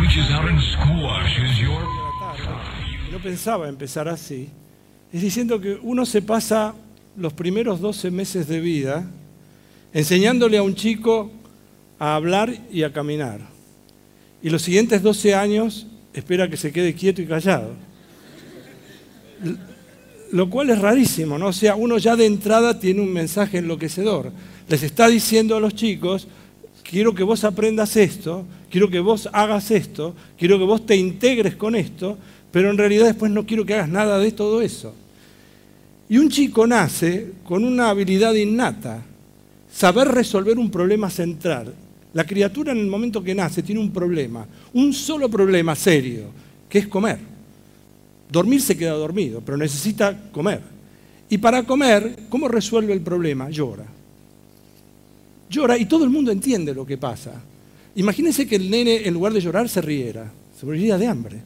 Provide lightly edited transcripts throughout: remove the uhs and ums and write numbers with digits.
reaches out and squashes your... No pensaba empezar así. Es diciendo que uno se pasa los primeros 12 meses de vida enseñándole a un chico a hablar y a caminar. Y los siguientes 12 años espera que se quede quieto y callado. Lo cual es rarísimo, ¿no? O sea, uno ya de entrada tiene un mensaje enloquecedor. Les está diciendo a los chicos, quiero que vos aprendas esto, quiero que vos hagas esto, quiero que vos te integres con esto, pero en realidad después no quiero que hagas nada de todo eso. Y un chico nace con una habilidad innata, saber resolver un problema central. La criatura en el momento que nace tiene un problema, un solo problema serio, que es comer. Dormir se queda dormido, pero necesita comer. Y para comer, ¿cómo resuelve el problema? Llora. Llora y todo el mundo entiende lo que pasa. Imagínense que el nene, en lugar de llorar, se riera. Se moriría de hambre.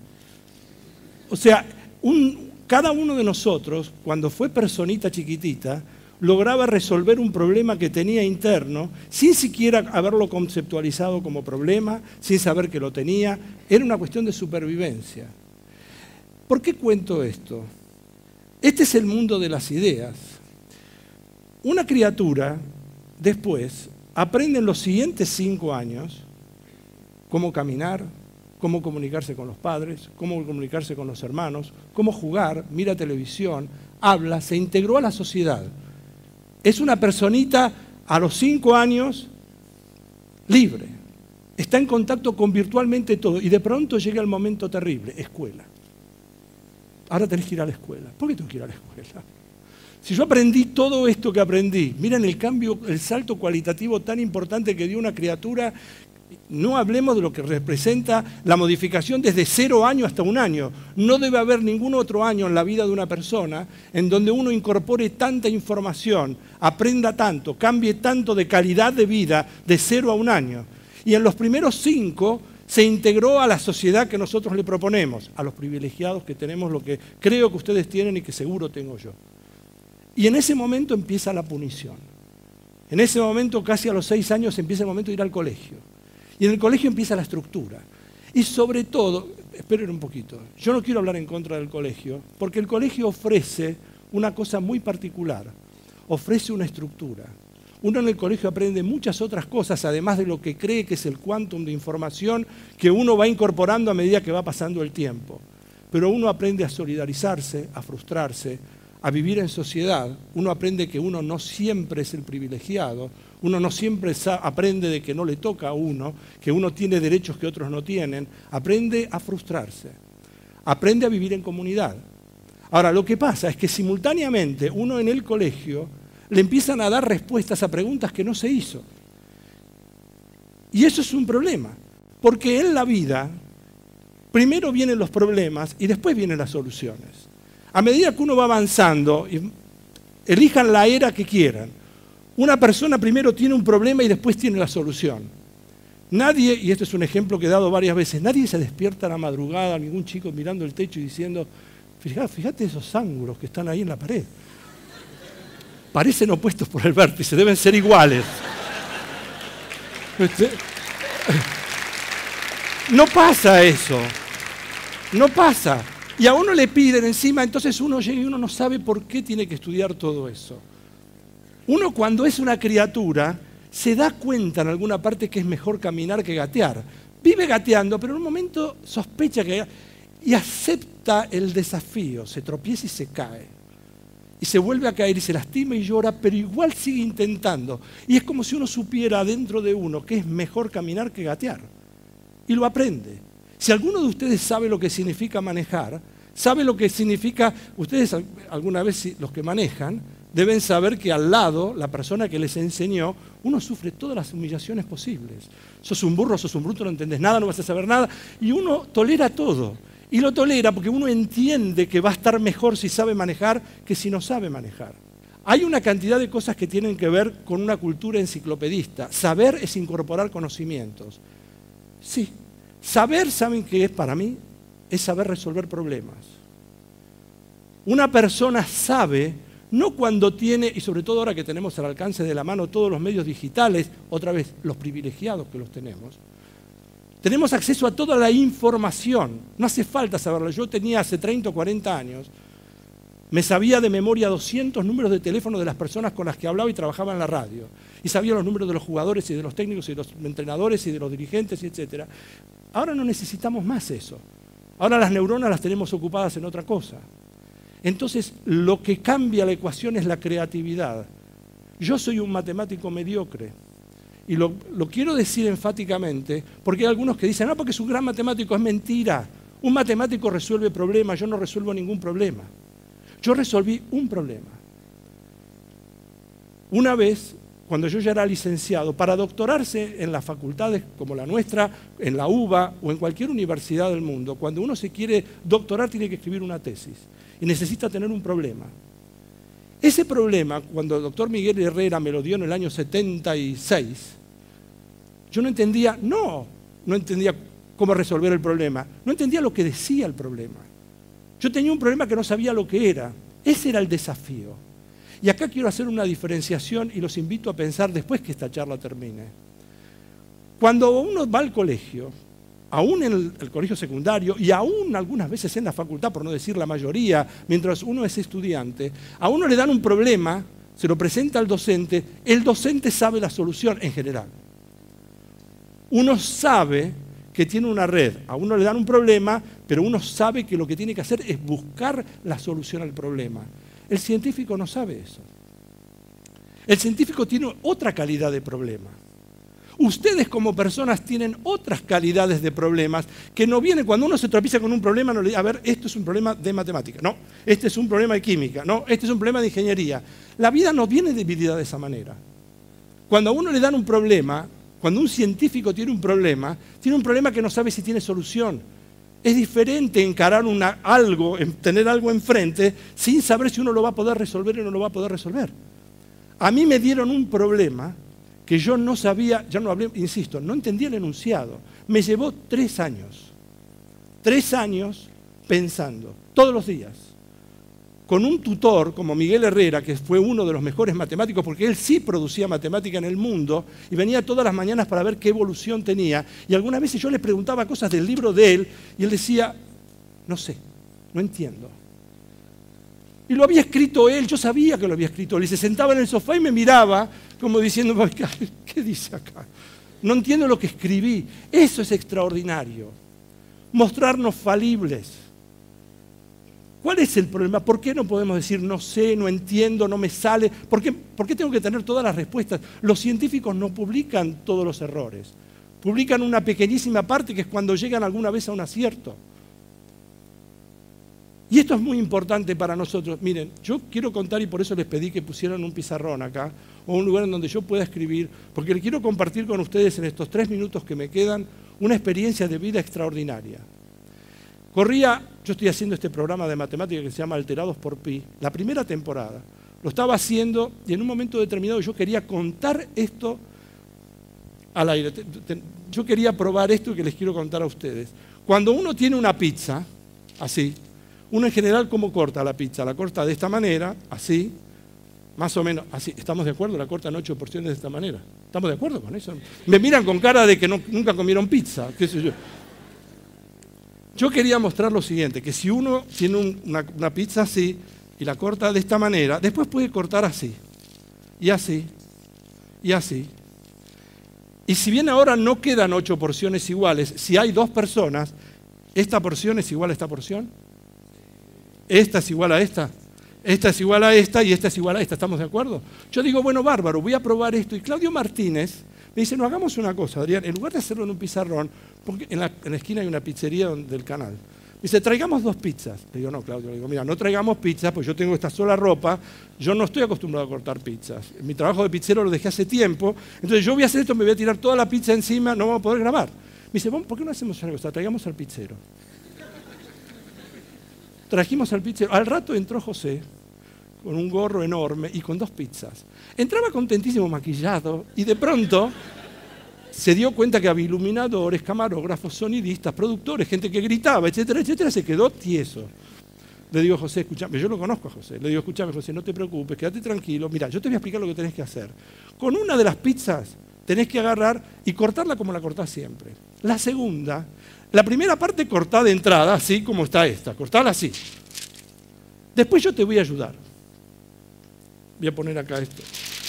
O sea, cada uno de nosotros, cuando fue personita chiquitita, lograba resolver un problema que tenía interno sin siquiera haberlo conceptualizado como problema, sin saber que lo tenía. Era una cuestión de supervivencia. ¿Por qué cuento esto? Este es el mundo de las ideas. Una criatura, después, aprende en los siguientes 5 años cómo caminar, cómo comunicarse con los padres, cómo comunicarse con los hermanos, cómo jugar, mira televisión, habla, se integró a la sociedad. Es una personita a los 5 años libre. Está en contacto con virtualmente todo y de pronto llega el momento terrible, escuela. Ahora tenés que ir a la escuela. ¿Por qué tengo que ir a la escuela? Si yo aprendí todo esto que aprendí, miren el cambio, el salto cualitativo tan importante que dio una criatura. No hablemos de lo que representa la modificación desde 0 años hasta 1 año. No debe haber ningún otro año en la vida de una persona en donde uno incorpore tanta información, aprenda tanto, cambie tanto de calidad de vida de 0 a 1 año. Y en los primeros 5 se integró a la sociedad que nosotros le proponemos, a los privilegiados que tenemos lo que creo que ustedes tienen y que seguro tengo yo. Y en ese momento empieza la punición. En ese momento, casi a los 6 años, empieza el momento de ir al colegio. Y en el colegio empieza la estructura. Y sobre todo, esperen un poquito, yo no quiero hablar en contra del colegio, porque el colegio ofrece una cosa muy particular, ofrece una estructura. Uno en el colegio aprende muchas otras cosas, además de lo que cree que es el quantum de información que uno va incorporando a medida que va pasando el tiempo. Pero uno aprende a solidarizarse, a frustrarse, a vivir en sociedad. Uno aprende que uno no siempre es el privilegiado, uno no siempre aprende de que no le toca a uno, que uno tiene derechos que otros no tienen. Aprende a frustrarse, aprende a vivir en comunidad. Ahora, lo que pasa es que simultáneamente uno en el colegio le empiezan a dar respuestas a preguntas que no se hizo. Y eso es un problema, porque en la vida primero vienen los problemas y después vienen las soluciones. A medida que uno va avanzando, elijan la era que quieran, una persona primero tiene un problema y después tiene la solución. Nadie, y esto es un ejemplo que he dado varias veces, nadie se despierta a la madrugada, ningún chico mirando el techo y diciendo, fíjate esos ángulos que están ahí en la pared. Parecen opuestos por el vértice, deben ser iguales. No pasa eso, no pasa. Y a uno le piden encima, entonces uno llega y uno no sabe por qué tiene que estudiar todo eso. Uno cuando es una criatura se da cuenta en alguna parte que es mejor caminar que gatear. Vive gateando, pero en un momento sospecha que... y acepta el desafío, se tropieza y se cae. Y se vuelve a caer y se lastima y llora, pero igual sigue intentando. Y es como si uno supiera dentro de uno que es mejor caminar que gatear. Y lo aprende. Si alguno de ustedes sabe lo que significa manejar, sabe lo que significa, ustedes alguna vez los que manejan, deben saber que al lado, la persona que les enseñó, uno sufre todas las humillaciones posibles. Sos un burro, sos un bruto, no entendés nada, no vas a saber nada, y uno tolera todo. Y lo tolera porque uno entiende que va a estar mejor si sabe manejar que si no sabe manejar. Hay una cantidad de cosas que tienen que ver con una cultura enciclopedista. Saber es incorporar conocimientos. Sí, saber, ¿saben qué es para mí? Es saber resolver problemas. Una persona sabe, no cuando tiene, y sobre todo ahora que tenemos al alcance de la mano todos los medios digitales, otra vez, los privilegiados que los tenemos, Tenemos acceso a toda la información. No hace falta saberla. Yo tenía hace 30 o 40 años, me sabía de memoria 200 números de teléfono de las personas con las que hablaba y trabajaba en la radio. Y sabía los números de los jugadores y de los técnicos y de los entrenadores y de los dirigentes, etc. Ahora no necesitamos más eso. Ahora las neuronas las tenemos ocupadas en otra cosa. Entonces, lo que cambia la ecuación es la creatividad. Yo soy un matemático mediocre. Y lo quiero decir enfáticamente, porque hay algunos que dicen, no, porque es un gran matemático, es mentira. Un matemático resuelve problemas, yo no resuelvo ningún problema. Yo resolví un problema. Una vez, cuando yo ya era licenciado, para doctorarse en las facultades como la nuestra, en la UBA o en cualquier universidad del mundo, cuando uno se quiere doctorar tiene que escribir una tesis y necesita tener un problema. Ese problema, cuando el doctor Miguel Herrera me lo dio en el año 76, yo no entendía cómo resolver el problema, no entendía lo que decía el problema. Yo tenía un problema que no sabía lo que era. Ese era el desafío. Y acá quiero hacer una diferenciación y los invito a pensar después que esta charla termine. Cuando uno va al colegio, aún en el colegio secundario y aún algunas veces en la facultad, por no decir la mayoría, mientras uno es estudiante, a uno le dan un problema, se lo presenta al docente, el docente sabe la solución en general. Uno sabe que tiene una red, a uno le dan un problema, pero uno sabe que lo que tiene que hacer es buscar la solución al problema. El científico no sabe eso. El científico tiene otra calidad de problema. Ustedes como personas tienen otras calidades de problemas que no vienen, cuando uno se tropieza con un problema, no le dice, a ver, esto es un problema de matemática, no, este es un problema de química, no, este es un problema de ingeniería. La vida no viene dividida de esa manera. Cuando a uno le dan un problema, cuando un científico tiene un problema que no sabe si tiene solución. Es diferente encarar tener algo enfrente sin saber si uno lo va a poder resolver o no lo va a poder resolver. A mí me dieron un problema que yo no sabía, ya no hablé, insisto, no entendía el enunciado. Me llevó 3 años. 3 años pensando, todos los días. Con un tutor como Miguel Herrera, que fue uno de los mejores matemáticos, porque él sí producía matemática en el mundo, y venía todas las mañanas para ver qué evolución tenía, y algunas veces yo le preguntaba cosas del libro de él, y él decía, no sé, no entiendo. Y lo había escrito él, yo sabía que lo había escrito él, y se sentaba en el sofá y me miraba, como diciendo, ¿qué dice acá? No entiendo lo que escribí. Eso es extraordinario, mostrarnos falibles. ¿Cuál es el problema? ¿Por qué no podemos decir no sé, no entiendo, no me sale? ¿Por qué tengo que tener todas las respuestas? Los científicos no publican todos los errores. Publican una pequeñísima parte que es cuando llegan alguna vez a un acierto. Y esto es muy importante para nosotros. Miren, yo quiero contar y por eso les pedí que pusieran un pizarrón acá o un lugar en donde yo pueda escribir, porque les quiero compartir con ustedes en estos 3 minutos que me quedan una experiencia de vida extraordinaria. Yo estoy haciendo este programa de matemática que se llama Alterados por Pi, la primera temporada. Lo estaba haciendo y en un momento determinado yo quería contar esto al aire. Yo quería probar esto que les quiero contar a ustedes. Cuando uno tiene una pizza, así, uno en general, ¿cómo corta la pizza? La corta de esta manera, así, más o menos, así. ¿Estamos de acuerdo? La cortan 8 porciones de esta manera. ¿Estamos de acuerdo con eso? Me miran con cara de que nunca comieron pizza, qué sé yo. Yo quería mostrar lo siguiente, que si uno tiene una pizza así y la corta de esta manera, después puede cortar así, y así, y así. Y si bien ahora no quedan 8 porciones iguales, si hay 2 personas, ¿esta porción es igual a esta porción? ¿Esta es igual a esta? Esta es igual a esta y esta es igual a esta, ¿estamos de acuerdo? Yo digo, bueno, bárbaro, voy a probar esto. Y Claudio Martínez me dice, no, hagamos una cosa, Adrián, en lugar de hacerlo en un pizarrón, porque en la esquina hay una pizzería del canal. Me dice, traigamos 2 pizzas. Le digo, no, Claudio, le digo, mira, no traigamos pizzas, pues yo tengo esta sola ropa, yo no estoy acostumbrado a cortar pizzas. Mi trabajo de pizzero lo dejé hace tiempo, entonces yo voy a hacer esto, me voy a tirar toda la pizza encima, no vamos a poder grabar. Me dice, ¿por qué no hacemos una cosa? Traigamos al pizzero. Trajimos al pizzero. Al rato entró José, con un gorro enorme y con 2 pizzas. Entraba contentísimo, maquillado, y de pronto se dio cuenta que había iluminadores, camarógrafos, sonidistas, productores, gente que gritaba, etcétera, etcétera, se quedó tieso. Le digo, José, escúchame, yo lo conozco a José, le digo, escúchame, José, no te preocupes, quédate tranquilo, mira, yo te voy a explicar lo que tenés que hacer. Con una de las pizzas tenés que agarrar y cortarla como la cortás siempre. La segunda, la primera parte cortá de entrada, así como está esta, cortala así. Después yo te voy a ayudar. Voy a poner acá esto.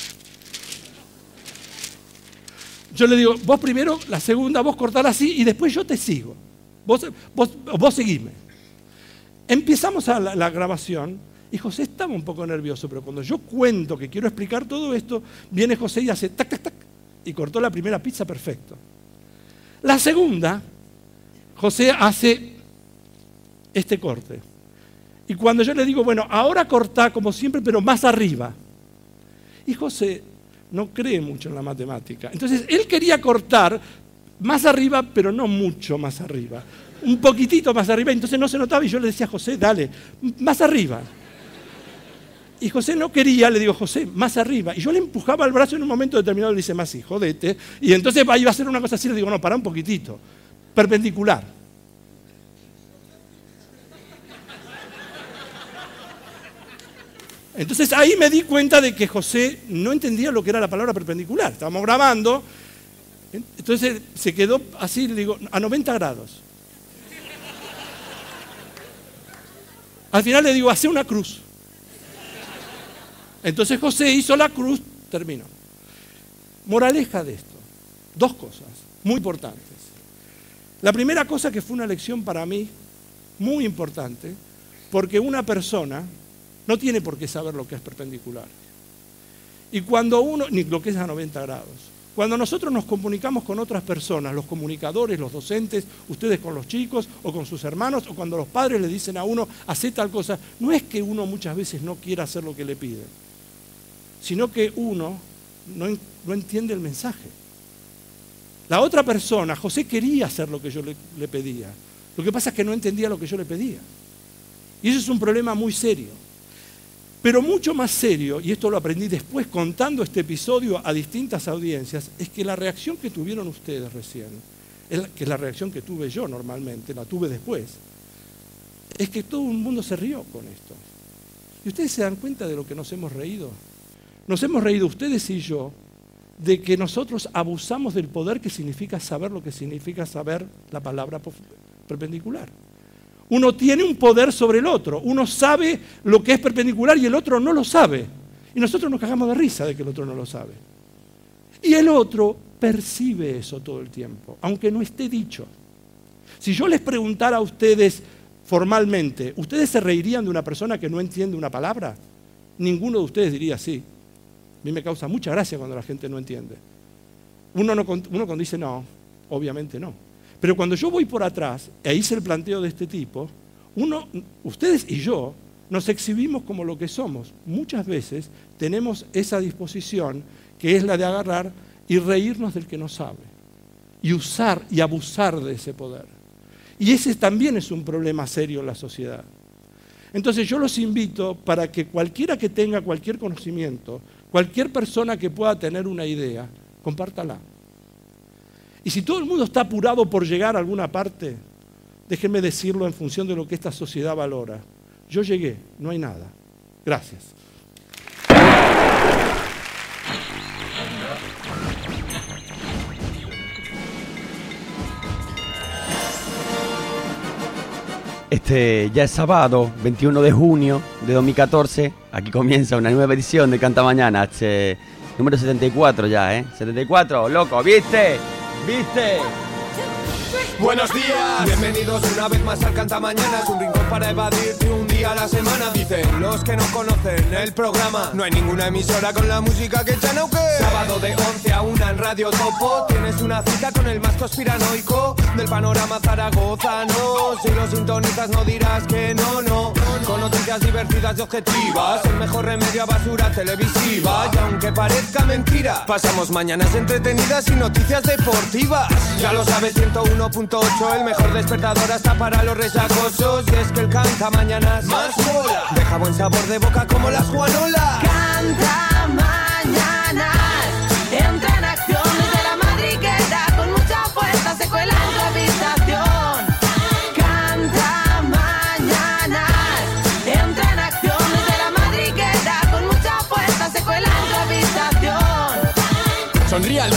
Yo le digo, vos primero, la segunda, vos cortala así y después yo te sigo. Vos seguime. Empezamos la grabación y José estaba un poco nervioso, pero cuando yo cuento que quiero explicar todo esto, viene José y hace tac, tac, tac, y cortó la primera pizza perfecto. La segunda, José hace este corte. Y cuando yo le digo, bueno, ahora cortá como siempre, pero más arriba. Y José no cree mucho en la matemática. Entonces, él quería cortar más arriba, pero no mucho más arriba. Un poquitito más arriba, entonces no se notaba y yo le decía a José, dale, más arriba. Y José no quería, le digo, José, más arriba. Y yo le empujaba el brazo en un momento determinado y le dice, más sí, jodete. Y entonces iba a hacer una cosa así, le digo, no, pará un poquitito, perpendicular. Entonces ahí me di cuenta de que José no entendía lo que era la palabra perpendicular. Estábamos grabando, entonces se quedó así, le digo, a 90 grados. Al final le digo, hace una cruz. Entonces José hizo la cruz, terminó. Moraleja de esto, dos cosas muy importantes. La primera cosa que fue una lección para mí muy importante, porque una persona no tiene por qué saber lo que es perpendicular. Y cuando uno, ni lo que es a 90 grados, cuando nosotros nos comunicamos con otras personas, los comunicadores, los docentes, ustedes con los chicos o con sus hermanos, o cuando los padres le dicen a uno, hacé tal cosa, no es que uno muchas veces no quiera hacer lo que le piden, sino que uno no entiende el mensaje. La otra persona, José quería hacer lo que yo le pedía, lo que pasa es que no entendía lo que yo le pedía. Y eso es un problema muy serio. Pero mucho más serio, y esto lo aprendí después contando este episodio a distintas audiencias, es que la reacción que tuvieron ustedes recién, que es la reacción que tuve yo normalmente, la tuve después, es que todo el mundo se rió con esto. ¿Y ustedes se dan cuenta de lo que nos hemos reído? Nos hemos reído ustedes y yo de que nosotros abusamos del poder que significa saber lo que significa saber la palabra perpendicular. Uno tiene un poder sobre el otro, uno sabe lo que es perpendicular y el otro no lo sabe. Y nosotros nos cagamos de risa de que el otro no lo sabe. Y el otro percibe eso todo el tiempo, aunque no esté dicho. Si yo les preguntara a ustedes formalmente, ¿ustedes se reirían de una persona que no entiende una palabra? Ninguno de ustedes diría sí. A mí me causa mucha gracia cuando la gente no entiende. Uno cuando dice no, obviamente no. Pero cuando yo voy por atrás e hice el planteo de este tipo, ustedes y yo nos exhibimos como lo que somos. Muchas veces tenemos esa disposición que es la de agarrar y reírnos del que no sabe. Y usar y abusar de ese poder. Y ese también es un problema serio en la sociedad. Entonces yo los invito para que cualquiera que tenga cualquier conocimiento, cualquier persona que pueda tener una idea, compártala. Y si todo el mundo está apurado por llegar a alguna parte, déjenme decirlo en función de lo que esta sociedad valora. Yo llegué, no hay nada. Gracias. Ya es sábado, 21 de junio de 2014. Aquí comienza una nueva edición de Canta Mañana. Número 74 ya, ¿eh? 74, loco, ¿viste? ¿Viste? Buenos días, bienvenidos una vez más al Canta Mañana. Es un rincón para evadirte un día a la semana. Dicen los que no conocen el programa, no hay ninguna emisora con la música que echan auque. Sábado de 11 a 1 en Radio Topo, tienes una cita con el más conspiranoico del panorama zaragozano. Si lo sintonizas no dirás que no. Con noticias divertidas y objetivas, el mejor remedio a basura televisiva. Y aunque parezca mentira, pasamos mañanas entretenidas y noticias deportivas. Ya lo sabes, 101.8, el mejor despertador hasta para los resacosos. Y es que el Canta Mañanas más mola, deja buen sabor de boca como las Juanolas. Canta Mañanas, entra en acción desde la madriguera, con mucha fuerza se cuela en tu habitación. Canta Mañanas, entra en acción desde la madriguera, con mucha fuerza se cuela en tu habitación. Sonríe al día,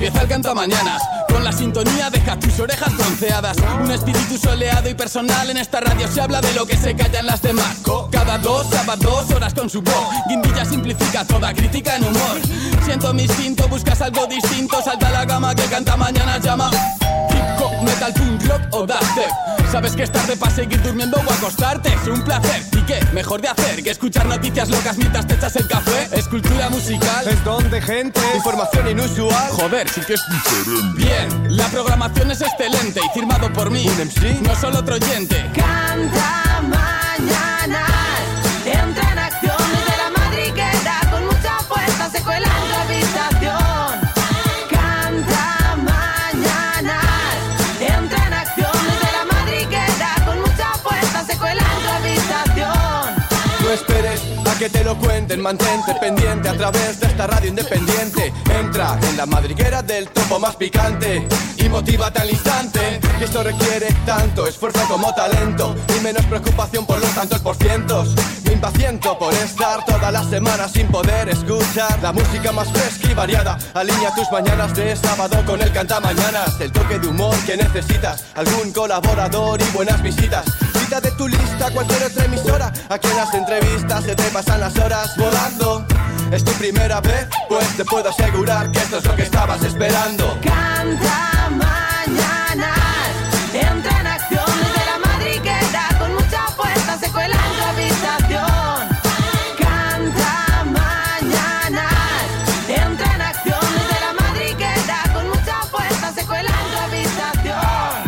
Empieza el cantamañanas, con la sintonía deja tus orejas bronceadas. Un espíritu soleado y personal, en esta radio se habla de lo que se callan las demás. Cada 2 sábados horas con su voz, Guindilla simplifica toda crítica en humor. Siento mi instinto, buscas algo distinto, salta la gama que Cantamañanas llama. Hip hop, metal, punk rock o dubstep. Sabes que es tarde para seguir durmiendo o acostarte. Es un placer, ¿y qué? Mejor de hacer que escuchar noticias locas mientras te echas el café. Es cultura musical, Es don de gente, información inusual. joder, sí que es diferente. Bien, la programación es excelente y firmado por mí. ¿Un MC? No solo otro oyente. Canta mañanas, entra en acción desde la madriguera, con mucha fuerza se cuela en tu habitación. Canta mañanas, entra en acción desde la madriguera, con mucha fuerza se cuela en tu habitación. No esperes a que te lo cuenten, mantente pendiente a través de esta radio independiente. Entra en la madriguera del topo más picante y motívate al instante. Que esto requiere tanto esfuerzo como talento y menos preocupación por los tantos porcientos. Me impaciento por estar toda la semana sin poder escuchar la música más fresca y variada. Alinea tus mañanas de sábado con el Cantamañanas, el toque de humor que necesitas, algún colaborador y buenas visitas. Quita de tu lista cualquier otra emisora, aquí en las entrevistas se te pasan las horas volando. ¿Es tu primera vez? Pues te puedo asegurar que esto es lo que estabas esperando. Canta mañanas, entra en acción desde la madriguera, con mucha fuerza se cuela en tu habitación. Canta mañanas, entra en acción desde la madriguera, con mucha fuerza se cuela en tu habitación.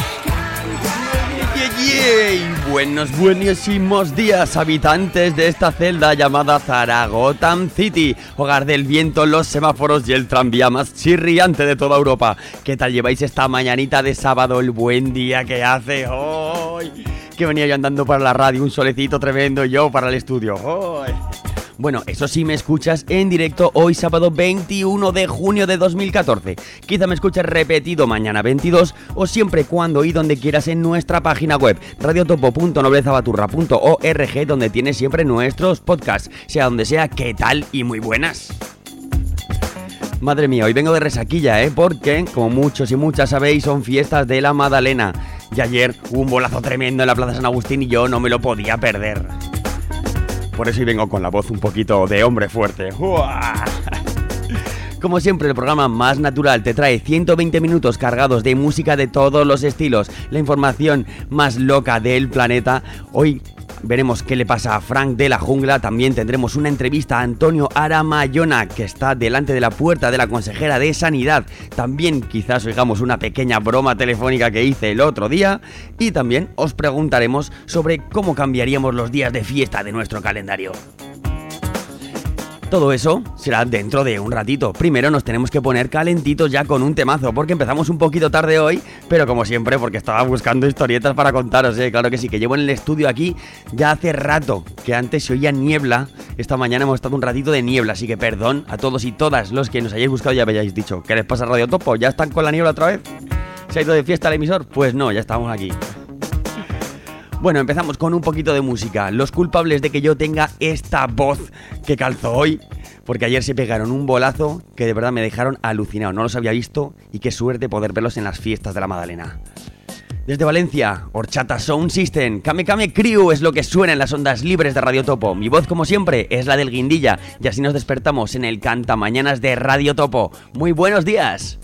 Buenísimos días, habitantes de esta celda llamada Zaragoza City, hogar del viento, los semáforos y el tranvía más chirriante de toda Europa. ¿Qué tal lleváis esta mañanita de sábado, el buen día que hace hoy? Que venía yo andando para la radio, un solecito tremendo, y yo para el estudio. ¡Ay! Bueno, eso sí, me escuchas en directo hoy sábado 21 de junio de 2014. Quizá me escuches repetido mañana 22 o siempre, cuando y donde quieras en nuestra página web radiotopo.noblezabaturra.org, donde tienes siempre nuestros podcasts, sea donde sea. ¿Qué tal? Y muy buenas. Madre mía, hoy vengo de resaquilla, porque, como muchos y muchas sabéis, son fiestas de la Madalena. Y ayer hubo un bolazo tremendo en la Plaza San Agustín y yo no me lo podía perder. Por eso hoy vengo con la voz un poquito de hombre fuerte. ¡Uah! Como siempre, el programa más natural te trae 120 minutos cargados de música de todos los estilos, la información más loca del planeta. Hoy veremos qué le pasa a Frank de la Jungla. También tendremos una entrevista a Antonio Aramayona, que está delante de la puerta de la consejera de Sanidad. También quizás oigamos una pequeña broma telefónica que hice el otro día. Y también os preguntaremos sobre cómo cambiaríamos los días de fiesta de nuestro calendario. Todo eso será dentro de un ratito. Primero nos tenemos que poner calentitos ya con un temazo, porque empezamos un poquito tarde hoy, pero como siempre, porque estaba buscando historietas para contaros, claro que sí, que llevo en el estudio aquí ya hace rato, que antes se oía niebla. Esta mañana hemos estado un ratito de niebla, así que perdón a todos y todas los que nos hayáis buscado y habéis dicho, ¿qué les pasa a Radio Topo? ¿Ya están con la niebla otra vez? ¿Se ha ido de fiesta el emisor? Pues no, ya estamos aquí. Bueno, empezamos con un poquito de música. Los culpables de que yo tenga esta voz que calzo hoy, porque ayer se pegaron un bolazo que de verdad me dejaron alucinado. No los había visto y qué suerte poder verlos en las fiestas de la Madalena. Desde Valencia, Horchata Sound System, Kame Kame Crew es lo que suena en las ondas libres de Radio Topo. Mi voz, como siempre, es la del Guindilla y así nos despertamos en el Cantamañanas de Radio Topo. Muy buenos días.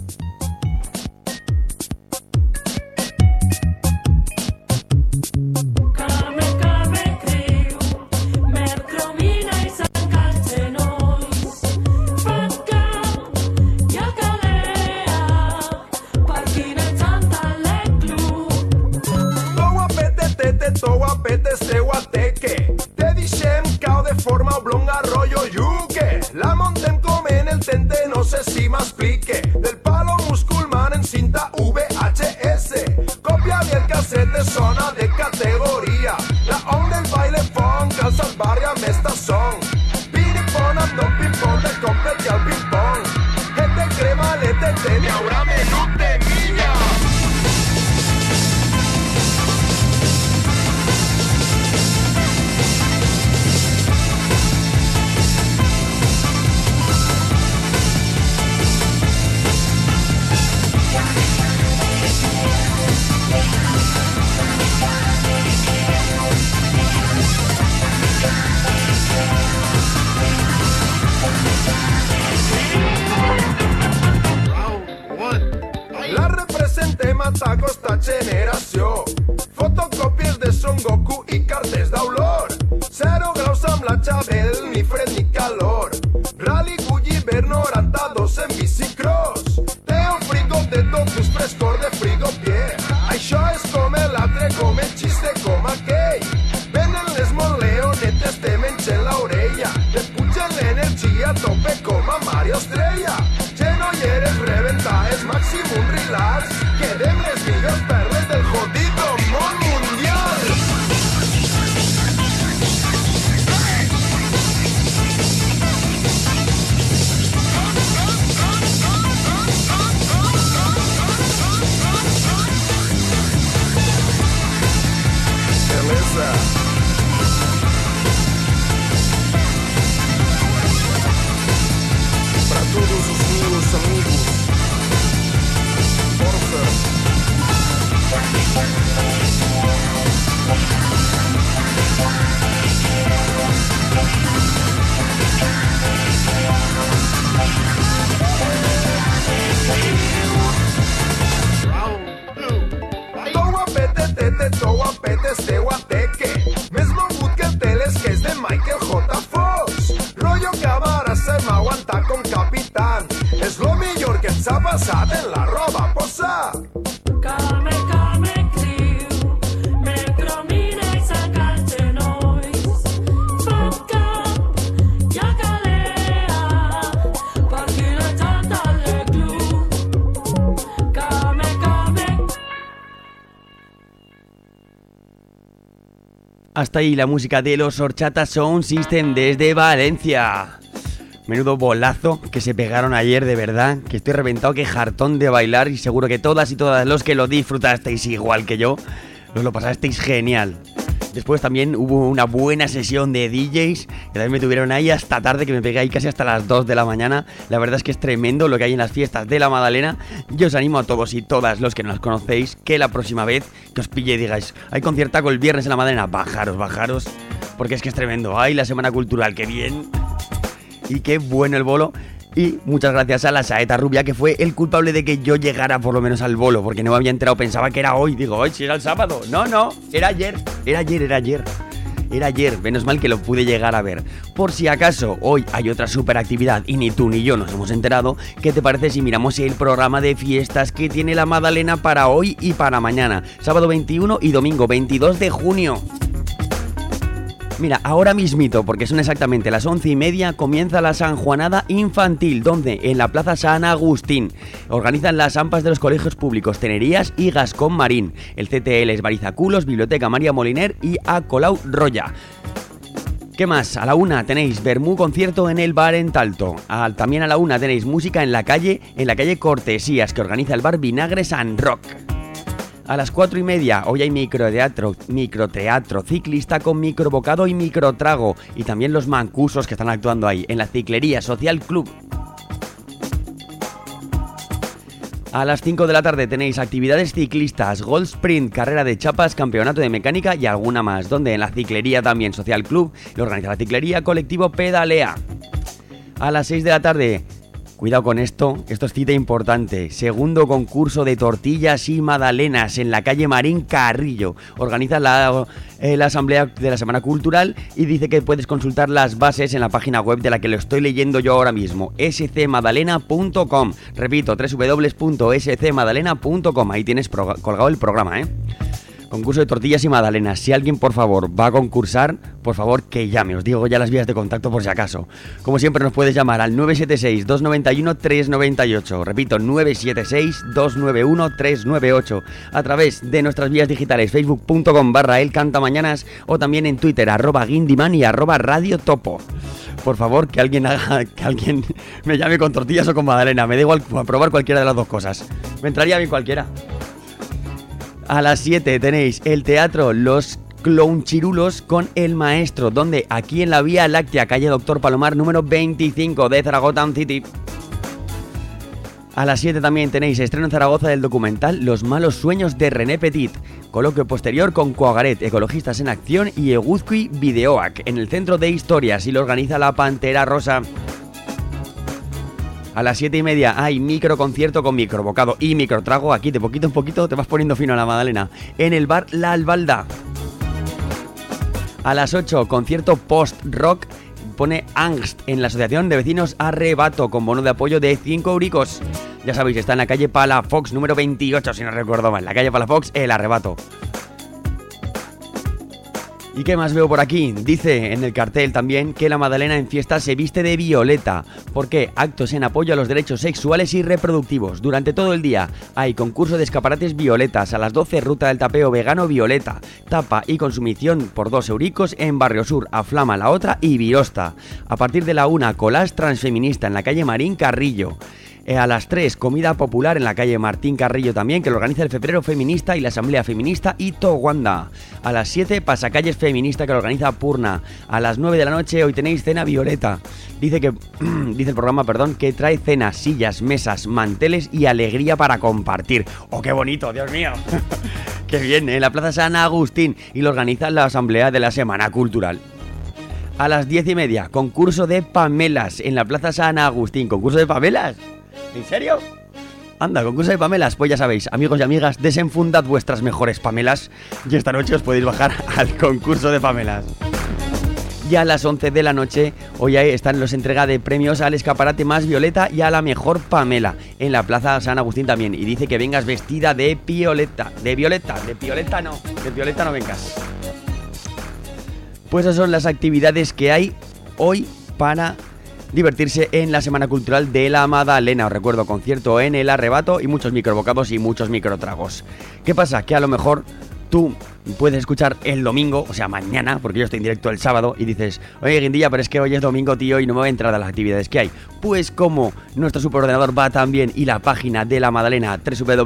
Apetece guateque, te dicen cao de forma oblonga rollo yuque. La montem come en el tente, no sé si m'explique. Del palo musculman en cinta VHS. Copia bien el cassette, zona de categoría. La onda del baile funk, calza el barrio amb esta son. Piripon amb don ping-pong, de complet i el ping-pong. Gente crema, l'ETT, n'hi haurà menut de minya. La representem a aquesta generació. Fotocòpies de Son Goku i cartes d'Aulor. 0 graus amb la Xabel, ni fred ni calor. Rally Gulliver 92 en bicicross. Teo frigo de topus frescor de frigopier. Això és com l'altre, com el xiste, com aquell. Venen les moleonetes, te mengen l'orella. Te pugen l'energia a tope com a Mario Estrella. Genolleres reventades, màxim un relax. Quedem les millors perles del jodido món mundial. Beleza. Para todos os meus amigos, força. Toa pete, guateque. Mesmo boot que el teles que es de Michael J. Fox. Rollo que ahora se m'aguanta con capitán. Es lo mejor que ens ha passat en la roba posa. Calme, criu, mentre mires a cal genolls. Fanca, ja calea, perquè no echar al club. Calme. Hasta ahí la música de los Horchata Sound System desde Valencia. Menudo bolazo que se pegaron ayer, de verdad, que estoy reventado, que jartón de bailar, y seguro que todas y todas los que lo disfrutasteis igual que yo, os lo pasasteis genial. Después también hubo una buena sesión de DJs, que también me tuvieron ahí hasta tarde, que me pegué ahí casi hasta las 2 de la mañana. La verdad es que es tremendo lo que hay en las fiestas de la Madalena. Yo os animo a todos y todas los que no las conocéis, que la próxima vez que os pille y digáis, hay conciertaco el viernes en la Madalena, bajaros, porque es que es tremendo. Ay, la Semana Cultural, qué bien y qué bueno el bolo. Y muchas gracias a la Saeta Rubia, que fue el culpable de que yo llegara por lo menos al bolo, porque no me había enterado, pensaba que era hoy. Digo, hoy si era el sábado. No, era ayer. Era ayer, menos mal que lo pude llegar a ver. Por si acaso hoy hay otra super actividad y ni tú ni yo nos hemos enterado, ¿qué te parece si miramos el programa de fiestas que tiene la Madalena para hoy y para mañana? Sábado 21 y domingo 22 de junio. Mira, ahora mismito, porque son exactamente las 11:30, comienza la Sanjuanada Infantil, donde en la Plaza San Agustín organizan las AMPAs de los colegios públicos Tenerías y Gascón Marín, el CTL es Barizaculos, Biblioteca María Moliner y A Colau Roya. ¿Qué más? A la 1 tenéis Bermú concierto en el bar en Talto. También a la 1 tenéis música en la calle Cortesías, que organiza el bar Vinagre San Rock. A las 4:30 hoy hay microteatro ciclista con microbocado y microtrago, y también los mancusos que están actuando ahí en la Ciclería Social Club. A las 5 de la tarde tenéis actividades ciclistas, Gold Sprint, carrera de chapas, campeonato de mecánica y alguna más, donde en la Ciclería también Social Club lo organiza la Ciclería Colectivo Pedalea. A las 6 de la tarde, cuidado con esto es cita importante. Segundo concurso de tortillas y magdalenas en la calle Marín Carrillo. Organiza la asamblea de la Semana Cultural y dice que puedes consultar las bases en la página web de la que lo estoy leyendo yo ahora mismo, scmadalena.com. Repito, www.scmadalena.com. Ahí tienes colgado el programa, Concurso de tortillas y magdalenas. Si alguien, por favor, va a concursar, por favor, que llame. Os digo ya las vías de contacto por si acaso. Como siempre, nos puedes llamar al 976-291-398. Repito, 976-291-398. A través de nuestras vías digitales, facebook.com/elcantamañanas o también en Twitter, @guindiman y @radiotopo. Por favor, que alguien me llame con tortillas o con magdalena. Me da igual probar cualquiera de las dos cosas. Me entraría bien cualquiera. A las 7 tenéis el teatro Los Clownchirulos con El Maestro, donde aquí en la Vía Láctea, calle Doctor Palomar, número 25 de Zaragoza City. A las 7 también tenéis estreno en Zaragoza del documental Los malos sueños de René Petit, coloquio posterior con Coagaret, Ecologistas en Acción y Eguzki Videoac en el Centro de Historias, y lo organiza la Pantera Rosa. A las 7:30 hay microconcierto con microbocado y microtrago. Aquí de poquito en poquito te vas poniendo fino a la Madalena. En el bar La Albalda. A las 8, concierto post-rock. Pone Angst en la asociación de vecinos Arrebato con bono de apoyo de 5 euricos. Ya sabéis, está en la calle Palafox número 28, si no recuerdo mal. La calle Palafox, el Arrebato. ¿Y qué más veo por aquí? Dice en el cartel también que la Madalena en fiesta se viste de violeta. ¿Por qué? Actos en apoyo a los derechos sexuales y reproductivos. Durante todo el día hay concurso de escaparates violetas. A las 12, ruta del tapeo vegano violeta. Tapa y consumición por 2 euricos en Barrio Sur, Aflama la Otra y Virosta. A partir de la 1, collage transfeminista en la calle Marín Carrillo. A las 3, comida popular en la calle Martín Carrillo también, que lo organiza el Febrero Feminista y la Asamblea Feminista y Towanda. A las 7, pasacalles feminista, que lo organiza Purna. A las 9 de la noche hoy tenéis cena violeta. Dice el programa, que trae cenas, sillas, mesas, manteles y alegría para compartir. ¡Oh, qué bonito, Dios mío! ¡Qué bien! En la Plaza San Agustín, y lo organiza la Asamblea de la Semana Cultural. A las 10:30, concurso de pamelas en la Plaza San Agustín. ¿Concurso de pamelas? ¿En serio? Anda, concurso de pamelas. Pues ya sabéis, amigos y amigas, desenfundad vuestras mejores pamelas y esta noche os podéis bajar al concurso de pamelas. Y a las 11 de la noche, hoy están los entrega de premios al escaparate más violeta y a la mejor pamela en la Plaza San Agustín también. Y dice que vengas vestida de violeta. De violeta no vengas. Pues esas son las actividades que hay hoy para divertirse en la Semana Cultural de la Madalena. Os recuerdo, concierto en el Arrebato y muchos microbocados y muchos microtragos. ¿Qué pasa? Que a lo mejor tú puedes escuchar el domingo, o sea, mañana, porque yo estoy en directo el sábado, y dices, oye, Guindilla, pero es que hoy es domingo, tío, y no me voy a entrar a las actividades que hay. Pues como nuestro superordenador va también y la página de la Madalena,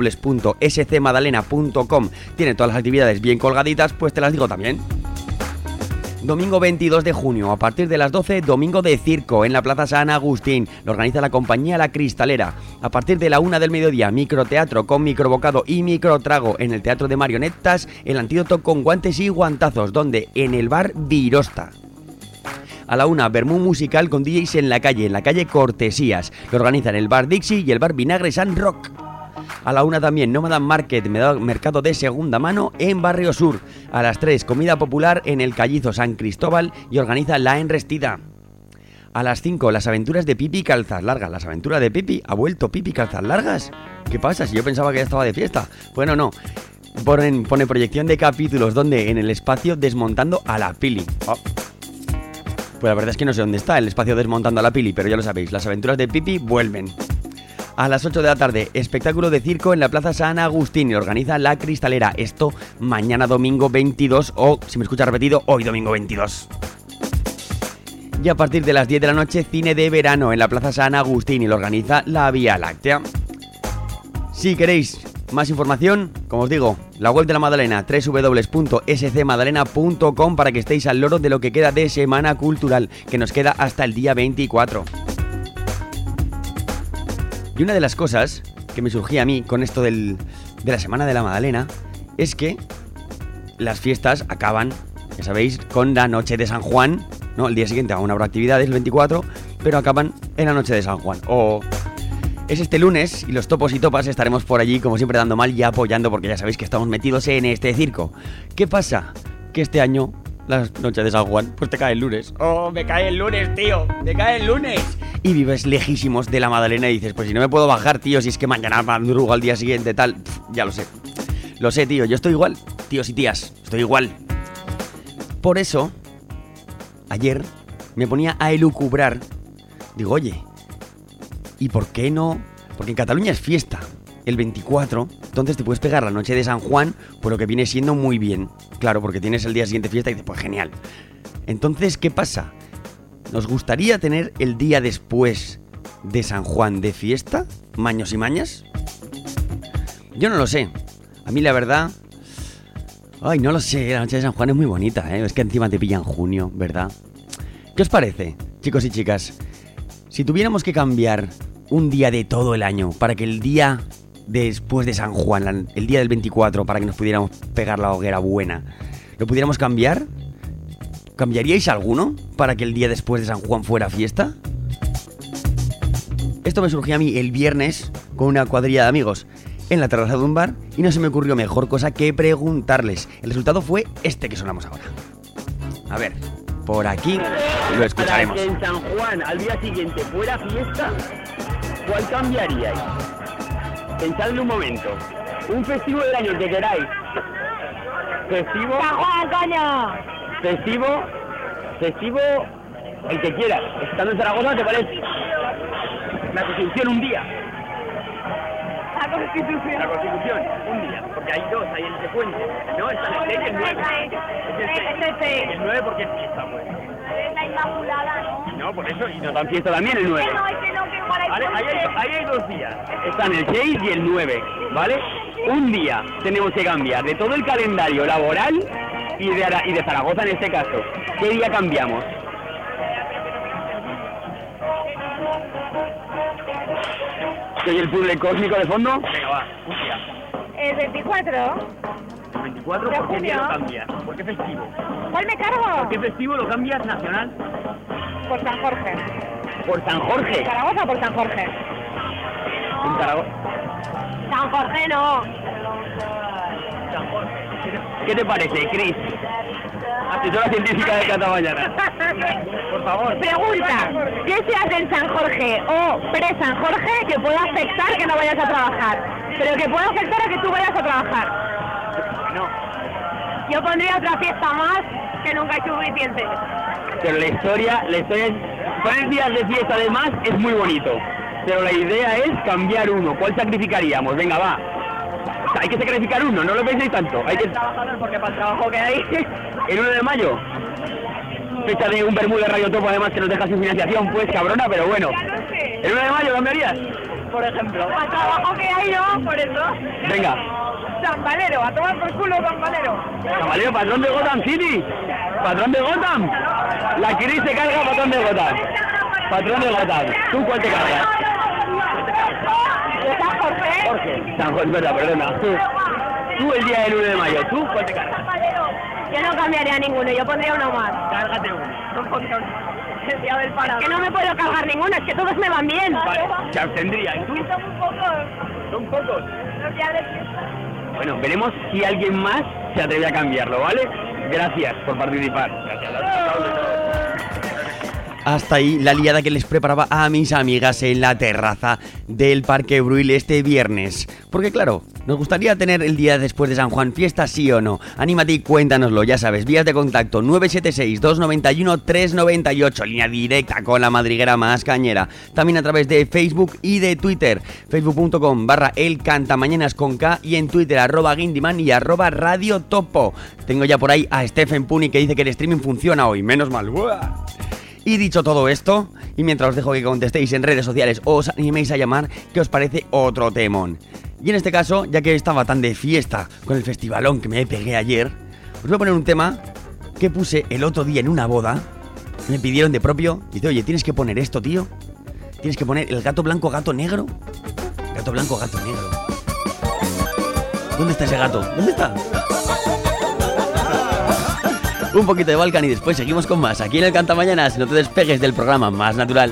www.scmadalena.com, tiene todas las actividades bien colgaditas, pues te las digo también. Domingo 22 de junio, a partir de las 12, domingo de circo en la Plaza San Agustín. Lo organiza la compañía La Cristalera. A partir de la 1 del mediodía, microteatro con microbocado y microtrago en el Teatro de Marionetas, el antídoto con guantes y guantazos, donde en el bar Virosta. A la 1, vermú musical con DJs en la calle Cortesías. Lo organizan el bar Dixie y el bar Vinagre San Rock. A la 1 también, Nómada Market, mercado de segunda mano en Barrio Sur. A las 3, comida popular en el Callizo San Cristóbal y organiza La Enrestida. A las 5, las aventuras de Pipi Calzas Largas. ¿Las aventuras de Pipi? ¿Ha vuelto Pipi Calzas Largas? ¿Qué pasa? Si yo pensaba que ya estaba de fiesta. Bueno, no. Pone proyección de capítulos donde en el espacio Desmontando a la Pili. Oh. Pues la verdad es que no sé dónde está el espacio Desmontando a la Pili, pero ya lo sabéis, las aventuras de Pipi vuelven. A las 8 de la tarde, espectáculo de circo en la Plaza San Agustín y organiza La Cristalera. Esto mañana domingo 22 o, si me escuchas repetido, hoy domingo 22. Y a partir de las 10 de la noche, cine de verano en la Plaza San Agustín y lo organiza la Vía Láctea. Si queréis más información, como os digo, la web de la Madalena, www.scmadalena.com, para que estéis al loro de lo que queda de Semana Cultural, que nos queda hasta el día 24. Y una de las cosas que me surgía a mí con esto de la Semana de la Madalena es que las fiestas acaban, ya sabéis, con la noche de San Juan, ¿no? El día siguiente aún habrá actividades, el 24, pero acaban en la noche de San Juan. Es este lunes y los topos y topas estaremos por allí, como siempre, dando mal y apoyando, porque ya sabéis que estamos metidos en este circo. ¿Qué pasa? Que este año la noche de San Juan, pues te cae el lunes. ¡Oh, me cae el lunes, tío! ¡Me cae el lunes! Y vives lejísimos de la Madalena y dices, pues si no me puedo bajar, tío, si es que mañana madrugo al día siguiente, tal. Ya lo sé. Lo sé, tío, yo estoy igual. Tíos y tías, estoy igual. Por eso, ayer me ponía a elucubrar. Digo, oye, ¿y por qué no? Porque en Cataluña es fiesta el 24, entonces te puedes pegar la noche de San Juan, por lo que viene siendo muy bien. Claro, porque tienes el día siguiente fiesta y dices, pues genial. Entonces, ¿qué pasa? ¿Nos gustaría tener el día después de San Juan de fiesta? ¿Maños y mañas? Yo no lo sé. A mí la verdad... Ay, no lo sé, la noche de San Juan es muy bonita, ¿eh? Es que encima te pilla en junio, ¿verdad? ¿Qué os parece, chicos y chicas? Si tuviéramos que cambiar un día de todo el año para que el día después de San Juan, el día del 24, para que nos pudiéramos pegar la hoguera buena, ¿lo pudiéramos cambiar? ¿Cambiaríais alguno para que el día después de San Juan fuera fiesta? Esto me surgió a mí el viernes con una cuadrilla de amigos en la terraza de un bar y no se me ocurrió mejor cosa que preguntarles. El resultado fue este que sonamos ahora. A ver, por aquí lo escucharemos. Para que en San Juan al día siguiente fuera fiesta, ¿cuál cambiaríais? Pensadlo un momento. Un festivo del año que queráis. Festivo. ¡San Juan, coño! Festivo, el que quieras. Estando en Zaragoza, ¿te parece? La Constitución un día. La Constitución. La Constitución, un día. Porque hay dos, hay el de Puente. No, está el 6 y el 9. Es el 6. El 9 porque es fiesta, pues. Es la Inmaculada, ¿no? No, por eso, y nos dan fiesta también el 9. Que igual hay Vale, ahí hay 2 días. Están el 6 y el 9, ¿vale? Un día tenemos que cambiar de todo el calendario laboral y de Zaragoza en este caso. ¿Qué día cambiamos? ¿Soy el puzzle cósmico de fondo? Venga, va, un día. El 24. ¿El 24? ¿Por qué día lo cambias? ¿Por qué festivo? ¿Cuál me cargo? ¿Por qué festivo lo cambias nacional? Por San Jorge. ¿Por San Jorge? ¿Zaragoza por San Jorge? En Zaragoza. San Jorge no. San Jorge. ¿Qué te parece, Cris? Asesora científica de Canta Mañana. Por favor. Pregunta, ¿qué se hace en San Jorge o pre-San Jorge que pueda afectar que no vayas a trabajar? Pero que pueda afectar a que tú vayas a trabajar. No. Yo pondría otra fiesta más que nunca es suficiente. Pero la historia es... Poner días de fiesta además es muy bonito. Pero la idea es cambiar uno. ¿Cuál sacrificaríamos? Venga, va. O sea, hay que sacrificar uno, no lo penséis tanto. Hay que... trabajador porque para el trabajo que hay... ¿El 1 de mayo? Fecha de un Bermúdez de Radio Topo además que nos deja sin financiación, pues cabrona, pero bueno. ¿El 1 de mayo cambiarías? Por ejemplo. Para el trabajo que hay, ¿no? Por eso. Venga. San Valero, a tomar por culo San Valero. San Valero, patrón de Gotham City. Patrón de Gotham. La Cris se carga patrón de Gotham. Patrón de Gotham. ¿Tú cuál te cargas? ¿De San Jorge? Jorge. San Jorge, verdad, perdona. Tú el día del 1 de mayo, ¿tú cuál te cargas? Yo no cambiaría ninguno, yo pondría uno más. Cárgate uno. El día del paro. Es que no me puedo cargar ninguno, es que todos me van bien. Vale, se abstendría. ¿Y tú? Son muy pocos. ¿Son pocos? Los días de fiesta. Bueno, veremos si alguien más se atreve a cambiarlo, ¿vale? Gracias por participar. Gracias. Hasta ahí la liada que les preparaba a mis amigas en la terraza del Parque Bruil este viernes. Porque claro, nos gustaría tener el día después de San Juan fiesta, sí o no. Anímate y cuéntanoslo, ya sabes, vías de contacto 976-291-398, línea directa con la madriguera más cañera. También a través de Facebook y de Twitter, facebook.com/elcantamañanas con K y en Twitter @guindiman y @Radio Topo. Tengo ya por ahí a Stephen Puni que dice que el streaming funciona hoy, menos mal. ¡Buah! Y dicho todo esto, y mientras os dejo que contestéis en redes sociales o os animéis a llamar, ¿qué os parece otro temón? Y en este caso, ya que estaba tan de fiesta con el festivalón que me pegué ayer, os voy a poner un tema que puse el otro día en una boda. Me pidieron de propio, dice, oye, tienes que poner esto, tío. Tienes que poner el gato blanco, gato negro. Gato blanco, gato negro. ¿Dónde está ese gato? ¿Dónde está? Un poquito de Balkan y después seguimos con más aquí en el Cantamañanas. No te despegues del programa más natural.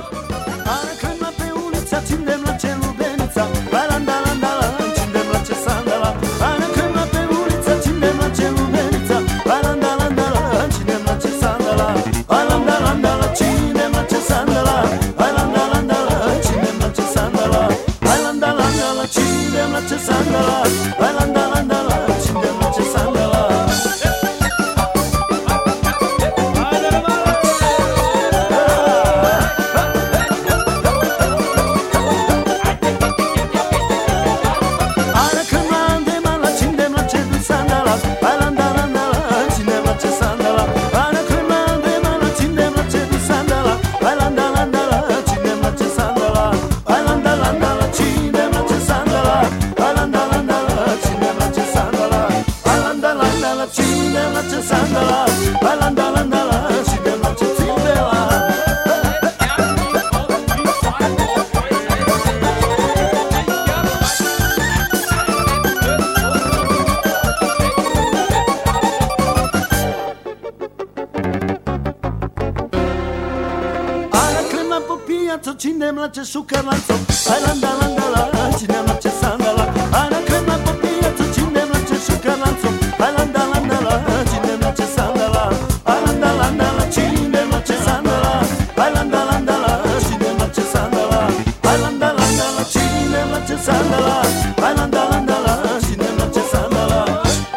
mlače sukar lanco, aj landa landa la, čine mlače sandala, aj na krema po pijacu, čine mlače sukar lanco, aj landa landa la, čine mlače sandala, aj landa landa la, čine mlače sandala, aj landa landa la, čine mlače sandala, aj landa landa la, čine mlače sandala, aj landa landa la, čine mlače sandala.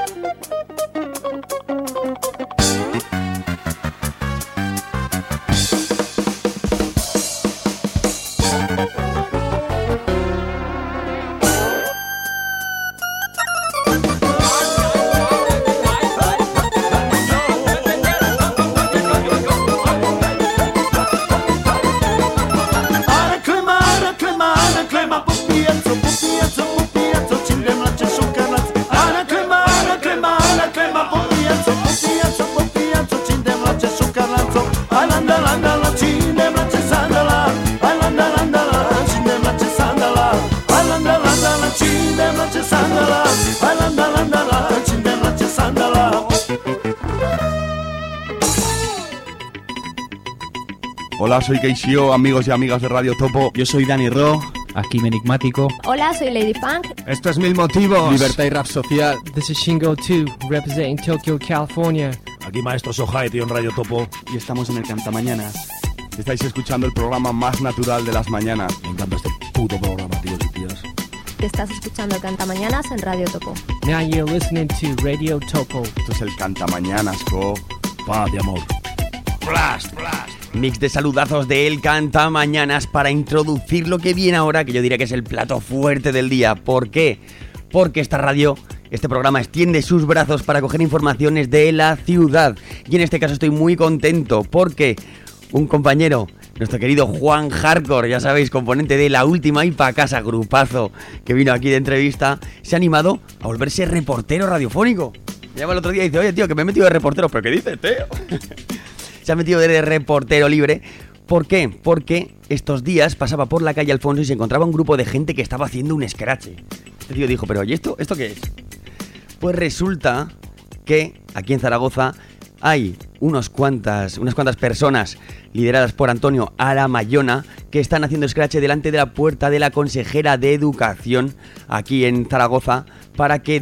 Hola, soy Keishio, amigos y amigas de Radio Topo. Yo soy Dani Ro, aquí Enigmático. Hola, soy Lady Funk. Esto es Mil Motivos. Libertad y Rap Social. This is Shingo 2, representing Tokyo, California. Aquí Maestro Sohai, tío, en Radio Topo. Y estamos en el Cantamañanas. Estáis escuchando el programa más natural de las mañanas. Me encanta este puto programa, tíos y tías. Te estás escuchando el Cantamañanas en Radio Topo. Now you're listening to Radio Topo. Esto es el Cantamañanas, co. Paz de amor. Blast, blast. Mix de saludazos de El Cantamañanas para introducir lo que viene ahora, que yo diría que es el plato fuerte del día. ¿Por qué? Porque esta radio, este programa extiende sus brazos para coger informaciones de la ciudad. Y en este caso estoy muy contento porque un compañero, nuestro querido Juan Hardcore, ya sabéis, componente de La Última y Pa' Casa, grupazo que vino aquí de entrevista, se ha animado a volverse reportero radiofónico. Me llama el otro día y dice, oye tío, que me he metido de reportero. ¿Pero qué dices, tío? Se ha metido de reportero libre. ¿Por qué? Porque estos días pasaba por la calle Alfonso y se encontraba un grupo de gente que estaba haciendo un scratch. Este tío dijo, pero ¿y esto qué es? Pues resulta que aquí en Zaragoza hay unas cuantas personas lideradas por Antonio Aramayona que están haciendo scratch delante de la puerta de la consejera de Educación aquí en Zaragoza para que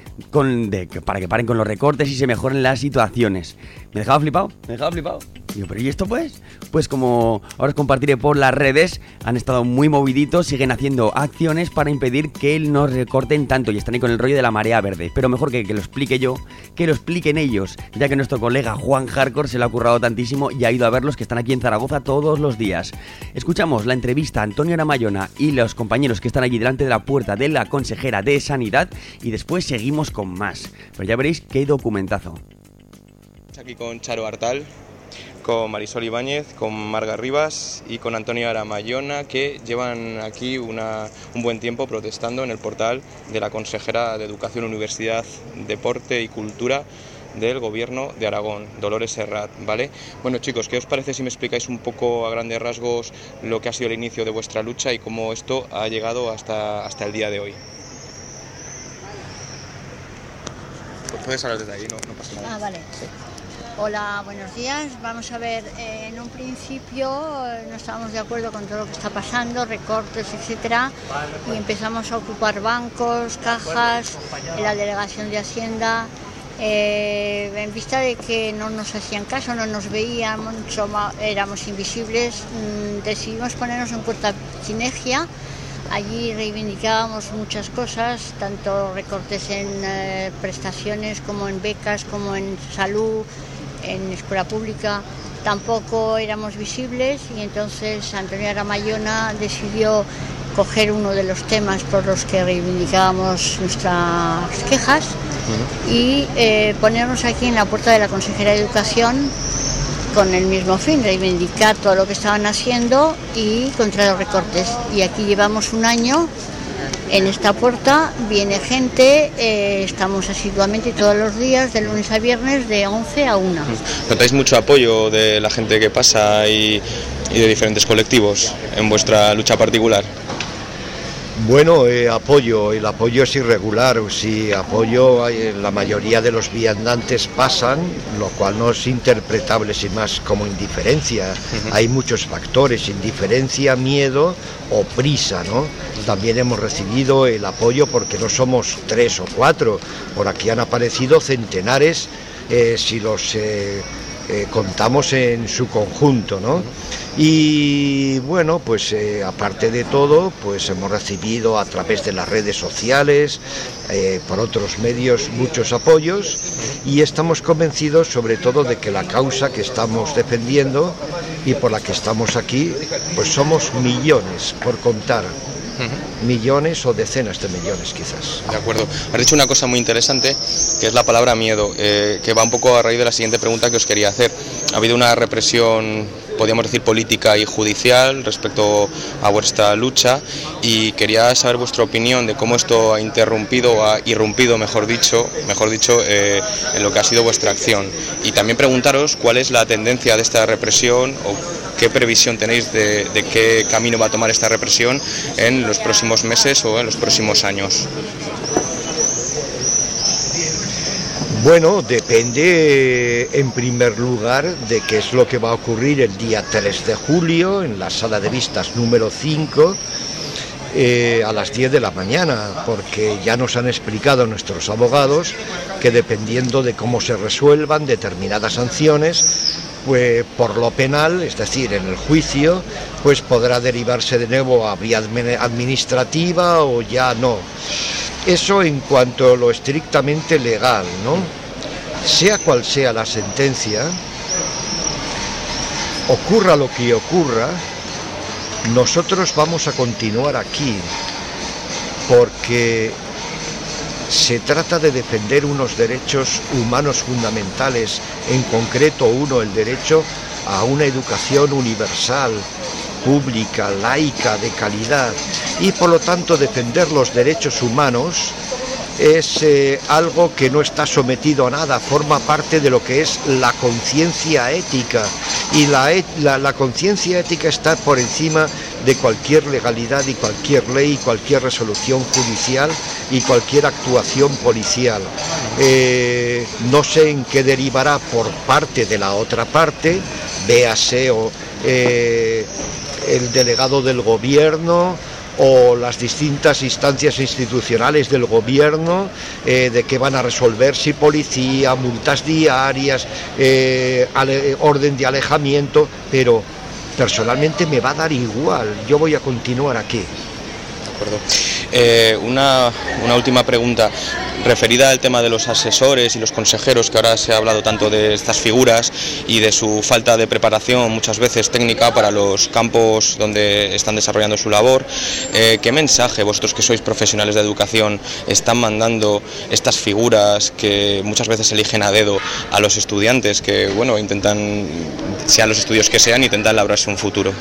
para que paren con los recortes y se mejoren las situaciones. Me dejaba flipado. Digo, pero ¿y esto pues? Pues como ahora os compartiré por las redes, han estado muy moviditos, siguen haciendo acciones para impedir que nos recorten tanto y están ahí con el rollo de la marea verde. Pero mejor que lo explique yo, que lo expliquen ellos, ya que nuestro colega Juan Hardcore se le ha currado tantísimo y ha ido a verlos, que están aquí en Zaragoza todos los días. Escuchamos la entrevista a Antonio Aramayona y los compañeros que están allí delante de la puerta de la consejera de Sanidad y después seguimos con más. Pero ya veréis qué documentazo. Aquí con Charo Artal, con Marisol Ibáñez, con Marga Rivas y con Antonio Aramayona, que llevan aquí un buen tiempo protestando en el portal de la consejera de Educación, Universidad, Deporte y Cultura del Gobierno de Aragón, Dolores Serrat, ¿vale? Bueno chicos, ¿qué os parece si me explicáis un poco a grandes rasgos lo que ha sido el inicio de vuestra lucha y cómo esto ha llegado hasta el día de hoy? Pues puedes hablar desde ahí, no pasa nada. Vale. Sí. Hola, buenos días. Vamos a ver, en un principio no estábamos de acuerdo con todo lo que está pasando, recortes, etcétera, y empezamos a ocupar bancos, cajas, en la delegación de Hacienda, en vista de que no nos hacían caso, no nos veían, éramos invisibles, decidimos ponernos en Puerta Sinergia. Allí reivindicábamos muchas cosas, tanto recortes en prestaciones como en becas, como en salud, en escuela pública. Tampoco éramos visibles y entonces Antonio Aramayona decidió coger uno de los temas por los que reivindicábamos nuestras quejas y ponernos aquí en la puerta de la consejera de Educación con el mismo fin, reivindicar todo lo que estaban haciendo y contra los recortes. Y aquí llevamos un año en esta puerta, viene gente, estamos asiduamente todos los días, de lunes a viernes, de 11 a 1. ¿Notáis mucho apoyo de la gente que pasa y de diferentes colectivos en vuestra lucha particular? Bueno, el apoyo es irregular. Si apoyo, la mayoría de los viandantes pasan, lo cual no es interpretable sin más como indiferencia. Hay muchos factores: indiferencia, miedo o prisa, ¿no? También hemos recibido el apoyo porque no somos 3 o 4, por aquí han aparecido centenares, si los contamos en su conjunto, ¿no? Y bueno, pues aparte de todo, pues hemos recibido a través de las redes sociales, por otros medios, muchos apoyos, y estamos convencidos sobre todo de que la causa que estamos defendiendo y por la que estamos aquí, pues somos millones por contar. Millones o decenas de millones quizás. De acuerdo. Has dicho una cosa muy interesante, que es la palabra miedo, que va un poco a raíz de la siguiente pregunta que os quería hacer. Ha habido una represión, podríamos decir, política y judicial respecto a vuestra lucha, y quería saber vuestra opinión de cómo esto ha irrumpido, mejor dicho, en lo que ha sido vuestra acción. Y también preguntaros cuál es la tendencia de esta represión, o qué previsión tenéis de qué camino va a tomar esta represión en los próximos meses o en los próximos años. Bueno, depende en primer lugar de qué es lo que va a ocurrir el día 3 de julio en la sala de vistas número 5 a las 10 de la mañana, porque ya nos han explicado nuestros abogados que dependiendo de cómo se resuelvan determinadas sanciones, pues por lo penal, es decir, en el juicio, pues podrá derivarse de nuevo a vía administrativa o ya no. Eso en cuanto a lo estrictamente legal, ¿no? Sea cual sea la sentencia, ocurra lo que ocurra, nosotros vamos a continuar aquí, porque se trata de defender unos derechos humanos fundamentales, en concreto uno, el derecho a una educación universal, pública, laica, de calidad, y por lo tanto defender los derechos humanos es algo que no está sometido a nada, forma parte de lo que es la conciencia ética, y la conciencia ética está por encima de cualquier legalidad y cualquier ley, cualquier resolución judicial y cualquier actuación policial. No sé en qué derivará por parte de la otra parte, véase el delegado del gobierno o las distintas instancias institucionales del gobierno, de qué van a resolver, si policía, multas diarias, orden de alejamiento, pero personalmente me va a dar igual, yo voy a continuar aquí. De acuerdo. Una última pregunta referida al tema de los asesores y los consejeros, que ahora se ha hablado tanto de estas figuras y de su falta de preparación muchas veces técnica para los campos donde están desarrollando su labor. ¿Qué mensaje vosotros, que sois profesionales de educación, están mandando estas figuras que muchas veces eligen a dedo a los estudiantes que, bueno, intentan, sean los estudios que sean, intentan labrarse un futuro?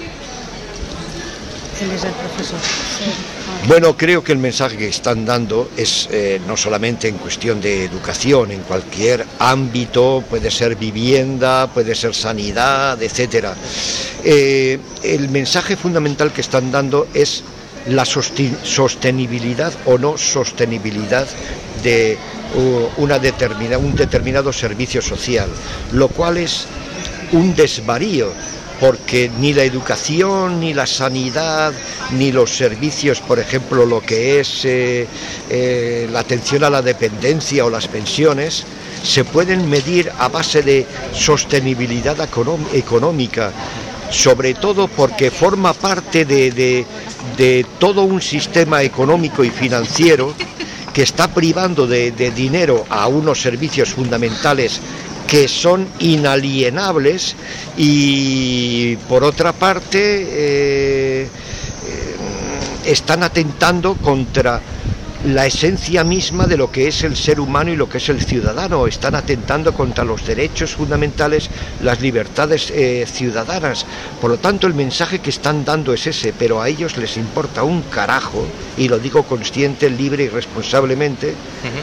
Él es el profesor. Bueno, creo que el mensaje que están dando es no solamente en cuestión de educación, en cualquier ámbito, puede ser vivienda, puede ser sanidad, etcétera. El mensaje fundamental que están dando es la sostenibilidad o no sostenibilidad de un determinado servicio social, lo cual es un desvarío, porque ni la educación, ni la sanidad, ni los servicios, por ejemplo, lo que es la atención a la dependencia o las pensiones, se pueden medir a base de sostenibilidad económica, sobre todo porque forma parte de todo un sistema económico y financiero que está privando de dinero a unos servicios fundamentales que son inalienables, y por otra parte están atentando contra la esencia misma de lo que es el ser humano y lo que es el ciudadano. Están atentando contra los derechos fundamentales, las libertades ciudadanas. Por lo tanto, el mensaje que están dando es ese, pero a ellos les importa un carajo, y lo digo consciente, libre y responsablemente,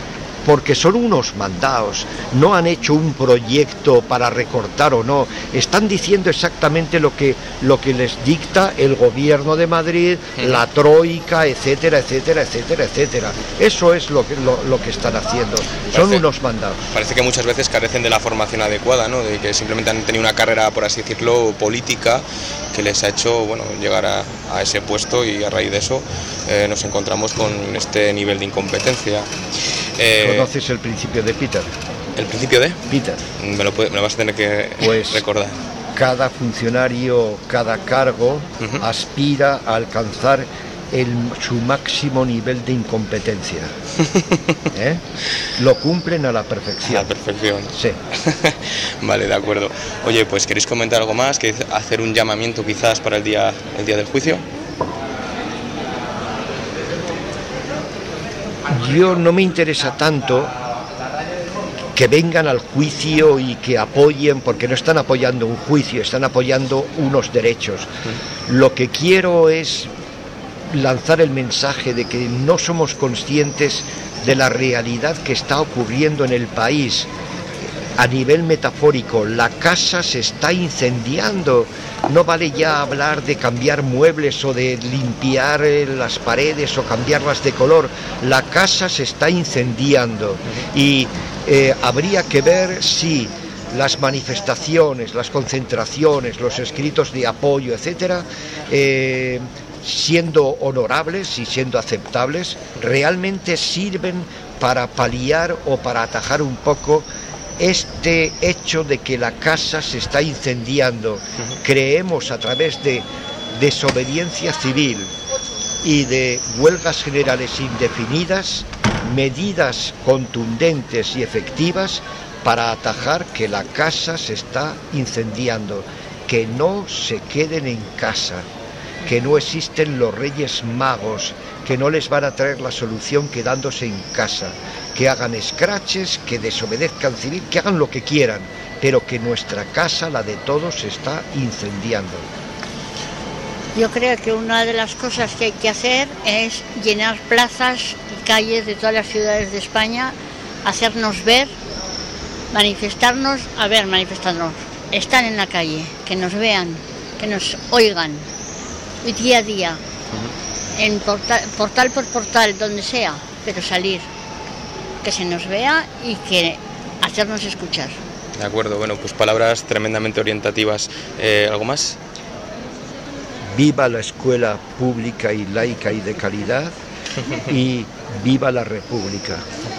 porque son unos mandados, no han hecho un proyecto para recortar o no, están diciendo exactamente lo que les dicta el gobierno de Madrid, la troika, etcétera, etcétera, etcétera, etcétera. Eso es lo que están haciendo, son unos mandados. Parece que muchas veces carecen de la formación adecuada, ¿no? De que simplemente han tenido una carrera, por así decirlo, política, que les ha hecho, bueno, llegar a ese puesto, y a raíz de eso nos encontramos con este nivel de incompetencia. ¿Conoces el principio de Peter? ¿El principio de? Peter. Me lo vas a tener que recordar. Cada funcionario, cada cargo aspira a alcanzar su máximo nivel de incompetencia. Lo cumplen a la perfección. A la perfección. Sí. Vale, de acuerdo. Oye, pues ¿queréis comentar algo más? ¿Queréis hacer un llamamiento quizás para el día del juicio? Yo no me interesa tanto que vengan al juicio y que apoyen, porque no están apoyando un juicio, están apoyando unos derechos. Lo que quiero es lanzar el mensaje de que no somos conscientes de la realidad que está ocurriendo en el país. A nivel metafórico, la casa se está incendiando. No vale ya hablar de cambiar muebles o de limpiar las paredes o cambiarlas de color. La casa se está incendiando y habría que ver si las manifestaciones, las concentraciones, los escritos de apoyo, etcétera, siendo honorables y siendo aceptables, realmente sirven para paliar o para atajar un poco este hecho de que la casa se está incendiando. Creemos, a través de desobediencia civil y de huelgas generales indefinidas, medidas contundentes y efectivas para atajar que la casa se está incendiando, que no se queden en casa, que no existen los Reyes Magos, que no les van a traer la solución quedándose en casa, que hagan scratches, que desobedezcan civil, que hagan lo que quieran, pero que nuestra casa, la de todos, se está incendiando. Yo creo que una de las cosas que hay que hacer es llenar plazas y calles de todas las ciudades de España, hacernos ver, manifestarnos, estar en la calle, que nos vean, que nos oigan, día a día, en portal por portal, donde sea, pero salir, que se nos vea y que hacernos escuchar. De acuerdo, bueno, pues palabras tremendamente orientativas. ¿Algo más? Viva la escuela pública y laica y de calidad, y viva la República.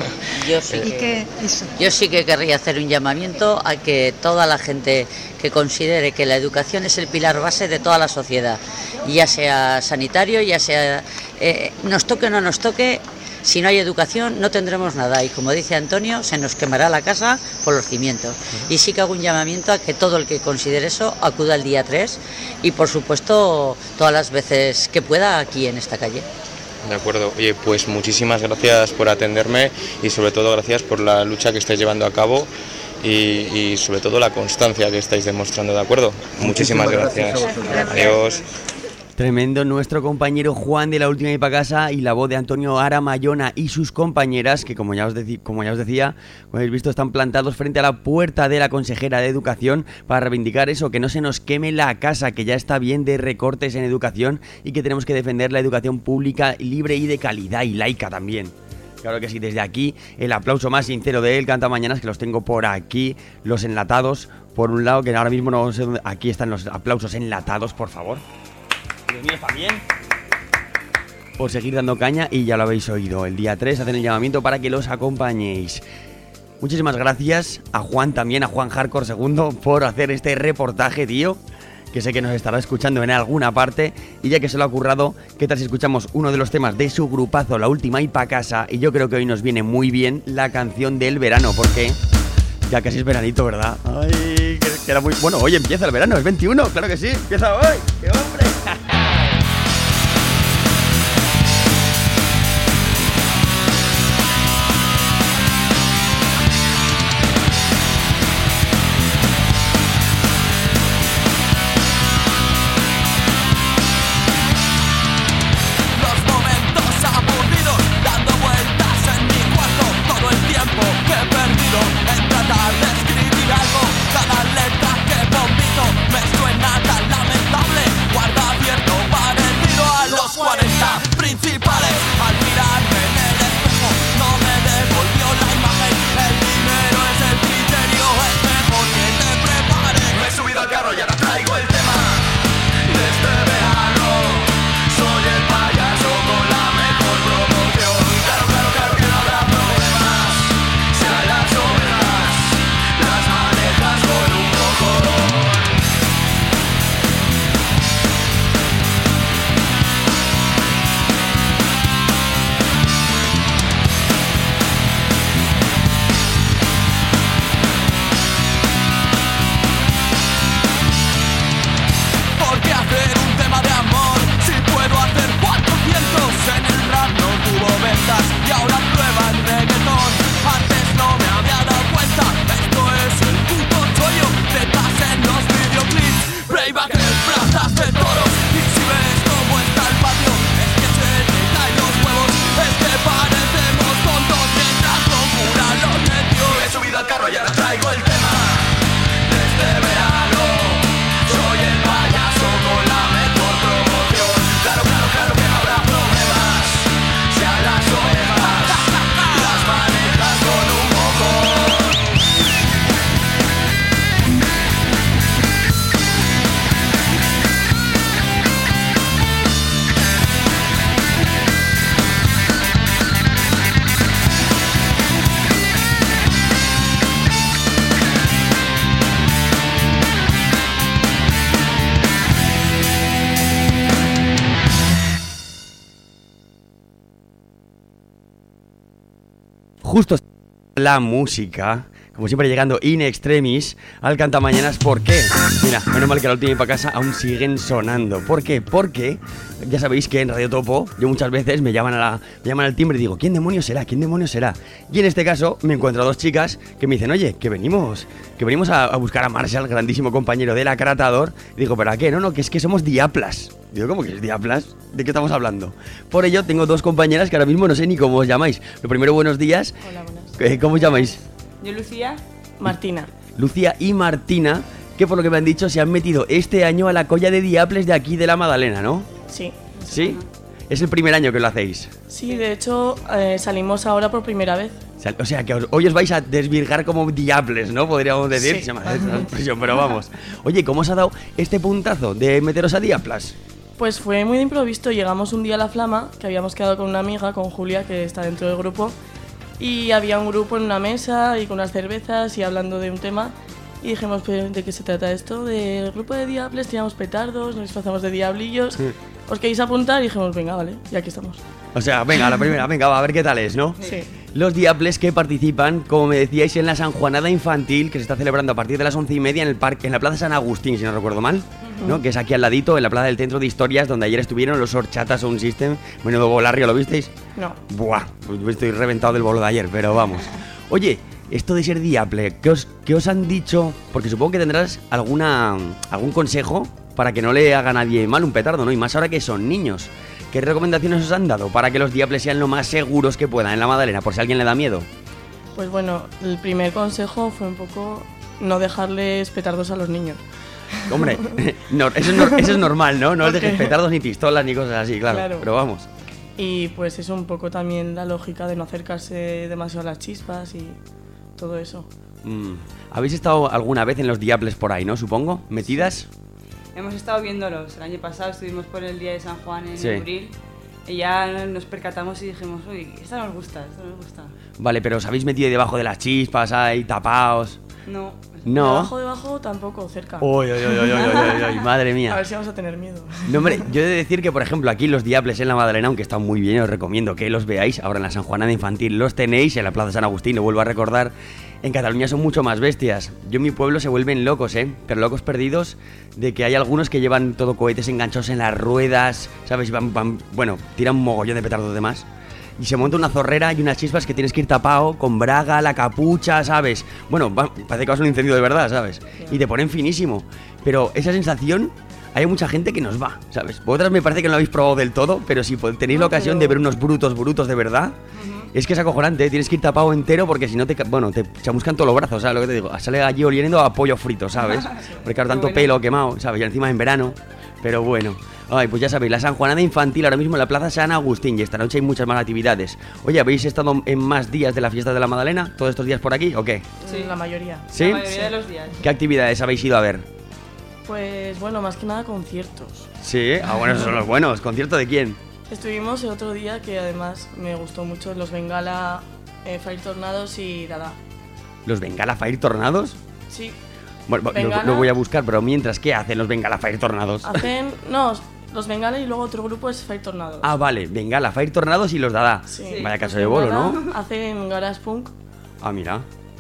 Yo sí que querría hacer un llamamiento a que toda la gente que considere que la educación es el pilar base de toda la sociedad, ya sea sanitario, ya sea nos toque o no nos toque, si no hay educación no tendremos nada, y como dice Antonio, se nos quemará la casa por los cimientos. Y sí que hago un llamamiento a que todo el que considere eso acuda el día 3 y por supuesto todas las veces que pueda aquí en esta calle. De acuerdo. Oye, pues muchísimas gracias por atenderme y sobre todo gracias por la lucha que estáis llevando a cabo y sobre todo la constancia que estáis demostrando, ¿de acuerdo? Muchísimas gracias. Adiós. Tremendo nuestro compañero Juan de La Última y Pa' Casa, y la voz de Antonio Aramayona y sus compañeras, que como ya os decía, como habéis visto, están plantados frente a la puerta de la consejera de Educación para reivindicar eso, que no se nos queme la casa, que ya está bien de recortes en educación y que tenemos que defender la educación pública, libre y de calidad, y laica también. Claro que sí, desde aquí el aplauso más sincero de él, Cantamañanas, que los tengo por aquí, los enlatados, por un lado, que ahora mismo no sé dónde, aquí están los aplausos enlatados, por favor. Los míos también. Por seguir dando caña, y ya lo habéis oído, el día 3 hacen el llamamiento para que los acompañéis. Muchísimas gracias a Juan también, a Juan Hardcore II, por hacer este reportaje, tío, que sé que nos estará escuchando en alguna parte. Y ya que se lo ha currado, ¿qué tal si escuchamos uno de los temas de su grupazo, La Última y Pa' Casa? Y yo creo que hoy nos viene muy bien la canción del verano, porque ya casi es veranito, ¿verdad? Ay, que era muy... Bueno, hoy empieza el verano, es 21, claro que sí, empieza hoy, ¡qué hombre! Los momentos aburridos, dando vueltas en mi cuarto todo el tiempo. justo la música, como siempre llegando in extremis al Cantamañanas. ¿Por qué? Mira, menos mal que la última para casa aún siguen sonando. ¿Por qué? Porque ya sabéis que en Radio Topo yo muchas veces me llaman al timbre y digo, ¿quién demonios será? ¿Quién demonios será? Y en este caso me encuentro a dos chicas que me dicen, oye, que venimos a buscar a Marshall, grandísimo compañero del Acratador. Y digo, ¿pero a qué? No, que es que somos Diaplas. Digo, ¿cómo que es Diaplas? ¿De qué estamos hablando? Por ello tengo dos compañeras que ahora mismo no sé ni cómo os llamáis. Lo primero, buenos días. Hola, buenas. ¿Cómo os llamáis? Yo, Lucía. Martina. Lucía y Martina, que por lo que me han dicho se han metido este año a la colla de Diaples de aquí de la Madalena, ¿no? Sí. ¿Sí? Es el primer año que lo hacéis. Sí, de hecho salimos ahora por primera vez. O sea, que hoy os vais a desvirgar como Diaples, ¿no? Podríamos decir. Sí. Se me hace esa expresión, pero vamos. Oye, ¿cómo os ha dado este puntazo de meteros a Diaplas? Pues fue muy de improviso. Llegamos un día a La Flama, que habíamos quedado con una amiga, con Julia, que está dentro del grupo. Y había un grupo en una mesa y con unas cervezas y hablando de un tema. Y dijimos, ¿de qué se trata esto? Del grupo de Diaples, tiramos petardos, nos disfrazamos de diablillos. Sí. ¿Os queréis apuntar? Y dijimos, venga, vale, y aquí estamos. O sea, venga, la primera, venga, va a ver qué tal es, ¿no? Sí. Los Diaples que participan, como me decíais, en la Sanjuanada Infantil, que se está celebrando a partir de las 11:30 en el parque, en la Plaza San Agustín, si no recuerdo mal, ¿no? Que es aquí al ladito, en la Plaza del Centro de Historias, donde ayer estuvieron los Horchata Sound System. Menudo bolarrio, ¿lo visteis? No. Buah, pues estoy reventado del bolo de ayer, pero vamos. Oye, esto de ser Diaple, ¿qué os han dicho? Porque supongo que tendrás algún consejo para que no le haga a nadie mal un petardo, ¿no? Y más ahora que son niños. ¿Qué recomendaciones os han dado para que los Diaples sean lo más seguros que puedan en la Madalena, por si a alguien le da miedo? Pues bueno, el primer consejo fue un poco no dejarles petardos a los niños. Hombre, no, eso es normal, ¿no? No os dejes petardos ni pistolas ni cosas así, claro. Pero vamos. Y pues es un poco también la lógica de no acercarse demasiado a las chispas y todo eso. ¿Habéis estado alguna vez en los Diaples por ahí, no? Supongo, metidas. Hemos estado viéndolos. El año pasado estuvimos por el día de San Juan en Sí. abril y ya nos percatamos y dijimos, uy, esta nos gusta. Vale, pero os habéis metido debajo de las chispas ahí, tapaos. No. No. Debajo tampoco, cerca. Uy, madre mía. A ver si vamos a tener miedo. No, hombre, yo he de decir que, por ejemplo, aquí los Diaples en la Madalena, aunque están muy bien, os recomiendo que los veáis. Ahora en la Sanjuanada Infantil los tenéis, en la Plaza San Agustín, lo vuelvo a recordar. En Cataluña son mucho más bestias. Yo en mi pueblo se vuelven locos, pero locos perdidos de que hay algunos que llevan todo cohetes enganchados en las ruedas, ¿sabes? Bueno, tiran un mogollón de petardos de más. Y se monta una zorrera y unas chispas que tienes que ir tapado con braga, la capucha, ¿sabes? Bueno, parece que vas a un incendio de verdad, ¿sabes? Y te ponen finísimo. Pero esa sensación, hay mucha gente que nos va, ¿sabes? Vosotras me parece que no lo habéis probado del todo, pero si tenéis la ocasión de ver unos brutos de verdad, es que es acojonante, tienes que ir tapado entero porque si no te chamuscan todos los brazos, ¿sabes lo que te digo? Sale allí oliendo a pollo frito, ¿sabes? Porque claro, tanto pelo quemado, ¿sabes? Y encima en verano, pero bueno. Ay, pues ya sabéis, la Sanjuanada Infantil ahora mismo en la Plaza San Agustín y esta noche hay muchas más actividades. Oye, ¿habéis estado en más días de la fiesta de la Madalena? ¿Todos estos días por aquí o qué? Sí, la mayoría. ¿Sí? La mayoría de los días. ¿Qué actividades habéis ido a ver? Pues bueno, más que nada conciertos. Sí, bueno, esos son los buenos. ¿Concierto de quién? Estuvimos el otro día, que además me gustó mucho, los Bengala, Fire Tornados y Dada. ¿Los Bengala Fire Tornados? Sí. Bueno, lo voy a buscar, pero mientras, ¿qué hacen los Bengala Fire Tornados? Los Bengala y luego otro grupo es Fire Tornados. Ah, vale, Bengala Fire Tornados y los Dada. Sí. Vaya caso de bolo, ¿no? Hacen garage punk. Ah, mira.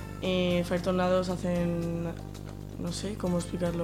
Y Fire Tornados hacen... no sé cómo explicarlo.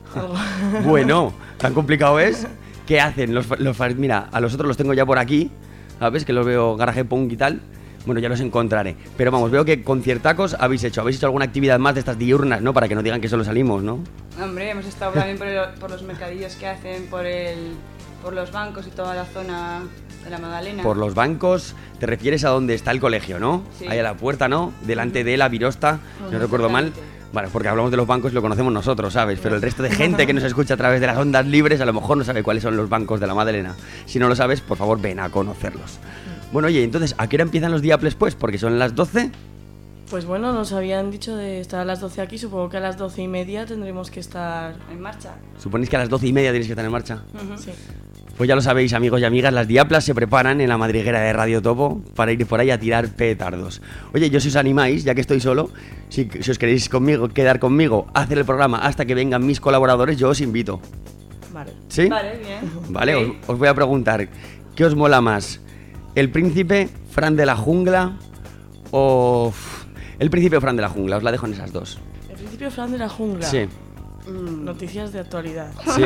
Bueno, tan complicado es. ¿Qué hacen? Mira, a los otros los tengo ya por aquí, ¿sabes? Que los veo garage punk y tal. Bueno, ya los encontraré. Pero vamos, veo que conciertacos habéis hecho alguna actividad más de estas diurnas, ¿no? Para que no digan que solo salimos, ¿no? Hombre, hemos estado también por los mercadillos que hacen, por los bancos y toda la zona de la Madalena. Por los bancos, te refieres a donde está el colegio, ¿no? Sí. Ahí a la puerta, ¿no? Delante de la Virosta, no recuerdo mal. Vale, porque hablamos de los bancos y lo conocemos nosotros, ¿sabes? Pero el resto de gente que nos escucha a través de las ondas libres a lo mejor no sabe cuáles son los bancos de la Madalena. Si no lo sabes, por favor, ven a conocerlos. Bueno, oye, entonces, ¿a qué hora empiezan los Diaples, pues? Porque son las 12. Pues bueno, nos habían dicho de estar a las 12 aquí, supongo que a las 12:30 tendremos que estar en marcha. ¿Suponéis que a las 12:30 tenéis que estar en marcha? Sí. Pues ya lo sabéis, amigos y amigas, las Diaplas se preparan en la madriguera de Radio Topo para ir por ahí a tirar petardos. Oye, yo si os animáis, ya que estoy solo, si os queréis quedar conmigo, hacer el programa hasta que vengan mis colaboradores, yo os invito. Vale. ¿Sí? Vale, bien. Vale, Sí. os voy a preguntar, ¿qué os mola más? ¿El príncipe, Fran de la jungla o El Príncipe Fran de la Jungla? Os la dejo en esas dos. El Príncipe Fran de la Jungla. Sí. Noticias de actualidad. Sí.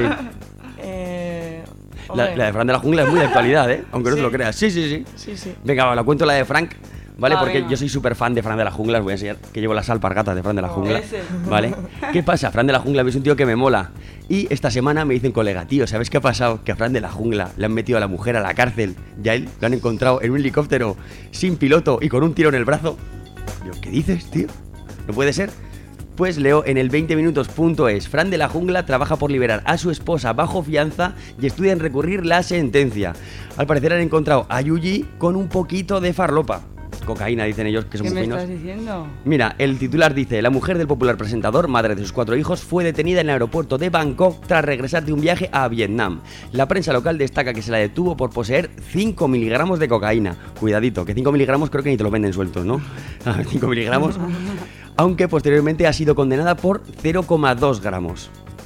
La Hombre. de Fran de la Jungla es muy de actualidad, ¿eh? Aunque no te ¿Sí? lo creas. Sí, sí, sí. Sí, sí. Venga, va, la cuento la de Frank, ¿vale? Va, Porque venga. yo soy súper fan de Fran de la Jungla. Os voy a enseñar que llevo las alpargatas de Fran de la Jungla, ese. ¿vale? ¿Qué pasa? Fran de la Jungla es un tío que me mola. Y esta semana me dicen, colega, tío, ¿sabes qué ha pasado? Que a Fran de la Jungla le han metido a la mujer a la cárcel y a él lo han encontrado en un helicóptero sin piloto y con un tiro en el brazo. Yo, ¿qué dices, tío? ¿No puede ser? Pues leo en el 20minutos.es, Fran de la Jungla trabaja por liberar a su esposa bajo fianza y estudia en recurrir la sentencia. Al parecer han encontrado a Yuyi con un poquito de farlopa. Cocaína, dicen ellos, que son ¿Qué muy me finos. estás diciendo? Mira, el titular dice, la mujer del popular presentador, madre de sus 4 hijos, fue detenida en el aeropuerto de Bangkok tras regresar de un viaje a Vietnam. La prensa local destaca que se la detuvo por poseer 5 miligramos de cocaína. Cuidadito, que 5 miligramos creo que ni te lo venden sueltos, ¿no? 5 miligramos. Aunque posteriormente ha sido condenada por 0,2 gramos.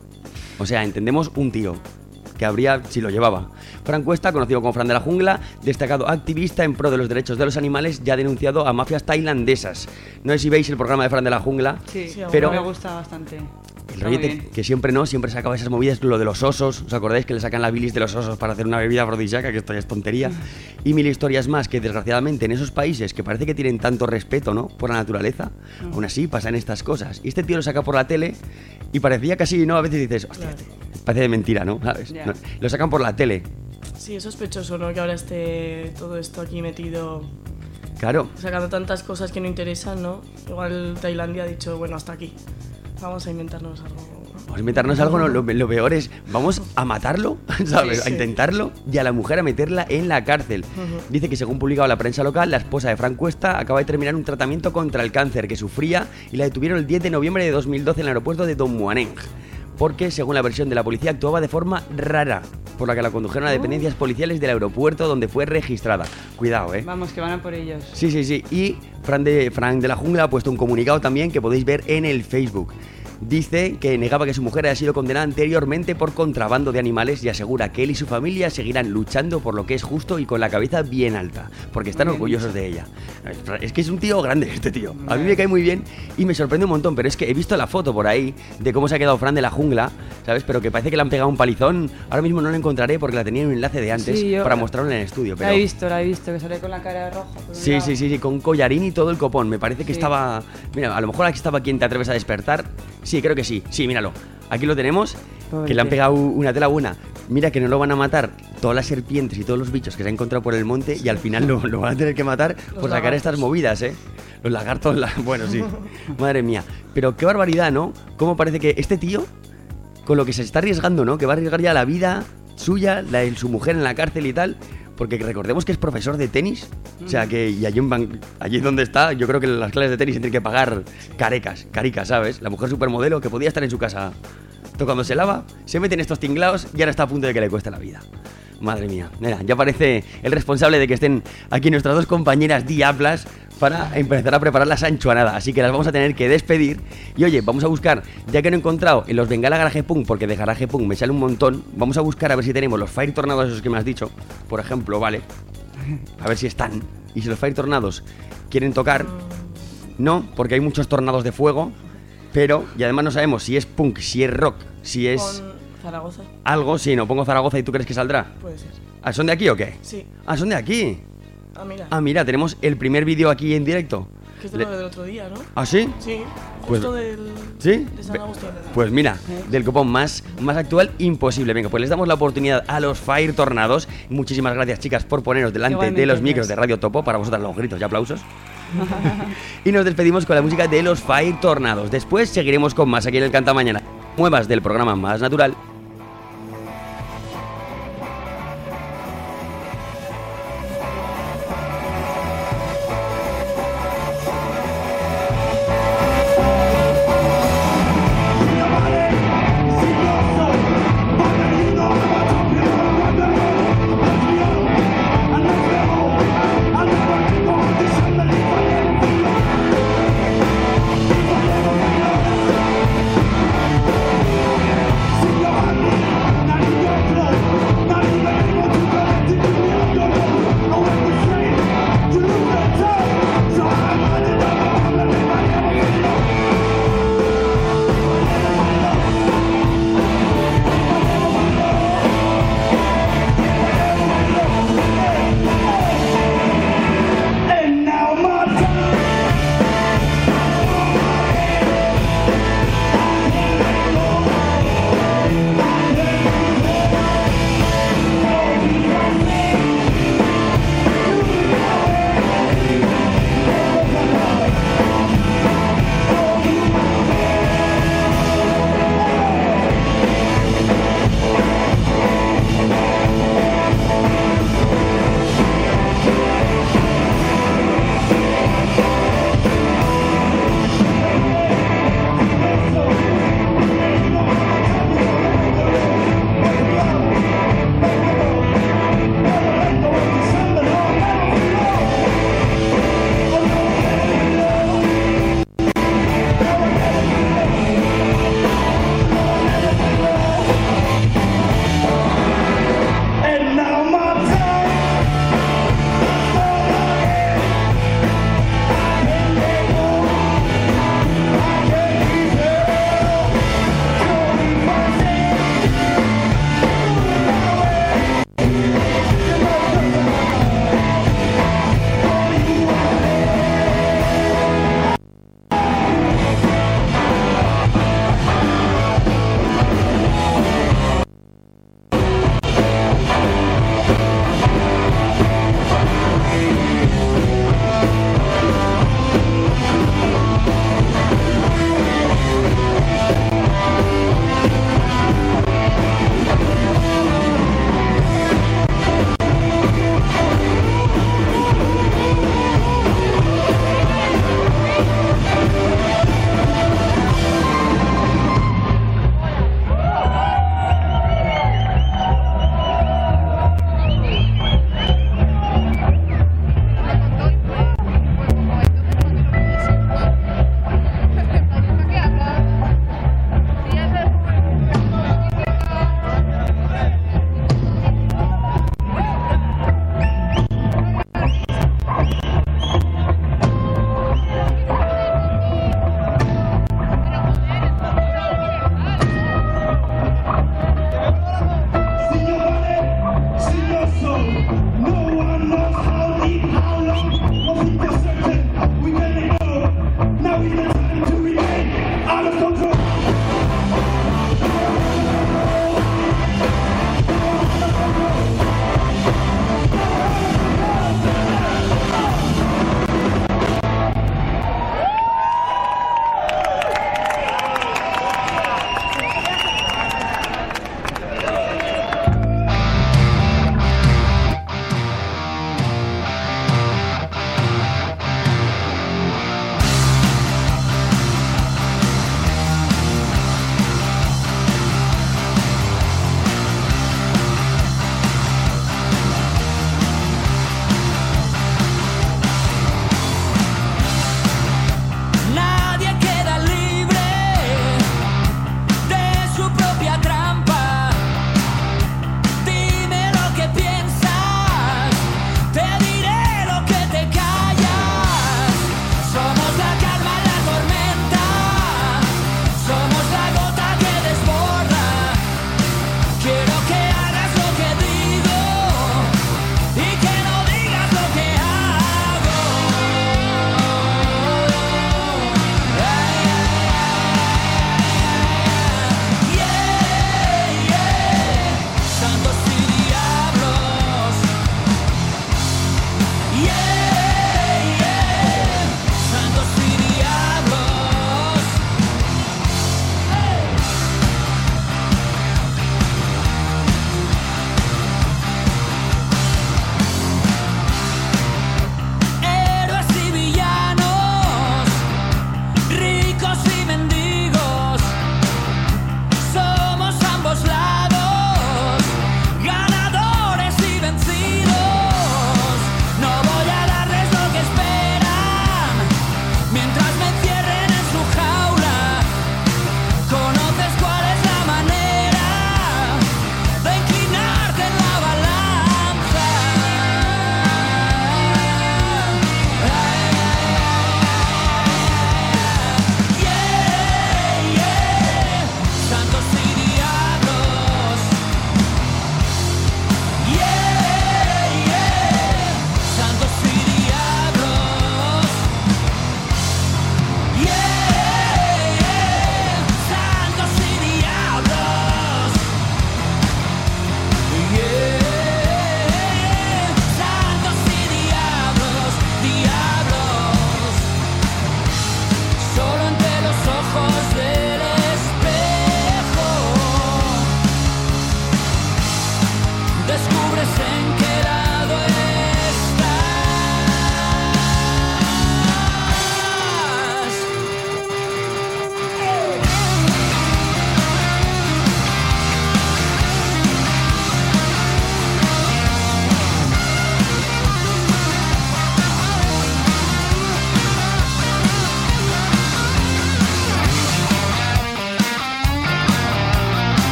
O sea, entendemos un tío que habría si lo llevaba. Fran Cuesta, conocido como Fran de la Jungla, destacado activista en pro de los derechos de los animales, ya ha denunciado a mafias tailandesas. No sé si veis el programa de Fran de la Jungla, Sí, pero me gusta bastante. el Está muy rollete bien. que siempre sacaba esas movidas, lo de los osos. ¿Os acordáis que le sacan la bilis de los osos para hacer una bebida afrodisíaca? Que esto ya es tontería. Y mil historias más que desgraciadamente en esos países que parece que tienen tanto respeto, ¿no?, por la naturaleza, aún así pasan estas cosas. Y este tío lo saca por la tele y parecía casi, ¿no? A veces dices, hostia, parece de mentira, ¿no? ¿Sabes? Ya. No, lo sacan por la tele. Sí, es sospechoso, ¿no? Que ahora esté todo esto aquí metido, Claro. sacando tantas cosas que no interesan, ¿no? Igual Tailandia ha dicho, bueno, hasta aquí. Vamos a inventarnos algo. Vamos a inventarnos algo, ¿no? Lo peor es, vamos a matarlo, ¿sabes? Sí, sí. A intentarlo y a la mujer a meterla en la cárcel. Dice que según publicaba la prensa local, la esposa de Fran Cuesta acaba de terminar un tratamiento contra el cáncer que sufría y la detuvieron el 10 de noviembre de 2012 en el aeropuerto de Don Muaneng. Porque, según la versión de la policía, actuaba de forma rara, por la que la condujeron a dependencias policiales del aeropuerto donde fue registrada. Cuidado, ¿eh? Vamos, que van a por ellos. Sí, sí, sí. Y Fran de la Jungla ha puesto un comunicado también que podéis ver en el Facebook. Dice que negaba que su mujer haya sido condenada anteriormente por contrabando de animales y asegura que él y su familia seguirán luchando por lo que es justo y con la cabeza bien alta, porque están orgullosos de ella. Es que es un tío grande este tío. A mí me cae muy bien y me sorprende un montón, pero es que he visto la foto por ahí de cómo se ha quedado Fran de la Jungla, ¿sabes? Pero que parece que le han pegado un palizón. Ahora mismo no lo encontraré porque la tenía en un enlace de antes Sí, yo- para mostrarlo en el estudio. Pero... La he visto, que sale con la cara roja. por un Sí, lado. sí, con collarín y todo el copón. Me parece que Sí. estaba... Mira, a lo mejor aquí estaba quien te atreves a despertar. Sí, creo que sí. Sí, míralo. Aquí lo tenemos, Pobre que le han tío. pegado una tela buena. Mira que no lo van a matar todas las serpientes y todos los bichos que se ha encontrado por el monte y al final lo van a tener que matar por sacar estas movidas, ¿eh? Los lagartos, bueno, sí. Madre mía. Pero qué barbaridad, ¿no? Cómo parece que este tío, con lo que se está arriesgando, ¿no? Que va a arriesgar ya la vida suya, la de su mujer en la cárcel y tal. Porque recordemos que es profesor de tenis. O sea que, y allí donde está, yo creo que las clases de tenis se tienen que pagar caricas, ¿sabes? La mujer supermodelo que podía estar en su casa cuando se lava, se mete en estos tinglaos y ahora está a punto de que le cueste la vida. Madre mía, mira, ya parece el responsable de que estén aquí nuestras dos compañeras diablas para empezar a preparar la sanchuanada. Así que las vamos a tener que despedir. Y oye, vamos a buscar, ya que no he encontrado en los Bengala Garage Punk, porque de Garage Punk me sale un montón, vamos a buscar a ver si tenemos los Fire Tornados esos que me has dicho, por ejemplo, ¿vale? A ver si están. Y si los Fire Tornados quieren tocar, no, porque hay muchos tornados de fuego, pero, y además no sabemos si es punk, si es rock, si es Con Zaragoza. algo, si no pongo Zaragoza y tú crees que saldrá. Puede ser. ¿Ah, son de aquí o qué? Sí. Ah, son de aquí. Ah, mira. Ah, mira, tenemos el primer vídeo aquí en directo. Que es de lo del otro día, ¿no? ¿Ah, sí? Sí. Pues- Justo del... ¿Sí? De San Agustín. Pues mira, del copón más actual imposible. Venga, pues les damos la oportunidad a los Fire Tornados. Muchísimas gracias, chicas, por poneros delante Igualmente, de los micros gracias. de Radio Topo. Para vosotras los gritos y aplausos. Y nos despedimos con la música de los Fire Tornados. Después seguiremos con más aquí en el Canta Mañana. Muevas del programa Más Natural. Signore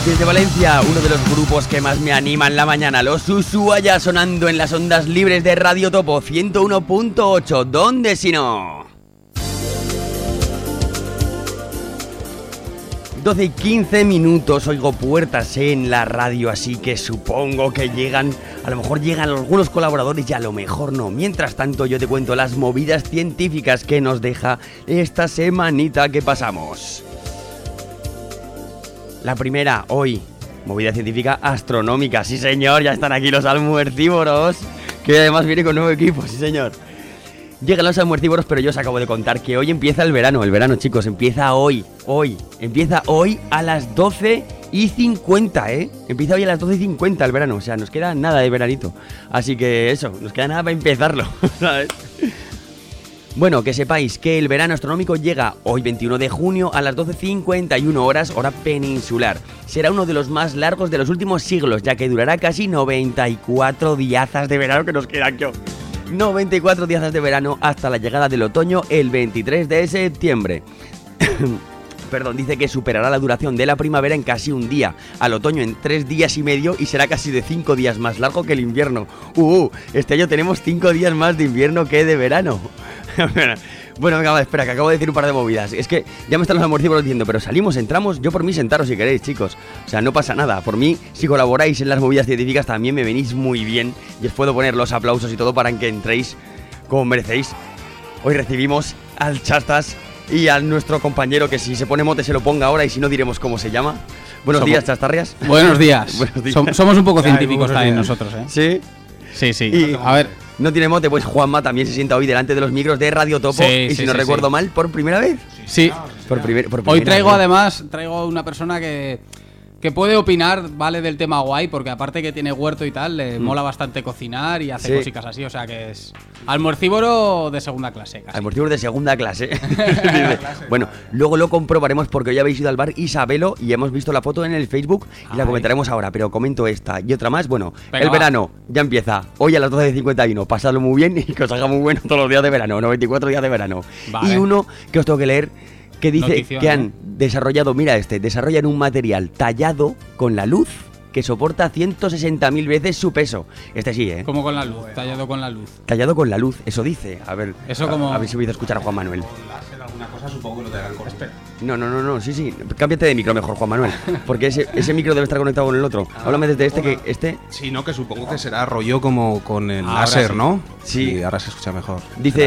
Desde Valencia, uno de los grupos que más me animan la mañana, los Ushuaia, sonando en las ondas libres de Radio Topo 101.8. ¿Dónde si no? 12 y 15 minutos, oigo puertas en la radio, así que supongo que a lo mejor llegan algunos colaboradores y a lo mejor no. Mientras tanto, yo te cuento las movidas científicas que nos deja esta semanita que pasamos. La primera, hoy, movida científica astronómica. Sí, señor, ya están aquí los almuercívoros, que además viene con nuevo equipo, sí, señor. Llegan los almuercívoros, pero yo os acabo de contar que hoy empieza el verano. El verano, chicos, empieza hoy. Empieza hoy a las 12:50, ¿eh? Empieza hoy a las 12:50 el verano, o sea, nos queda nada de veranito. Así que eso, nos queda nada para empezarlo, ¿sabes? Bueno, que sepáis que el verano astronómico llega hoy 21 de junio a las 12:51 horas, hora peninsular. Será uno de los más largos de los últimos siglos, ya que durará casi 94 diazas de verano que nos quedan, 94 días de verano hasta la llegada del otoño el 23 de septiembre. Perdón, dice que superará la duración de la primavera en casi un día, al otoño en 3 días y medio y será casi de 5 días más largo que el invierno. Este año tenemos 5 días más de invierno que de verano. Bueno, venga, espera, que acabo de decir un par de movidas. Es que ya me están los amortiguos diciendo, pero salimos, entramos, yo por mí sentaros si queréis, chicos. O sea, no pasa nada. Por mí, si colaboráis en las movidas científicas también me venís muy bien y os puedo poner los aplausos y todo para que entréis como merecéis. Hoy recibimos al Chastas y a nuestro compañero, que si se pone mote se lo ponga ahora y si no diremos cómo se llama. Buenos días, Chastarrias. Buenos días. Buenos días. Somos un poco científicos también nosotros, ¿eh? Sí. Sí. Y, a ver, no tiene mote, pues Juanma también se sienta hoy delante de los micros de Radio Topo. Y si no recuerdo mal, ¿por primera vez? Sí. Por primera Hoy traigo una persona que puede opinar, ¿vale? Del tema guay, porque aparte que tiene huerto y tal, le mola bastante cocinar y hace cositas así, o sea que es almuercívoro de segunda clase. Almuercívoro de segunda clase. Bueno, luego lo comprobaremos porque hoy habéis ido al bar Isabelo y hemos visto la foto en el Facebook y la comentaremos ahora, pero comento esta y otra más. Bueno, venga, el verano ya empieza hoy a las 12:51, pasadlo muy bien y que os haga muy bueno todos los días de verano, 94 días de verano. Vale. Y uno que os tengo que leer, que dice notición, que han desarrollado, desarrollan un material tallado con la luz que soporta 160.000 veces su peso. Sí, ¿eh? ¿Cómo con la luz? Tallado con la luz. Tallado con la luz, eso dice. A ver, eso como... a ver si voy a escuchar a Juan Manuel. Con láser, alguna cosa, supongo que lo tengan con... Espera. No, sí. Cámbiate de micro mejor, Juan Manuel. Porque ese micro debe estar conectado con el otro. Háblame desde este. Sí, no, que supongo que será rollo como con el láser, sí. ¿no? Sí. Ahora se escucha mejor.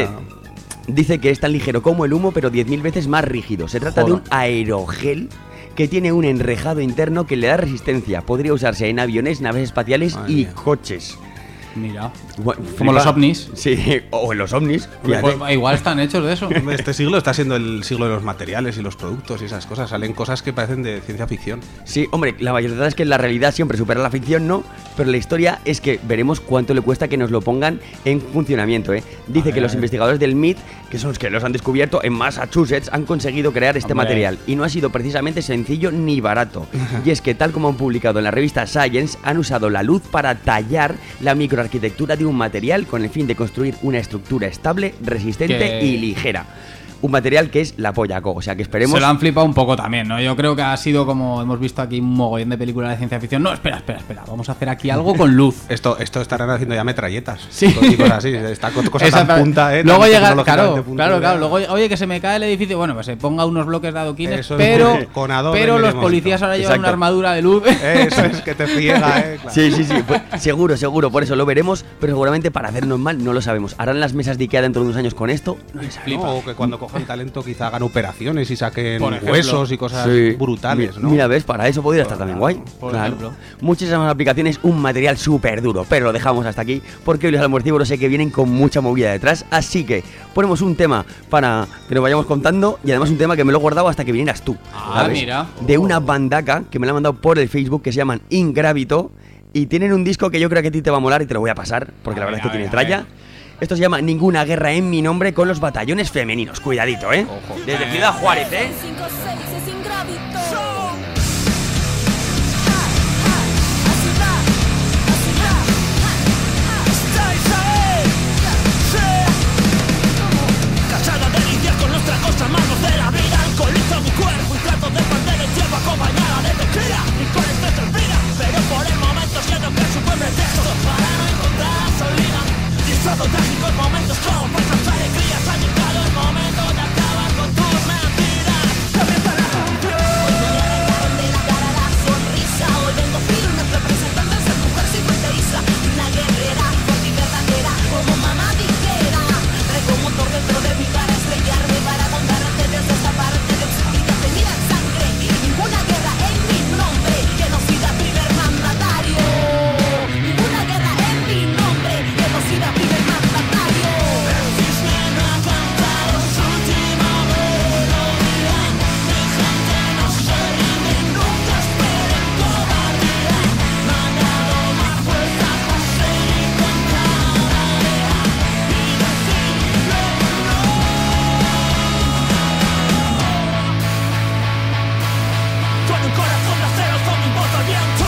Dice que es tan ligero como el humo, pero 10.000 veces más rígido. Se trata de un aerogel que tiene un enrejado interno que le da resistencia. Podría usarse en aviones, naves espaciales y coches. Mira, como los ovnis. Sí, o en los ovnis. Pues, igual están hechos de eso. Este siglo está siendo el siglo de los materiales y los productos y esas cosas. Salen cosas que parecen de ciencia ficción. Sí, hombre, la verdad es que la realidad siempre supera la ficción, ¿no? Pero la historia es que veremos cuánto le cuesta que nos lo pongan en funcionamiento, ¿eh? Dice que los investigadores del MIT, que son los que los han descubierto en Massachusetts, han conseguido crear este material. Y no ha sido precisamente sencillo ni barato. Y es que, tal como han publicado en la revista Science, han usado la luz para tallar la microarquitectura de un material con el fin de construir una estructura estable, resistente y ligera. Un material que es la polla, o sea que esperemos... Se lo han flipado un poco también, ¿no? Yo creo que ha sido como hemos visto aquí un mogollón de películas de ciencia ficción. No, espera, vamos a hacer aquí algo con luz. Esto estarán haciendo ya metralletas. Sí. Y cosas así, está cosas tan punta, Luego llega, claro, luego, oye, que se me cae el edificio, bueno, pues se ponga unos bloques de adoquines, pero los policías ahora llevan una armadura de luz. Eso es, que te friega, claro. Sí, pues, seguro, por eso lo veremos, pero seguramente para hacernos mal no lo sabemos. ¿Harán las mesas de Ikea dentro de unos años con esto? No les sabemos. O que cuando cojan talento quizá hagan operaciones y saquen huesos y cosas brutales, ¿no? Mira, ves, para eso podría estar también guay. Por ejemplo. Muchísimas aplicaciones, un material súper duro, pero lo dejamos hasta aquí porque hoy los almuercívoros sé que vienen con mucha movida detrás, así que ponemos un tema para que nos vayamos contando y además un tema que me lo he guardado hasta que vinieras tú. Mira. De una bandaca que me la han mandado por el Facebook que se llaman Ingravito y tienen un disco que yo creo que a ti te va a molar y te lo voy a pasar porque la verdad es que tiene tralla. Esto se llama Ninguna guerra en mi nombre con los batallones femeninos. Cuidadito, ¿eh? Ojo. Desde Ciudad Juárez, ¿eh? Cansada de lidiar con los tragos amargos de la vida. Alcoholizo mi cuerpo y trato de perder el tiempo acompañada de tequila. con un corazón de acero con mi voz al viento.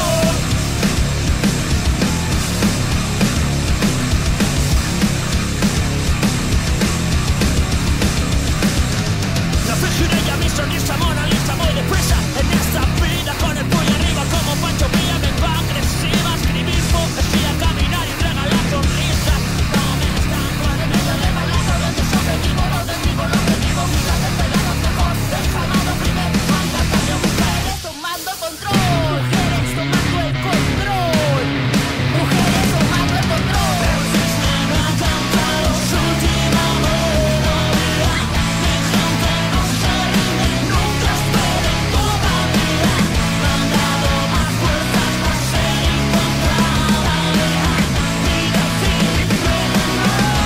La figura y a mi sonrisa Mona Lisa voy deprisa en esta vida con el puño arriba como Pancho Villa. Vengo agresiva a escribir poesía, caminar y regalar sonrisas. No me estanco en medio de balazo donde sobrevivo, lo desvivo, lo que digo. Vida de pedazo mejor, dejamado primero. Manda cambio, mujeres tomando control. Mujeres tomando el control. Mujeres tomando el control. El cisne me ha cantado su última melodía. Mi gente no se rinde, nunca esperen todavía. Me han dado más fuerzas para ser encontrada. Vida sin freno.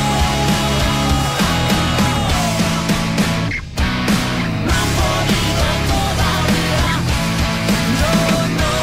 No han podido todavía. No, no, no.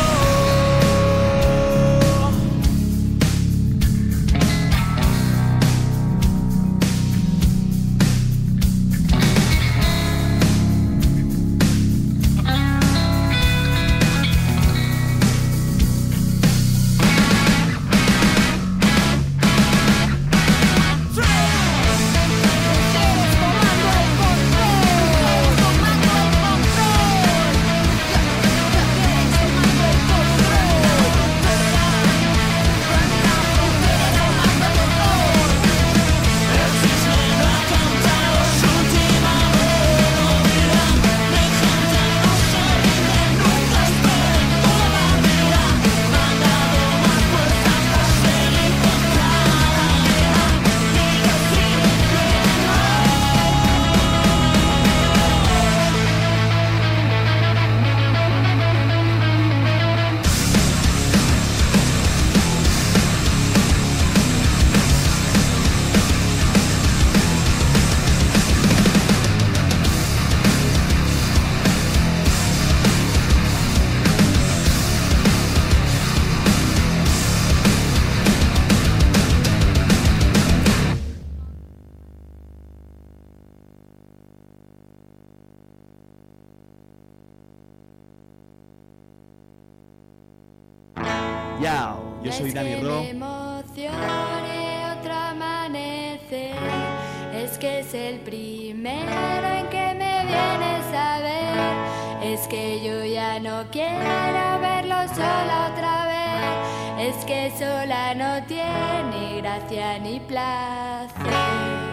Yao, yo soy Dani Ro. Me emocione otro amanecer. Es que es el primero en que me vienes a ver. Es que yo ya no quiero verlo sola otra vez. Es que sola no tiene gracia ni placer.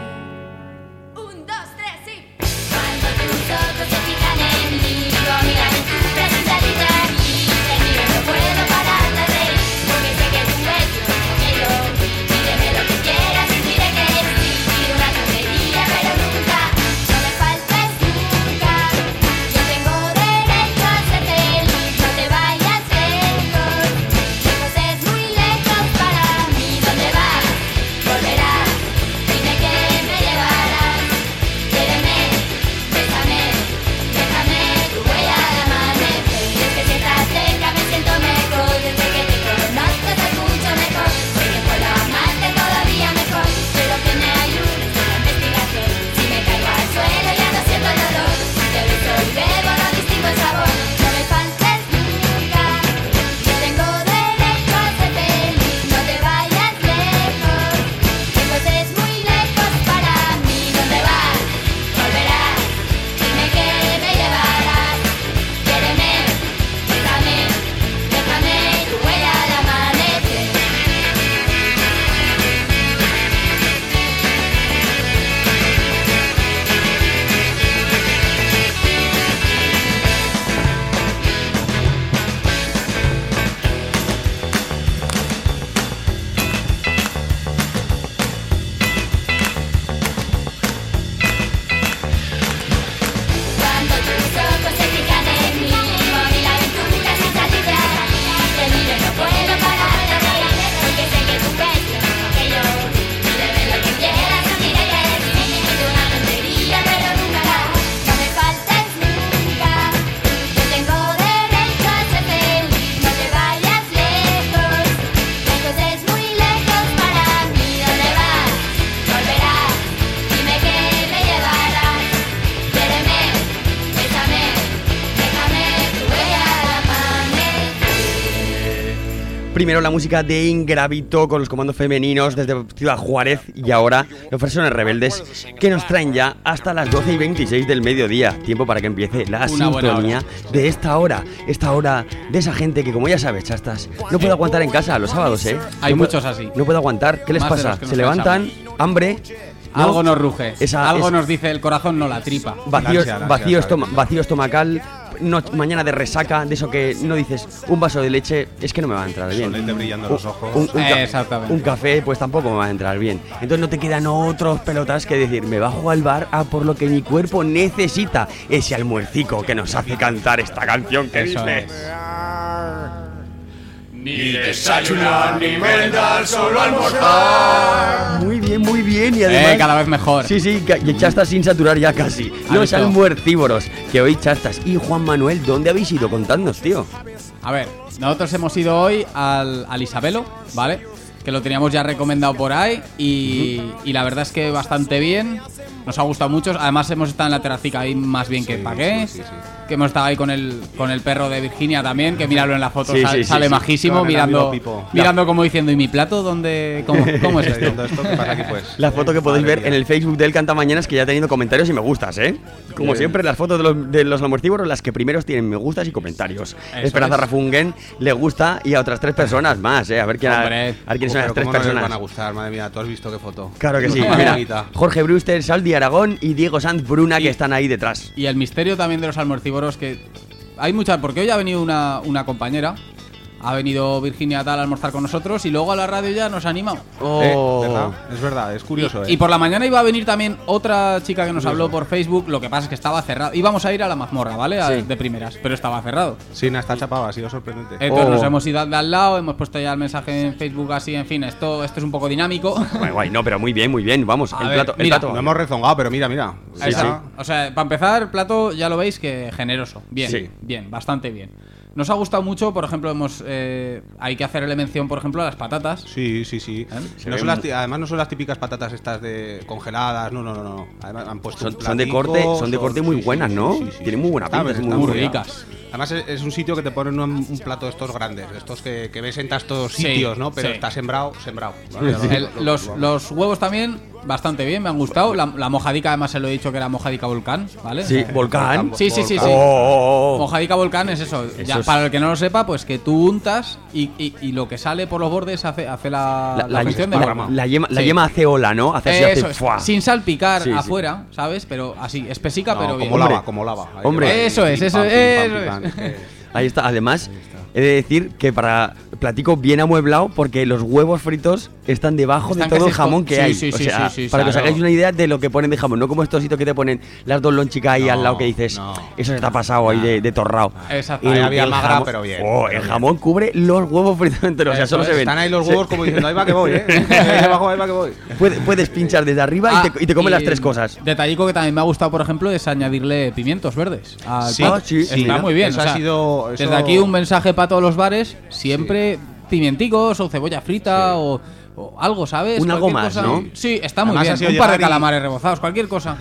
1, 2, 3 y... Cuando tus ojos se fijan en mí, digo, mira, tú precisas de mí. Te miro, no puedo parar de reír, porque sé que tú eres lo que quiero. Pídeme lo que quieras y diré que sí. Pido una tontería, pero nunca, no me faltes nunca. Yo tengo derecho a ser feliz, no te vayas lejos. Lejos es muy lejos para mí. ¿Dónde vas? Volverás. Dime que me llevarás. Quédeme, bésame, déjame tu huella. Primero la música de Ingravito con los comandos femeninos desde Ciudad Juárez y ahora los Versiones Rebeldes que nos traen ya hasta las 12:26 del mediodía. Tiempo para que empiece la Una buena sintonía de esta hora de esa gente que, como ya sabes, chastas, no puede aguantar en casa los sábados, ¿eh? Hay No muchos puede- así. No puede aguantar. ¿Qué les Más de pasa? los que nos Se levantan, hambre. ¿no? Algo nos ruge. Algo esa- nos dice el corazón, no la tripa. Vacío estomacal, mañana de resaca, de eso que no dices un vaso de leche, es que no me va a entrar bien. Solete brillando los ojos. Exactamente. Un café, pues tampoco me va a entrar bien. Entonces no te quedan otros pelotas que decir, me bajo al bar a por lo que mi cuerpo necesita, ese almuercico que nos hace cantar esta canción que Eso dice... es. Ni desayunar ni merendar, solo almorzar. Muy bien y además... cada vez mejor. Sí, y chastas sin saturar ya casi. Los visto? almuercívoros, que hoy chastas. Y Juan Manuel, ¿dónde habéis ido? Contadnos, tío. A ver, nosotros hemos ido hoy al Isabelo, ¿vale? Que lo teníamos ya recomendado por ahí y la verdad es que bastante bien. Nos ha gustado mucho. Además hemos estado en la terracica ahí más bien que para qué. Que hemos estado ahí con el perro de Virginia también, que míralo en la foto, sale majísimo, Con el mirando amigo Pipo. mirando como diciendo, ¿y mi plato dónde? ¿Cómo es esto? ¿Qué pasa aquí, pues? La foto que podéis ver en el Facebook del Cantamañanas, que ya ha tenido comentarios y me gustas, ¿eh? Como Bien. siempre, las fotos de los almuercívoros, las que primeros tienen me gustas y comentarios. Eso Esperanza es. Rafungen le gusta y a otras 3 personas más, ¿eh? A ver, Hombre. a ver quiénes son las 3 ¿Cómo no les personas. van a gustar? Madre mía, ¿tú has visto qué foto? Claro que sí. Muy Mira, bonita. Jorge Brewster, Saldi Aragón y Diego Sanz Bruna, que están ahí detrás. Y el misterio también de los almuercívoros, que hay muchas, porque hoy ha venido una compañera, ha venido Virginia tal a almorzar con nosotros y luego a la radio ya nos ha animado. ¿Verdad? Es verdad, es curioso, Y por la mañana iba a venir también otra chica que nos habló por Facebook, lo que pasa es que estaba cerrado. Íbamos a ir a la mazmorra, ¿vale? Sí. De primeras, pero estaba cerrado. Sí, está chapado, ha sido sorprendente. Entonces nos hemos ido de al lado, hemos puesto ya el mensaje en Facebook así, en fin, esto es un poco dinámico. Guay, no, pero muy bien, vamos, A el ver, plato. mira, No hemos rezongado, pero mira. Ahí está. O sea, para empezar, el plato ya lo veis que generoso. Bien, Sí. bien, bastante bien. Nos ha gustado mucho, por ejemplo, hay que hacerle mención, por ejemplo, a las patatas. Sí. Se No ve son además no son las típicas patatas estas de congeladas, no. Además han puesto un Son de platico, corte muy buenas, ¿no? Tienen muy buena pinta, Están son muy ricas. Además es un sitio que te ponen un plato de estos grandes, de estos que ves en estos Sí, sitios, ¿no? Pero sí. está sembrado. ¿vale? Los huevos también, bastante bien, me han gustado. La mojadica, además se lo he dicho que era mojadica volcán, ¿vale? Sí, volcán. Sí. Oh. Mojadica volcán es eso. Ya, para el que no lo sepa, pues que tú untas y lo que sale por los bordes hace la función de la yema Sí. hace ola, ¿no? Hace así, Eso hace es, ¡fua! sin salpicar Sí, sí. afuera, ¿sabes? Pero así, espesica, No, pero bien. como lava. Ahí Hombre. que va, Eso es, pim, eso pam, es, pim, eso pam, es. pim, pam. Ahí está. Además, he de decir que para platico bien amueblado porque los huevos fritos están debajo Están de todo casi el jamón que sí, hay. sí, o sí, sea, sí, para que os claro. hagáis una idea de lo que ponen de jamón. No como estos sitios que te ponen las dos lonchicas ahí al lado que dices, eso se está pasado ahí de torrao. Exacto. Ahí había magra, jamón, pero bien. el jamón cubre los huevos fritos enteros. O sea, solo se ven. Están ahí los Se- huevos como diciendo, ahí va que voy, ahí abajo, ahí va que voy. Puedes pinchar desde arriba y te comes las 3 cosas. Detallico que también me ha gustado, por ejemplo, es añadirle pimientos verdes al Sí, plato. sí, Está mira, muy bien. eso o sea, ha sido- desde eso- aquí un mensaje para todos los bares, siempre pimienticos o cebolla frita o algo, ¿sabes? Un algo Cualquier más, cosa. ¿no? Sí, está muy Además, bien. ha sido Un par de llegar y- calamares rebozados, cualquier cosa.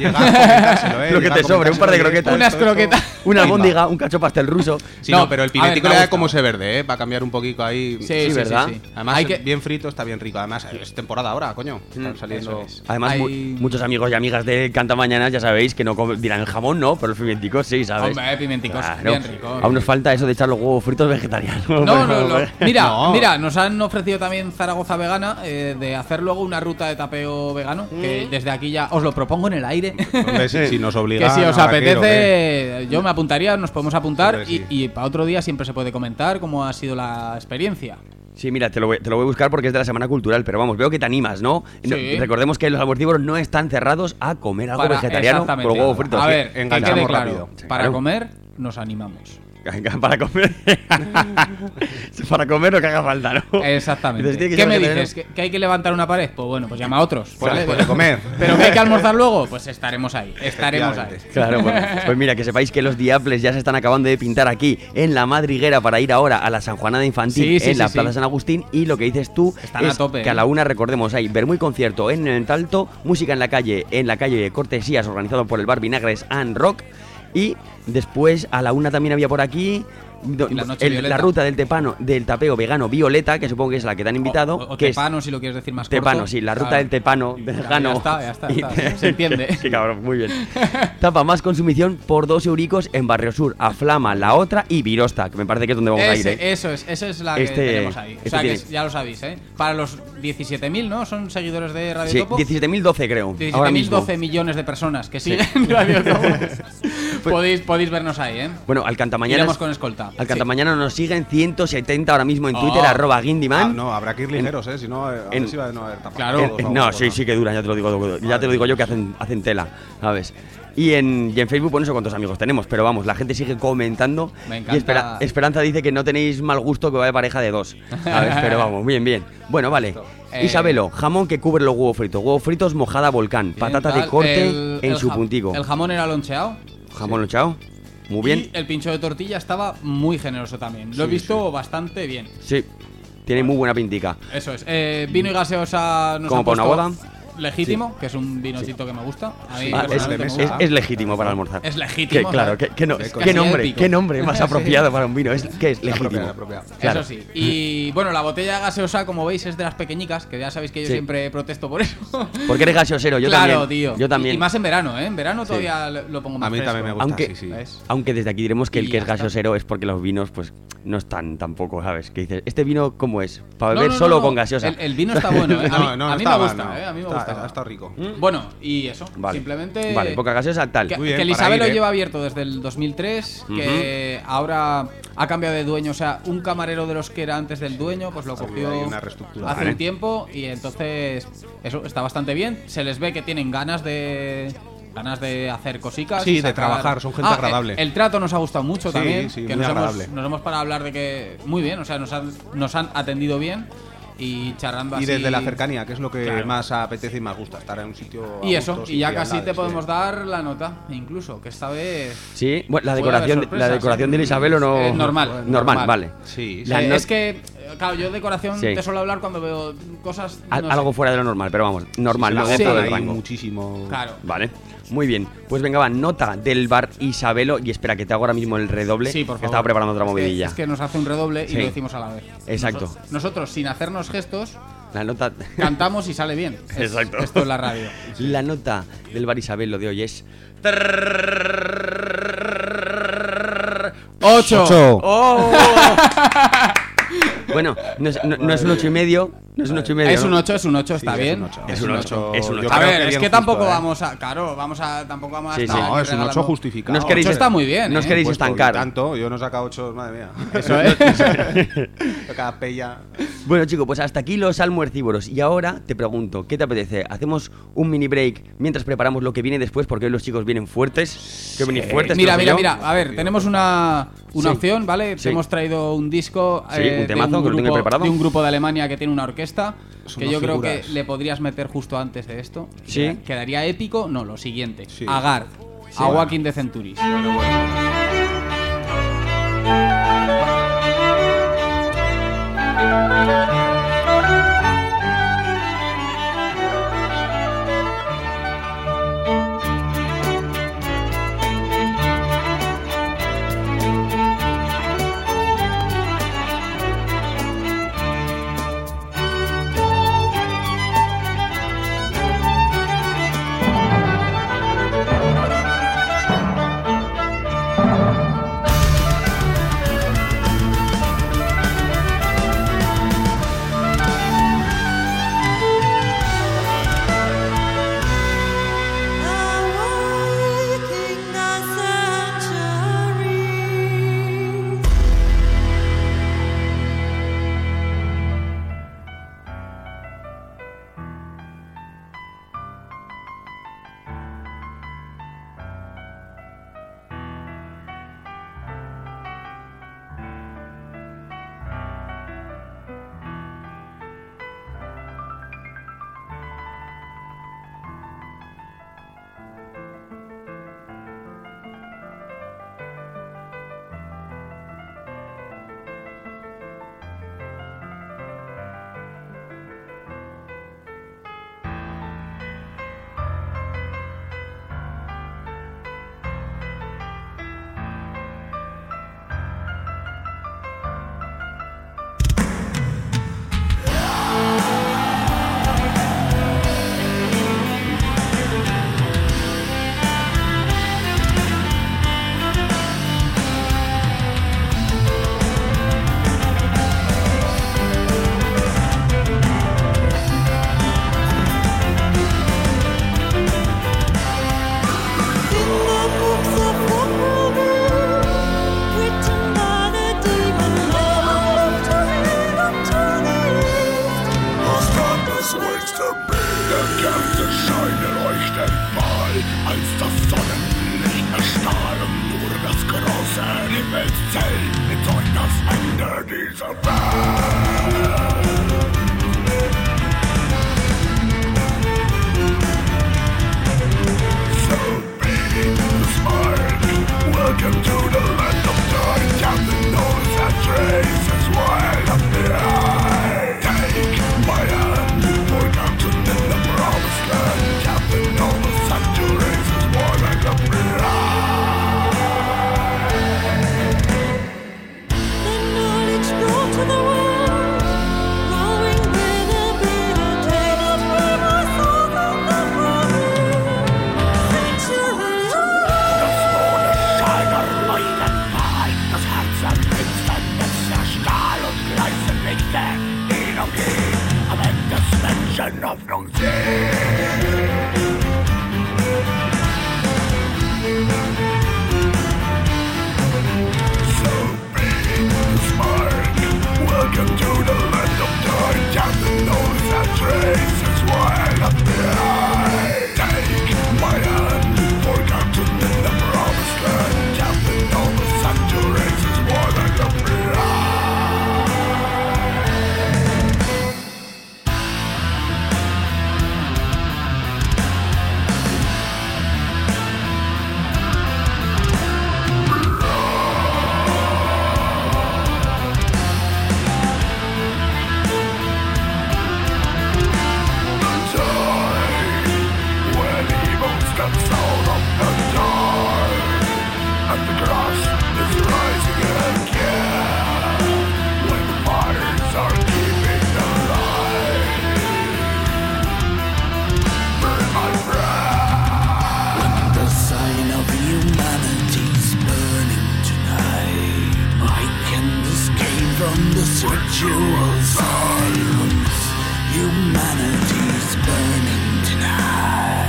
Lo que te sobre, un par de croquetas. Unas croquetas. Una albóndiga, un cacho pastel ruso. Sí, no, pero el pimentico a ver, le me ha da como ese verde, para cambiar un poquito ahí. Sí, ¿verdad? Sí. Además, Hay que- bien frito, está bien rico. Además, es temporada ahora, coño. Están saliendo. Además, muchos amigos y amigas de Canta Mañanas ya sabéis que no dirán el jamón, no, pero el pimentico sí, ¿sabes? Hombre, pimenticos, bien rico. Aún nos falta eso de echar los huevos fritos vegetarianos. No, mira, No. mira, nos han ofrecido también Zaragoza Vegana de hacer luego una ruta de tapeo vegano, que desde aquí ya os lo propongo en el aire. Hombre, si nos obligan. Que si os ahora quiero, apetece, yo me apuntaría, nos podemos apuntar Hombre, sí. y para otro día siempre se puede comentar cómo ha sido la experiencia. Sí, mira, te lo voy a buscar porque es de la Semana Cultural, pero vamos, veo que te animas, ¿no? Sí. Recordemos que los almuercívoros no están cerrados a comer algo vegetariano exactamente. con los huevos fritos. A ver, que enganchamos quede claro, rápido. para Claro. comer nos animamos. Para comer. Para comer lo que haga falta, ¿no? Exactamente. Entonces, tiene que ¿Qué ser me vegetariano. dices? ¿Que hay que levantar una pared? Pues bueno, pues llama a otros. Pues ¿vale? después de comer. Pero que hay que almorzar luego, pues estaremos ahí. Estaremos ahí. Claro, bueno, pues mira, que sepáis que los Diables ya se están acabando de pintar aquí en la Madriguera para ir ahora a la San Juanada Infantil Sí, en la sí. Plaza San Agustín. Y lo que dices tú Están a es tope, que a la una, recordemos, hay Bermú y concierto en el Talto, música en la calle de Cortesías organizado por el bar Vinagres and Rock. Y Después, a la 1 también había por aquí Y la noche violeta. la ruta del tapeo vegano Violeta, que supongo que es la que te han invitado. O que tepano, si lo quieres decir más tepano, corto. sí, la ruta Claro. del tepano vegano. Ya está, se entiende. Qué cabrón, muy bien. Tapa más consumición por 2 euricos en Barrio Sur, a Flama, La Otra y Virosta, que me parece que es donde vamos a ir, ¿eh? Esa es la que tenemos ahí. O sea, que ya lo sabéis, ¿eh? Para los 17.000, ¿no? Son seguidores de Radio Sí, Topo. 17.012 creo. Ahora mismo. 17.012 millones de personas que siguen Radio Topo. podéis vernos ahí, ¿eh? Bueno, al Cantamañana. Iremos con escolta. Al Cantamañana nos siguen 170 ahora mismo en Twitter, Oh. @Guindyman. No, habrá que ir ligeros, si no, a ver si va a no haber tapado. Claro. No, sí que dura, ya te lo digo yo que hacen tela, ¿sabes? Y en Facebook, pues no sé cuántos amigos tenemos, pero vamos, la gente sigue comentando. Me Y encanta. Esperanza dice que no tenéis mal gusto, que va de pareja de 2. ¿Sabes? Pero vamos, bien. Bueno, vale. Isabelo, jamón que cubre los huevos fritos. Huevos fritos, mojada volcán. Patata de tal. corte en su puntico. El jamón era loncheado. Jamón lonchado. Muy bien. Y el pincho de tortilla estaba muy generoso también. Lo he visto bastante bien. Sí, tiene muy buena pintica. Eso es. Vino y gaseosa nos ¿Como han para una puesto boda? Legítimo, que es un vinocito que me gusta. A mí Ah, personalmente me gusta. es legítimo para almorzar. Es legítimo, Claro, ¿sabes? Es ¿qué casi nombre? épico. ¿Qué nombre más Sí. apropiado para un vino? Es legítimo. Claro. Eso sí. Y bueno, la botella gaseosa, como veis, es de las pequeñicas, que ya sabéis que yo Sí. siempre protesto por eso. Porque eres gaseosero, yo claro, también. tío. Yo también. Y más en verano, ¿eh? En verano Sí. todavía lo pongo más A mí fresco. también me gusta, Aunque, sí. aunque desde aquí diremos que el Y que es ya está. gaseosero es porque los vinos pues no están tampoco, ¿sabes? Que dices, ¿este vino cómo es? ¿Para No, beber no, solo no. o con gaseosa? El vino está bueno, ¿eh? A mí me está mal, gusta, no. ¿eh? A mí me Está- gusta. está rico. Bueno, y eso. Vale. Simplemente. Vale, poca gaseosa, tal. Que, Muy bien, que el para Isabel ir, lo ¿eh? lleva abierto desde el 2003, que ahora ha cambiado de dueño. O sea, un camarero de los que era antes del dueño, pues lo cogió hay una reestructura. hace Vale. un tiempo y entonces eso está bastante bien. Se les ve que tienen ganas de hacer cositas. Sí, y de trabajar, son gente agradable. El trato nos ha gustado mucho Sí, también. sí, que muy nos agradable. hemos parado a hablar de que muy bien, o sea, nos han atendido bien y charlando Y así. desde la cercanía, que es lo que Claro. más apetece y más gusta, estar en un sitio. a Y eso, gusto, y ya sin casi te frialdades, podemos sí. dar la nota, incluso, que esta vez. Sí, bueno, la puede haber decoración, sorpresas, la decoración ¿eh? de Isabel o no. Normal. Vale. Sí, La no- Es que, claro, yo de decoración Sí. te suelo hablar cuando veo cosas. no sé. Algo fuera de lo normal, pero vamos, normal, Sí, no se dentro la del juegan ahí rango. muchísimo. Claro. Vale, muy bien. Pues venga, va, nota del bar Isabelo. Y espera, que te hago ahora mismo el redoble. Sí, por que favor. estaba preparando otra Es que- movidilla. Es que nos hace un redoble Sí. y lo decimos a la vez. Exacto. Nosotros, sin hacernos gestos, La nota. cantamos y sale bien. Exacto. Esto es la radio. La nota del bar Isabelo de hoy es. 8. ¡Oh! Bueno, no es un 8,5. No es un 8,5. Es ¿no? un 8, está Sí, es bien. un 8. Es un 8. Yo Es un 8. creo A ver, que es bien que justo, tampoco ¿eh? vamos a. Claro, tampoco vamos a. Sí, estar sí. No, es un 8 regalando. justificado. No os queréis- 8 está muy bien. no os ¿eh? queréis Pues, estancar. tanto, yo no he sacado 8, madre mía. Eso es. Cada pella. Bueno, chicos, pues hasta aquí los almuercívoros. Y ahora te pregunto, ¿qué te apetece? ¿Hacemos un mini break mientras preparamos lo que viene después? Porque hoy los chicos vienen fuertes. Que venís fuertes. Mira, creo mira, yo. mira. A ver, tenemos una Sí. opción, ¿vale? Sí. Te hemos traído un disco Sí, un temazo que lo tengo preparado. de un grupo de Alemania que tiene una orquesta. Son Que unas yo creo figuras. que le podrías meter justo antes de esto. Sí. Quedaría épico. No, lo siguiente. Sí. Agar. A Walking the Centuries. Bueno. Humanities are bad. So be the smart. Welcome to the land of joy. Captain knows and traces while I'm behind. Take my hand for captain in the promised land. Captain knows and traces while I'm behind. To the world, growing with a bitter taste. Where my soul from the centuries. Das Mondesscheiner leuchten fein, das Herz erblitzt ein letzter Stahl und gleißende Lichter, die noch nie am Ende des Menschen Hoffnung sehen. So be the spark. Welcome to the land of joy. Captain knows that traces while I'm behind. Take my hand for captain in the promised land. Captain knows that traces while I'm behind. When evil steps out of the dark and the grass is rising again, when fires are keeping alive, burn my breath. When the sign of humanity's burning tonight, I can escape from this ritual silence. Humanity's burning tonight.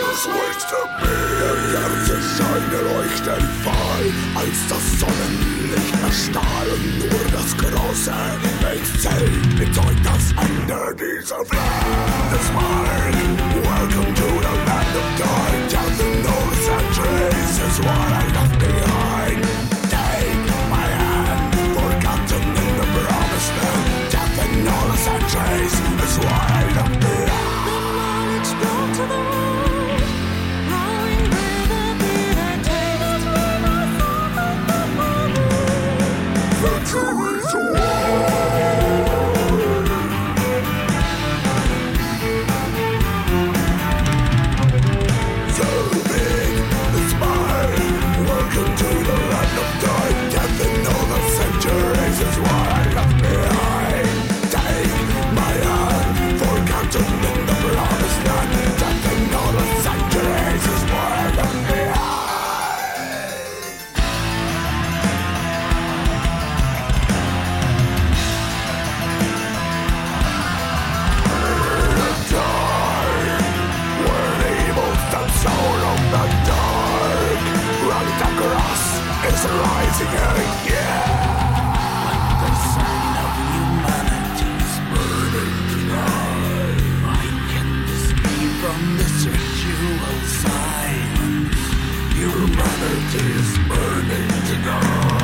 es Worte mir, Herzen scheine leuchten voll, als das Sonnenlicht erstrahlen, nur das große Endziel bezeugt das Ende dieser Welt. Das Mark, welcome to the land of dark, death and no centuries is what I left behind. Take my hand, forgotten in the promised land, death and no centuries is what I left behind. To the road, rolling with a bitter taste. Victory's so big, it's mine. Welcome to the land of time. Death and all the centuries is what I left behind. Take my hand, forgotten in the promised land. All the centuries is what I left behind. The time when evil steps out of the dark, right across is rising again. When the sun of humanity is burning tonight, I can escape from this ritual silence. Humanity is burning tonight.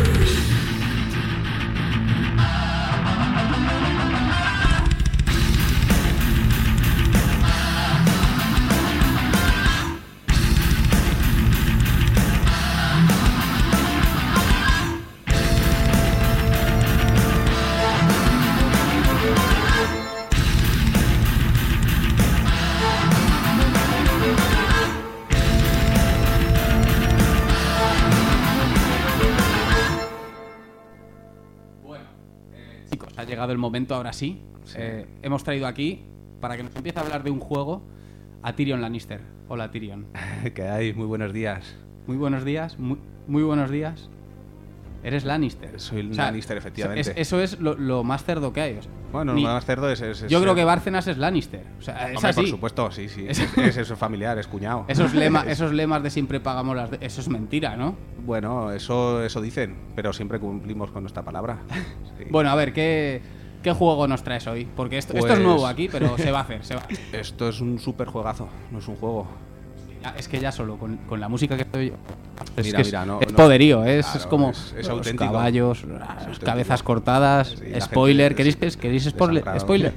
Ha llegado el momento, ahora sí. Hemos traído aquí, para que nos empiece a hablar de un juego, a Tyrion Lannister. Hola, Tyrion. ¿Qué hay? Muy buenos días. Muy buenos días, muy buenos días. Eres Lannister. Soy Lannister, efectivamente. Eso es lo más cerdo que hay. O sea, bueno, lo más cerdo es yo creo que Bárcenas es Lannister. O sea, es hombre, así. por supuesto, sí. Es eso familiar, es cuñado. Esos lemas de siempre pagamos las... Eso es mentira, ¿no? Bueno, eso dicen, pero siempre cumplimos con nuestra palabra. Sí. Bueno, a ver, ¿qué juego nos traes hoy? Porque esto es nuevo aquí, pero se va a hacer. Esto es un súper juegazo, no es un juego. Es que ya solo con la música que estoy yo... Es es poderío, es claro, es los auténtico. Caballos, las cabezas cortadas, sí, spoiler, ¿queréis spoiler?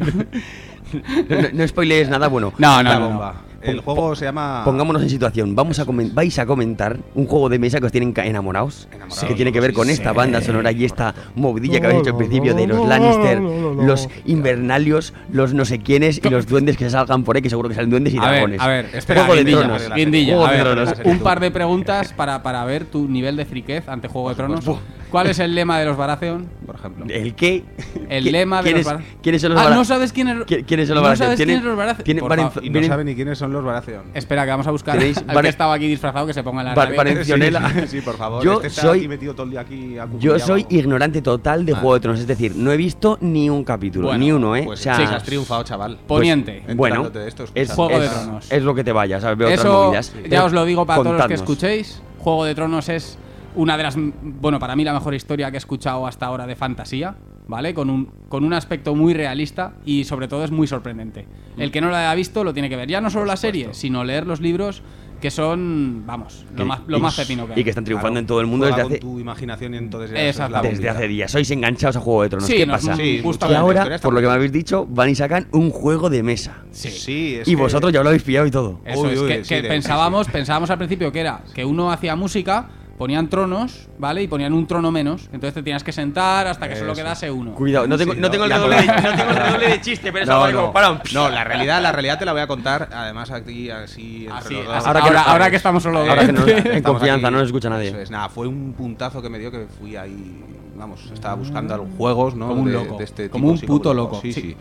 No spoilees nada bueno. No. El juego se llama... Pongámonos en situación. Vais a comentar un juego de mesa que os tienen enamorados. Que tiene que ver con esta banda sonora y esta movidilla que habéis hecho al principio de los Lannister, los invernalios, los no sé quiénes y los duendes que salgan por ahí, que seguro que salen duendes y dragones. A ver, espera, Juego de Tronos. Guindilla, a ver, un par de preguntas para ver tu nivel de friquez ante Juego de Tronos. ¿Cuál es el lema de los Baratheon, por ejemplo? ¿El qué? El lema de los Baratheon. ¿Quiénes son los Baratheon? ¿No sabes quiénes son los Baratheon? ¿No sabes quiénes son los Baratheon? Y no saben ni quiénes son los Baratheon. Espera, que vamos a buscar al que estaba aquí disfrazado, que se ponga en la radio. Sí, por favor. Yo soy metido todo el día aquí yo soy ignorante total de Juego de Tronos. Es decir, no he visto ni un capítulo, ni uno, ¿eh? Pues o sea, has triunfado, chaval. Poniente. Bueno, es Juego de Tronos. Es lo que te vaya, ¿sabes? Veo eso, otras movidas. Ya os lo digo para todos los que escuchéis. Juego de Tronos es una de las... Bueno, para mí la mejor historia que he escuchado hasta ahora de fantasía, ¿vale? Con un aspecto muy realista y sobre todo es muy sorprendente. El que no lo haya visto lo tiene que ver. Ya no solo la serie, sino leer los libros, que son, vamos, lo más pepino que hay. Y que están triunfando en todo el mundo desde hace... tu imaginación y entonces desde hace días. Sois enganchados a Juego de Tronos. Sí, ¿Qué pasa? Sí, y ahora, por lo que me habéis dicho, van y sacan un juego de mesa. Sí, y vosotros ya lo habéis pillado y todo. Eso es que pensábamos al principio que era que uno hacía música, ponían tronos, ¿vale? Y ponían un trono menos. Entonces te tenías que sentar hasta que solo quedase uno. Cuidado, no tengo el redoble de chiste, pero es algo para... No, la realidad te la voy a contar. Además, aquí, así entre los dos. Ahora que estamos solo ahora que en confianza, aquí, no nos escucha nadie. Eso es, nada, fue un puntazo que me dio que fui ahí... Vamos, estaba buscando juegos, ¿no? Como un loco. De este como tipo, un puto loco. Sí.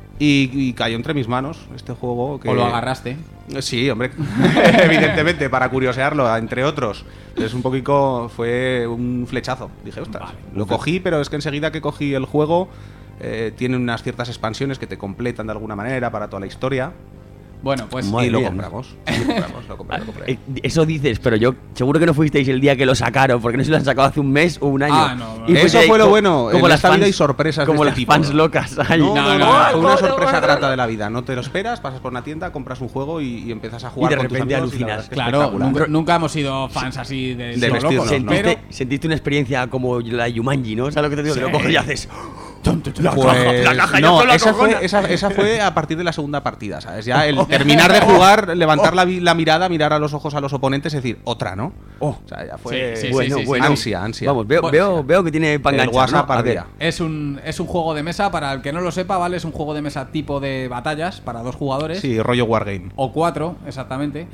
Y cayó entre mis manos este juego. ¿O lo agarraste? Sí, hombre. Evidentemente, para curiosearlo, entre otros. Es un poquito... Fue un flechazo. Dije, ostras, lo cogí, pero es que enseguida que cogí el juego... tiene unas ciertas expansiones que te completan de alguna manera para toda la historia. Bueno, pues y lo compramos. Lo compré. Eso dices, pero yo seguro que no fuisteis el día que lo sacaron, porque no se lo han sacado hace un mes o un año. Ah, no. Y Eso fue lo bueno. Como En las esta vida fans, hay sorpresas como de las este tipo. fans locas. Ay, No, fue una sorpresa gordo. grata de la vida. No te lo esperas, pasas por una tienda, compras un juego y empiezas a jugar Y de con tus repente amigos y la alucinas. verdad es que Claro, espectacular. nunca hemos sido fans así de De vestirnos, locos, ¿no? pero Sentiste una experiencia como la Yumanji, ¿no? ¿Sabes lo que te digo? Te lo coges y haces... La Pues, caja, no, yo con la esa cojona. esa fue a partir de la segunda partida, ¿sabes? Ya el terminar de jugar, levantar la mirada, mirar a los ojos a los oponentes y decir, otra, ¿no? O sea, ya fue Bueno. ansia. Vamos, veo que tiene para El enganchar, WhatsApp ¿no? A ver, ardía. es un juego de mesa, para el que no lo sepa, ¿vale? Es un juego de mesa tipo de batallas para 2 jugadores. Sí, rollo Wargame. O 4, exactamente.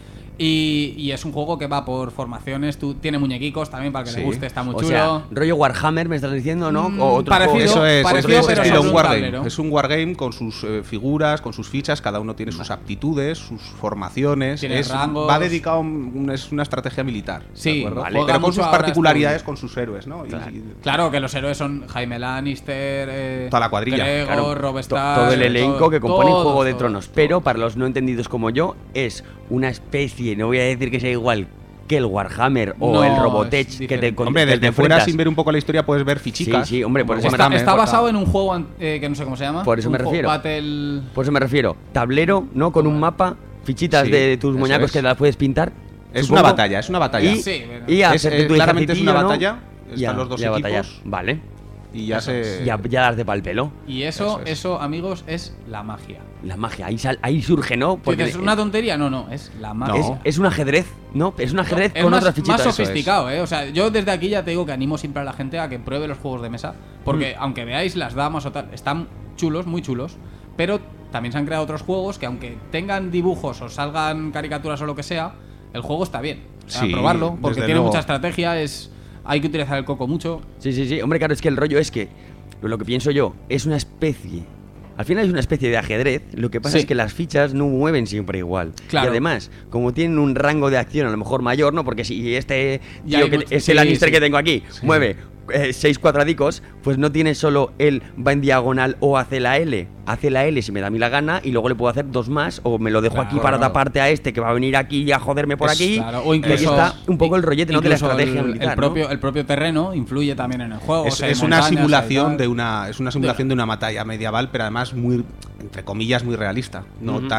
Y es un juego que va por formaciones. Tiene muñequicos también para el que le guste, está muy o chulo. sea, rollo Warhammer, ¿me estás diciendo, no? O otro parecido, juego. Eso es, parecido, es pero estilo sobre un un wargame. tablero. Es un wargame con sus figuras, con sus fichas, cada uno tiene sus aptitudes, sus formaciones. Tiene rangos. Va dedicado es una estrategia militar. Sí, ¿de acuerdo? vale. Pero con Mucho sus ahora particularidades, con sus héroes, ¿no? Claro, que los héroes son Jaime Lannister, Toda la cuadrilla. Gregor, Claro, Robb Stark, todo el elenco que compone todos, Juego de todos. Tronos. Pero para los no entendidos como yo, es una especie, no voy a decir que sea igual que el Warhammer o No, el es Robotech que te diferente. Hombre, que te desde fuera, enfrentas. sin ver un poco la historia, puedes ver fichicas. Sí, hombre, por eso Está basado en un juego que no sé cómo se llama. Por eso Un me juego refiero. Battle... Por eso me refiero. Tablero, ¿no? Con un mapa, fichitas Sí, de tus eso muñecos es. que las puedes pintar. Es supongo. una batalla, es una batalla. Y, Sí, y Es, hacerte tu claramente es una ejercitillo, ¿no? batalla. Ya, Están los dos ya equipos. batallar. Vale. Y ya se. Ya das de pal pelo. Y eso, amigos, es la magia. La magia, ahí surge, ¿no? Porque ¿es una tontería? No, es la magia. Es un ajedrez, ¿no? Es un ajedrez Es con más, otras fichitas. más sofisticado, ¿eh? O sea, yo desde aquí ya te digo que animo siempre a la gente a que pruebe los juegos de mesa. Porque aunque veáis las damas o tal, están chulos, muy chulos. Pero también se han creado otros juegos que aunque tengan dibujos o salgan caricaturas o lo que sea, el juego está bien. Sí, probarlo, porque desde tiene luego. mucha estrategia, hay que utilizar el coco mucho. Sí. Hombre, claro, es que el rollo es que lo que pienso yo es una especie. Al final es una especie de ajedrez. Lo que pasa Sí. es que las fichas no mueven siempre igual. Claro. Y además, como tienen un rango de acción a lo mejor mayor, ¿no? Porque si este Ya tío hay que, mucho- este sí, Lannister sí. que tengo aquí mueve 6 cuadradicos, pues no tiene solo él va en diagonal o hace la L. Hace la L si me da a mí la gana y luego le puedo hacer 2 más o me lo dejo aquí para taparte a este que va a venir aquí a joderme por aquí. Claro, o Y ahí incluso está un poco el rollete, ¿no? De la incluso estrategia el militar, ¿no? el propio terreno influye también en el juego. Es, o sea, hay es una montañas, simulación hay de tal. una batalla medieval, pero además muy, entre comillas, muy realista. No Ujú.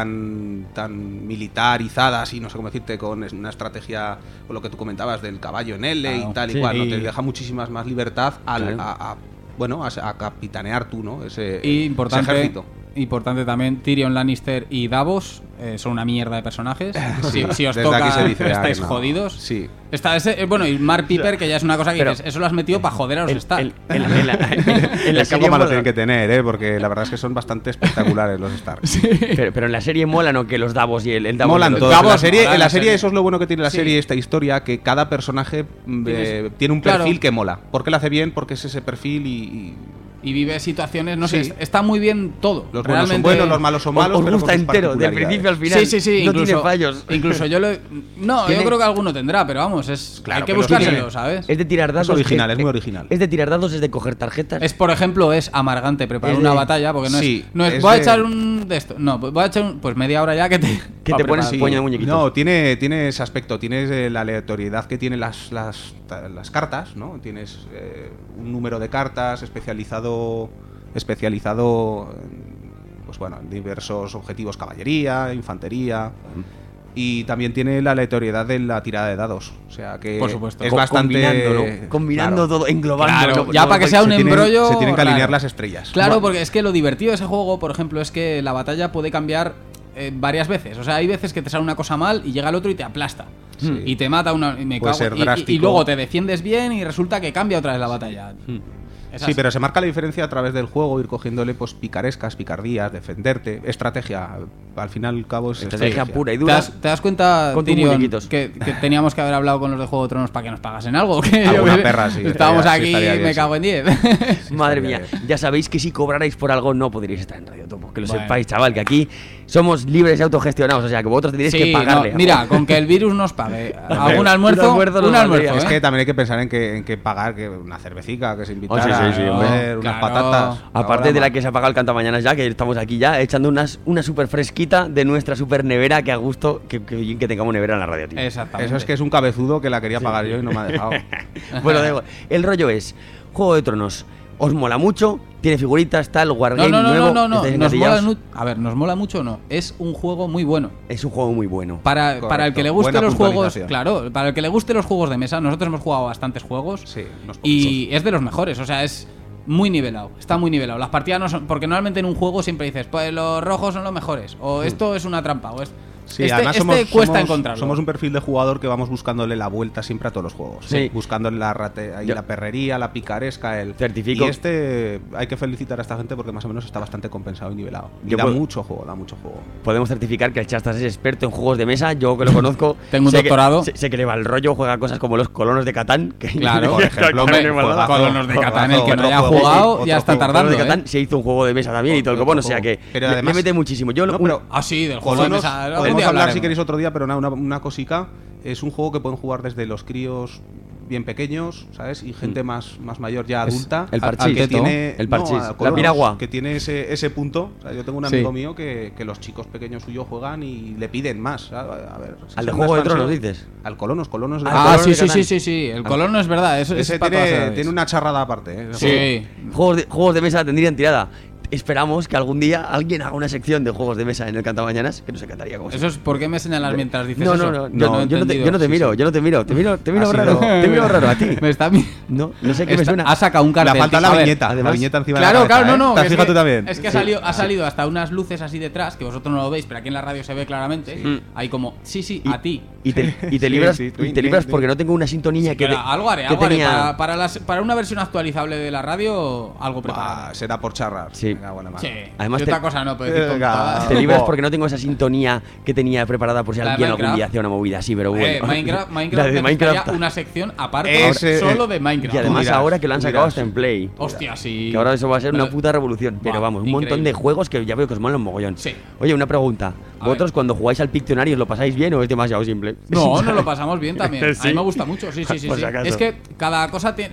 tan militarizada, así, no sé cómo decirte, con una estrategia, con lo que tú comentabas del caballo en L Claro, y tal sí. y cual. No te deja muchísimas más libertad Claro. a capitanear tú, ¿no? Ese, Y ese ejército. importante también, Tyrion Lannister y Davos son una mierda de personajes. Sí, si os desde toca, aquí se dice, estáis no. jodidos. Sí. Está bueno, y Mark Piper, que ya es una cosa que Pero- dices, eso lo has metido para joder a los Stark. En la El serie campo malo mola. tienen que tener, porque la verdad es que son bastante espectaculares los Stark. Pero en la serie mola, ¿no? Que los Davos y el Davos. Molan de los- todos. Davos En la serie, mola, en la la serie serie. eso es lo bueno que tiene la Sí. serie, esta historia, que cada personaje tiene un Claro. perfil que mola. Porque lo hace bien, porque es ese perfil Y vive situaciones, no Sí. sé, está muy bien todo. los buenos son Realmente- buenos, los malos son malos. Os pero con gusta sus entero, del particularidades. principio al final. Sí, No incluso, tiene fallos. Incluso yo No, Tiene- yo creo que alguno tendrá, pero vamos, Claro hay que que los buscárselo, tiene. ¿sabes? Es de tirar dados. Es original, es muy original. Es de tirar dados, es de coger tarjetas. Por ejemplo, es amargante preparar Es una de- batalla, porque no Sí, es es voy a de- echar un de esto. No, voy a echar pues media hora ya que te Que pa' te pones preparar. puño de muñequitos. No, tiene ese aspecto. Tienes la aleatoriedad que tienen las cartas, ¿no? Tienes un número de cartas especializado en, pues bueno, en diversos objetivos, caballería, infantería. Y también tiene la aleatoriedad de la tirada de dados. O sea que Por supuesto. es bastante. Combinando, ¿no? Combinando Claro. todo, englobando. Claro, ¿no? ya para que sea un embrollo Se tienen que alinear raro. las estrellas. Claro, porque es que lo divertido de ese juego, por ejemplo, es que la batalla puede cambiar varias veces. O sea, hay veces que te sale una cosa mal y llega el otro y te aplasta. Sí. Y te mata y me Puede cago. ser Y drástico. luego te defiendes bien y resulta que cambia otra vez la batalla. Es Sí, así. pero se marca la diferencia a través del juego, ir cogiéndole pues picarescas, picardías, defenderte, estrategia. Al final y al cabo es Estrategia pura y ¿Te dura. das, cuenta, Con tus Tyrion, muñequitos. que teníamos que haber hablado con los de Juego de Tronos para que nos pagasen algo? Que Alguna yo- perra, sí, Estábamos estaría- sí, aquí estaría y bien, me sí. cago en 10. Madre estaría mía, bien. ya sabéis que si cobrarais por algo no podríais estar en Radio Topo. Que lo Bueno. sepáis, chaval, que aquí somos libres y autogestionados, o sea que vosotros tenéis que pagarle. Mira, con que el virus nos pague algún almuerzo, un almuerzo. Es que también hay que pensar en que pagar que una cervecica, que se invitar sí, unas patatas. Aparte de la que se ha pagado el Cantamañanas ya, que estamos aquí ya echando una súper fresquita de nuestra súper nevera, que a gusto que tengamos nevera en la radio, tío. Exactamente. Eso es que es un cabezudo que la quería pagar yo y no me ha dejado. Bueno, digo, el rollo es Juego de Tronos. ¿Os mola mucho? ¿Tiene figuritas, tal, wargame nuevo? No. Nos mola mucho o no. Es un juego muy bueno. Es un juego muy bueno. Para el que le guste los juegos, claro, para el que le guste los juegos de mesa, nosotros hemos jugado bastantes juegos y es de los mejores, o sea, es muy nivelado, está muy nivelado. Las partidas no son, porque normalmente en un juego siempre dices, pues los rojos son los mejores, o esto es una trampa, o Sí, además cuesta encontrarlo. Somos un perfil de jugador que vamos buscándole la vuelta siempre a todos los juegos. Sí. Buscando la perrería, la picaresca, el certifico. Y hay que felicitar a esta gente porque más o menos está bastante compensado y nivelado. Y da mucho juego. Podemos certificar que el Chastas es experto en juegos de mesa. Yo que lo conozco. Tengo un doctorado. Sé que le va el rollo, juega cosas como los colonos de Catán. Claro, por ejemplo, colonos de Catán, el que no haya jugado ya está tardando. Colonos de Catán se hizo un juego de mesa también y todo el copón, o sea que le mete muchísimo. Del juego de mesa. Podemos hablar si queréis otro día, pero una cosica. Es un juego que pueden jugar desde los críos bien pequeños, ¿sabes? Y gente más mayor ya adulta. El parchís. Que tiene, la piragua. Que tiene ese punto. O sea, yo tengo un amigo mío que los chicos pequeños suyos juegan y le piden más. A ver, ¿al de Juego de Tronos dices? Al Colonos de sí. El Colono es verdad. Ese tiene una charrada aparte. Sí. Juegos de mesa tendrían tirada. Esperamos que algún día alguien haga una sección de juegos de mesa en el Cantamañanas, que nos encantaría. Eso es ¿por qué me señalas mientras dices eso? No, yo no te miro. Te miro raro. Te miro raro a ti. Me está No sé qué me suena. Ha sacado un cartel. La falta la viñeta. Además, la viñeta encima de la cabeza. Claro, no. ¿Te has fijado tú también? Es que ha salido hasta unas luces así detrás, que vosotros no lo veis, pero aquí en la radio se ve claramente. Hay como, a ti. Y te libras porque no tengo una sintonía que algo haré. Para una versión actualizable de la radio, algo preparado. Será por charrar. Sí. Además, otra cosa no, pero te libras porque no tengo esa sintonía que tenía preparada por si alguien algún día hacía una movida así, pero bueno. Minecraft una sección aparte solo de Minecraft. Y además ahora que lo han sacado hasta en Play. Hostia, sí. Que ahora eso va a ser una puta revolución. Pero vamos, un montón de juegos que ya veo que os molan un mogollón. Sí. Oye, una pregunta. ¿Vosotros cuando jugáis al Pictionary os lo pasáis bien o es demasiado simple? No, nos lo pasamos bien también. ¿Sí? A mí me gusta mucho, sí. Es que cada cosa tiene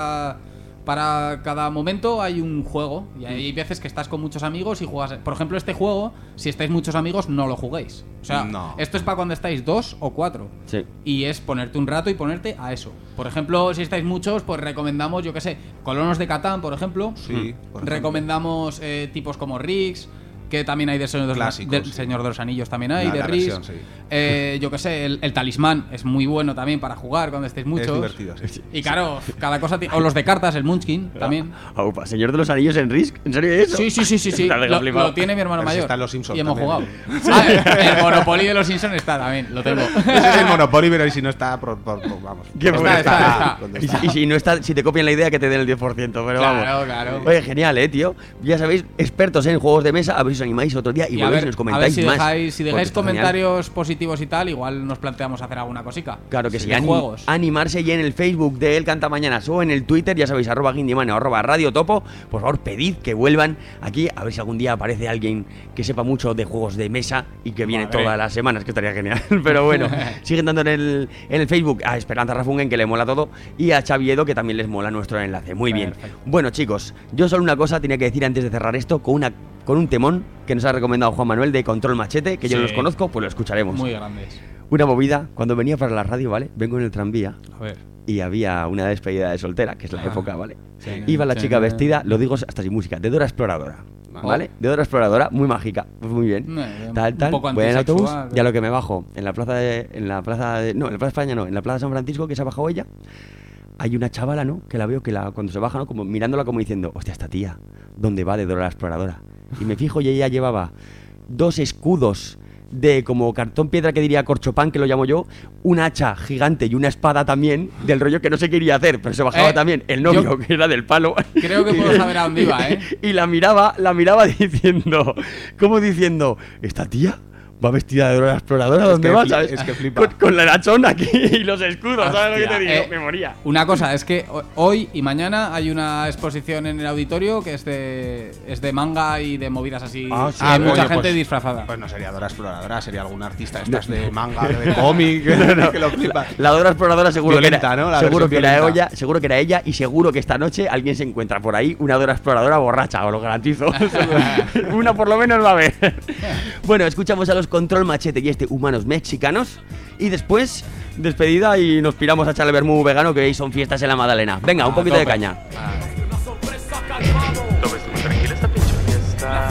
para cada momento hay un juego y hay veces que estás con muchos amigos y juegas. Por ejemplo, este juego, si estáis muchos amigos, no lo juguéis. O sea, esto es para cuando estáis 2 o 4. Sí. Y es ponerte un rato y ponerte a eso. Por ejemplo, si estáis muchos, pues recomendamos, yo qué sé, Colonos de Catán, por ejemplo. Sí. Recomendamos tipos como Riggs, que también hay del Señor de los Anillos, también hay, de Riz. Yo que sé, el Talismán es muy bueno también para jugar cuando estéis muchos. Es divertido, sí. Y claro, cada cosa o los de cartas, el Munchkin también. Aupa, Señor de los Anillos en Risk, ¿en serio eso? Sí. Lo tiene mi hermano mayor. Está en los Simpsons y hemos también. jugado. El Monopoly de los Simpsons está también, lo tengo. Ese es el Monopoly, pero si no está, vamos. Está. Y si no está, si te copian la idea, que te den el 10%, pero vamos. Claro. Oye, genial, tío. Ya sabéis, expertos en juegos de mesa, a ver si os animáis otro día y volvéis y nos comentáis más. Si dejáis comentarios positivos y tal, igual nos planteamos hacer alguna cosica. Claro que sí. Juegos. Animarse y en el Facebook de El Cantamañanas o en el Twitter, ya sabéis, @Guindimane o @Radio Topo. Por favor, pedid que vuelvan aquí, a ver si algún día aparece alguien que sepa mucho de juegos de mesa y que viene todas las semanas, que estaría genial. Pero bueno, siguen dando en el Facebook a Esperanza Rafungen, que le mola todo, y a Xavi Edo, que también les mola nuestro enlace. Muy bien. Bueno, chicos, yo solo una cosa tenía que decir antes de cerrar esto, con un temón que nos ha recomendado Juan Manuel de Control Machete, que yo no los conozco, pues lo escucharemos. Muy grandes. Una movida, cuando venía para la radio, ¿vale? Vengo en el tranvía. A ver. Y había una despedida de soltera, que es la época, ¿vale? Iba la chica vestida, lo digo hasta sin música, de Dora Exploradora. ¿Vale? De Dora Exploradora, muy mágica, pues muy bien. Tal. Voy en autobús y a lo que me bajo en la plaza España no, en la plaza San Francisco, que se ha bajado ella. Hay una chavala, ¿no? Que la veo cuando se baja, ¿no? Como mirándola como diciendo, hostia, esta tía, ¿dónde va de Dora la Exploradora? Y me fijo y ella llevaba 2 escudos de como cartón piedra, que diría corchopán, que lo llamo yo, un hacha gigante y una espada también, del rollo que no se quería hacer, pero se bajaba también el novio, que era del palo. Creo que puedo saber a dónde iba, Y la miraba diciendo, como diciendo, esta tía Va vestida de Dora la Exploradora, ¿dónde va? ¿Sabes? Es que flipa. Con la hachona aquí y los escudos, ¿sabes lo que te digo? Me moría. Una cosa, es que hoy y mañana hay una exposición en el auditorio que es de manga y de movidas así. Hay mucha gente disfrazada. Pues no sería Dora Exploradora, sería algún artista estas de manga, de cómic, que lo flipa. La Dora Exploradora seguro Violenta, que era, ¿no? La seguro versión que era violenta. ella, seguro que era ella, y seguro que esta noche alguien se encuentra por ahí una Dora Exploradora borracha, os lo garantizo. Una por lo menos va a haber. Bueno, escuchamos a los Control Machete y Humanos Mexicanos, y después despedida y nos piramos a echarle vermú vegano, que hoy son fiestas en la Magdalena. Venga, un poquito de caña. ¿Lo ves muy tranquila esta pinche fiesta?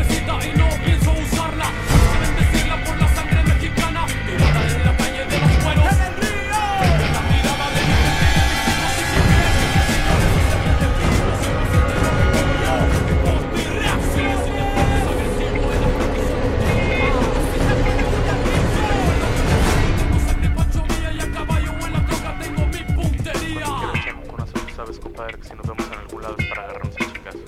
Sabes, compadre, que si nos vemos en algún lado es para agarrarnos a chingazos.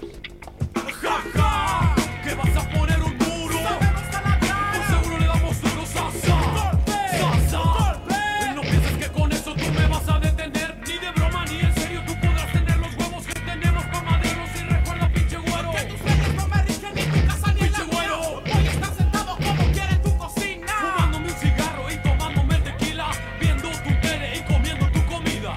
¿Qué vas a poner un muro? Por seguro le damos duro, Sasa. No pienses que con eso tú me vas a detener. Ni de broma ni en serio tú podrás tener los huevos que tenemos mamaderos. Y recuerda, pinche güero, que tus sueños no me rigen ni tu casa ni pinche güero. Hoy estás sentado como quiere en tu cocina, fumándome un cigarro y tomándome tequila, viendo tu tele y comiendo tu comida.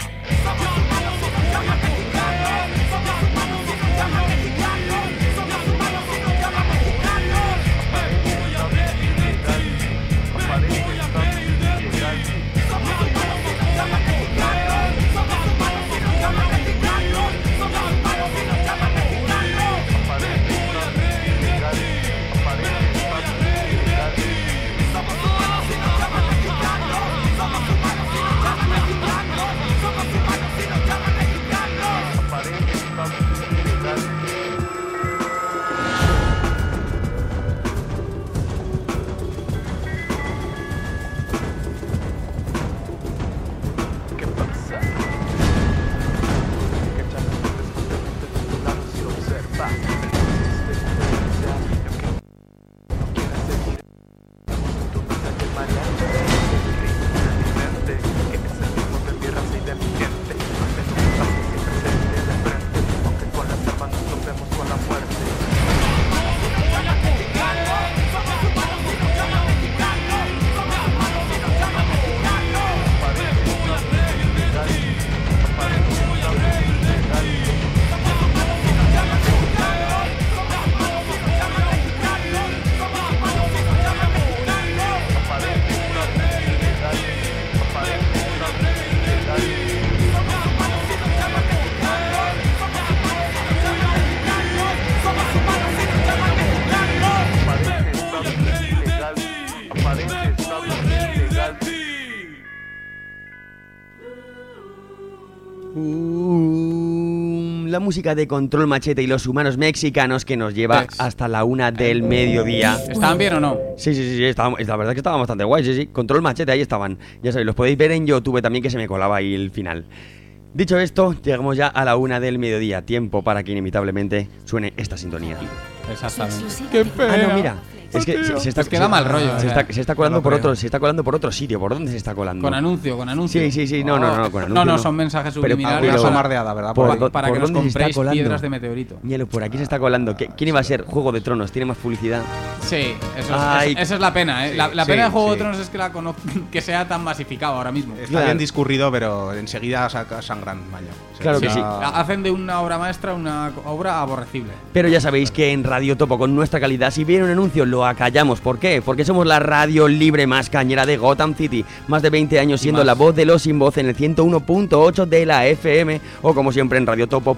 La música de Control Machete y los Humanos Mexicanos, que nos lleva hasta la 1 del mediodía. ¿Estaban bien o no? Sí, la verdad que estaban bastante guay, sí. Control Machete, ahí estaban. Ya sabéis, los podéis ver en YouTube también, que se me colaba ahí el final. Dicho esto, llegamos ya a la 1 del mediodía. Tiempo para que inevitablemente suene esta sintonía. Exactamente. ¡Qué pena! Ah, no, mira. Es que se está, es que da mal rollo. Se está colando por otro sitio. ¿Por dónde se está colando? Con anuncio. Sí. No, con anuncio. No, son mensajes subliminales. Una somardeada, ¿verdad? Para que nos compréis piedras de meteorito. Míralo, por aquí se está colando. ¿Quién iba a ser? Juego de Tronos. ¿Tiene más publicidad? Sí, esa es la pena, ¿eh? La pena de Juego de Tronos es que sea tan masificado ahora mismo. Está bien discurrido, pero enseguida sangran maño. Claro que sí. Hacen de una obra maestra una obra aborrecible. Pero ya sabéis que en Radio Topo, con nuestra calidad, si viene un anuncio, lo acallamos. ¿Por qué? Porque somos la radio libre más cañera de Gotham City. Más de 20 años siendo la voz de los sin voz en el 101.8 de la FM. O como siempre en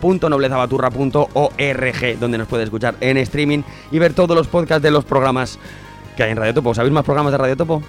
radiotopo.noblezabaturra.org, donde nos puede escuchar en streaming y ver todos los podcasts de los programas que hay en Radio Topo. ¿Sabéis más programas de Radio Topo?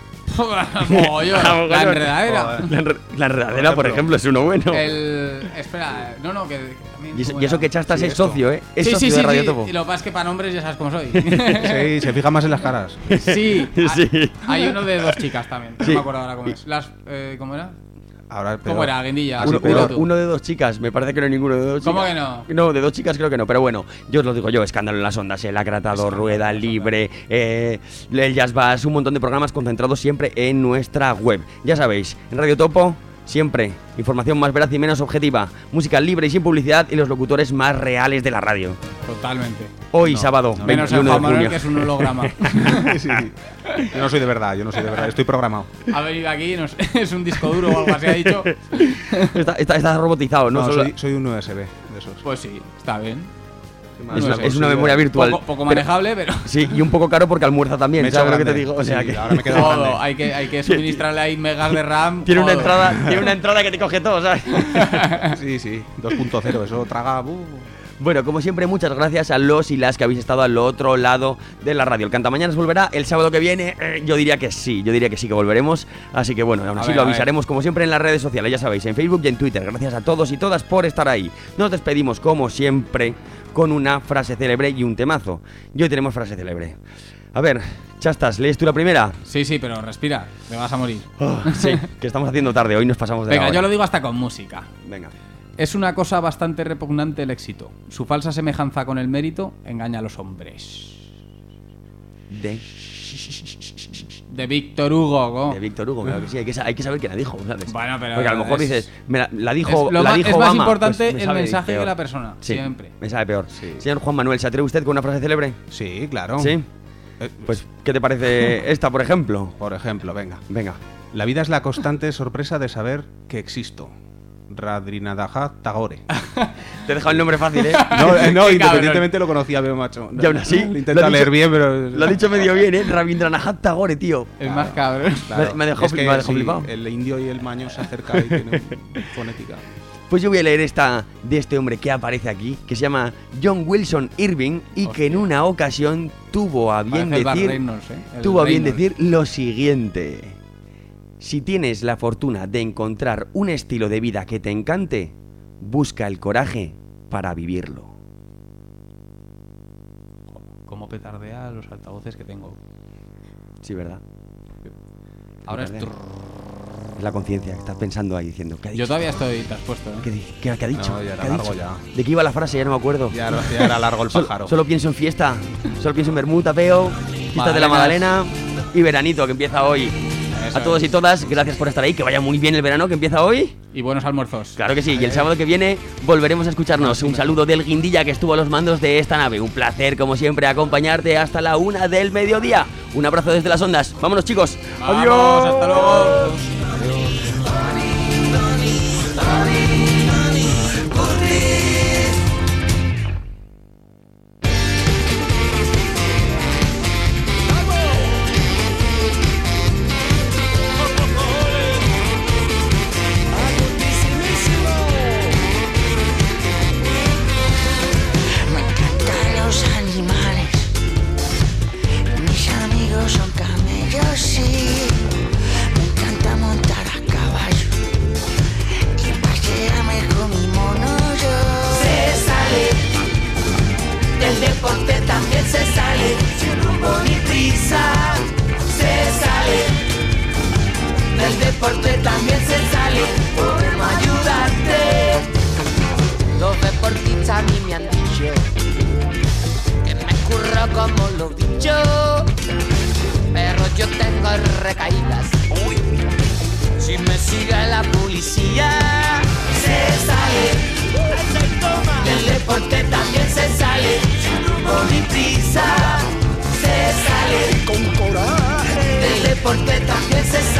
La Enredadera. La Enredadera, por ejemplo, es uno bueno. Espera, y eso que Chastas es socio, ¿eh? Es socio de Radio Topo. Y lo que pasa es que para nombres ya sabes cómo soy. Sí, se fija más en las caras. Sí. Hay uno de dos chicas también. No me acuerdo ahora cómo es. ¿Cómo era? Ahora, ¿Cómo era, Guindilla? Uno de 2 chicas, me parece que no hay ninguno de 2 chicas. ¿Cómo que no? No, de 2 chicas creo que no, pero bueno, yo os lo digo yo, Escándalo en las Ondas, el Acratado, Rueda Libre, el Jazz Bass, un montón de programas concentrados siempre en nuestra web. Ya sabéis, en Radio Topo, siempre información más veraz y menos objetiva, música libre y sin publicidad y los locutores más reales de la radio. Totalmente. Hoy, sábado, 21 menos el de Juan Manuel, junio. que es un holograma. Sí. Yo no soy de verdad, estoy programado. Ha venido aquí, no sé, es un disco duro o algo así, ha dicho. Está robotizado, ¿no? No, soy un USB de esos. Pues sí, está bien. Es una memoria virtual. Poco manejable, pero... Sí, y un poco caro porque almuerza también, ¿sabes lo que te digo? O sea, sí, que... ahora me quedo todo, hay que suministrarle ahí megas de RAM. Tiene una entrada que te coge todo, ¿sabes? Sí, 2.0, eso traga... Bueno, como siempre, muchas gracias a los y las que habéis estado al otro lado de la radio. El Cantamañanas volverá el sábado que viene. Yo diría que sí que volveremos. Así que bueno, aún así lo avisaremos como siempre en las redes sociales, ya sabéis, en Facebook y en Twitter. Gracias a todos y todas por estar ahí. Nos despedimos como siempre con una frase célebre y un temazo. Y hoy tenemos frase célebre. A ver, Chastas, ¿lees tú la primera? Sí, pero respira, te vas a morir. Sí, que estamos haciendo tarde, hoy nos pasamos de la Venga, hora. yo lo digo hasta con música. Venga. Es una cosa bastante repugnante el éxito. Su falsa semejanza con el mérito engaña a los hombres. De Víctor Hugo, ¿no? De Víctor Hugo, claro que sí, hay que saber quién la dijo, ¿sabes? Bueno, pero porque a lo mejor dices, la dijo es más Obama, importante pues el mensaje que la persona, sí, siempre. Me sabe peor. Sí. Señor Juan Manuel, ¿se atreve usted con una frase célebre? Sí, claro. ¿Sí? Pues, ¿qué te parece esta, por ejemplo? Por ejemplo, venga. La vida es la constante sorpresa de saber que existo. Rabindranath Tagore. Te he dejado el nombre fácil, ¿eh? No, independientemente lo conocía, pero macho. Y aún así, lo intenta leer bien, pero... Lo ha dicho medio bien, ¿eh? Rabindranath Tagore, tío. Es más cabrón. Claro. Me ha dejado flipado. El indio y el maño se acercan y tienen fonética. Pues yo voy a leer esta de este hombre que aparece aquí, que se llama John Wilson Irving y que en una ocasión tuvo a bien decir lo siguiente: si tienes la fortuna de encontrar un estilo de vida que te encante, busca el coraje para vivirlo. ¿Cómo petardea los altavoces que tengo? Sí, ¿verdad? Ahora es... Es la conciencia que estás pensando ahí diciendo. ¿Qué ha dicho? Yo todavía estoy traspuesto, ¿eh? ¿Qué ha dicho? No, ya era ¿Qué ha largo dicho? ya. ¿De qué iba la frase? Ya no me acuerdo. Ya era largo el pájaro. Solo pienso en fiesta. Solo pienso en Bermú, Tapeo, fiesta de la Magdalena y veranito que empieza hoy. A todos y todas, gracias por estar ahí. Que vaya muy bien el verano que empieza hoy. Y buenos almuerzos. Claro que sí. Y el sábado que viene volveremos a escucharnos. Un saludo del Guindilla que estuvo a los mandos de esta nave. Un placer, como siempre, acompañarte hasta la 1 del mediodía. Un abrazo desde las ondas. Vámonos, chicos. Adiós. Hasta luego. Son camellos, sí. Me encanta montar a caballo y pasearme con mi mono yo. Se sale del deporte, también se sale sin rumbo ni prisa. Se sale del deporte, también se sale por no ayudarte. Los deportistas a mí me han dicho que me curro como lo dicho. Pero yo tengo recaídas. Uy. Si me sigue la policía, se sale del deporte, también se sale sin rumbo ni prisa. Se sale con coraje del deporte, también se sale.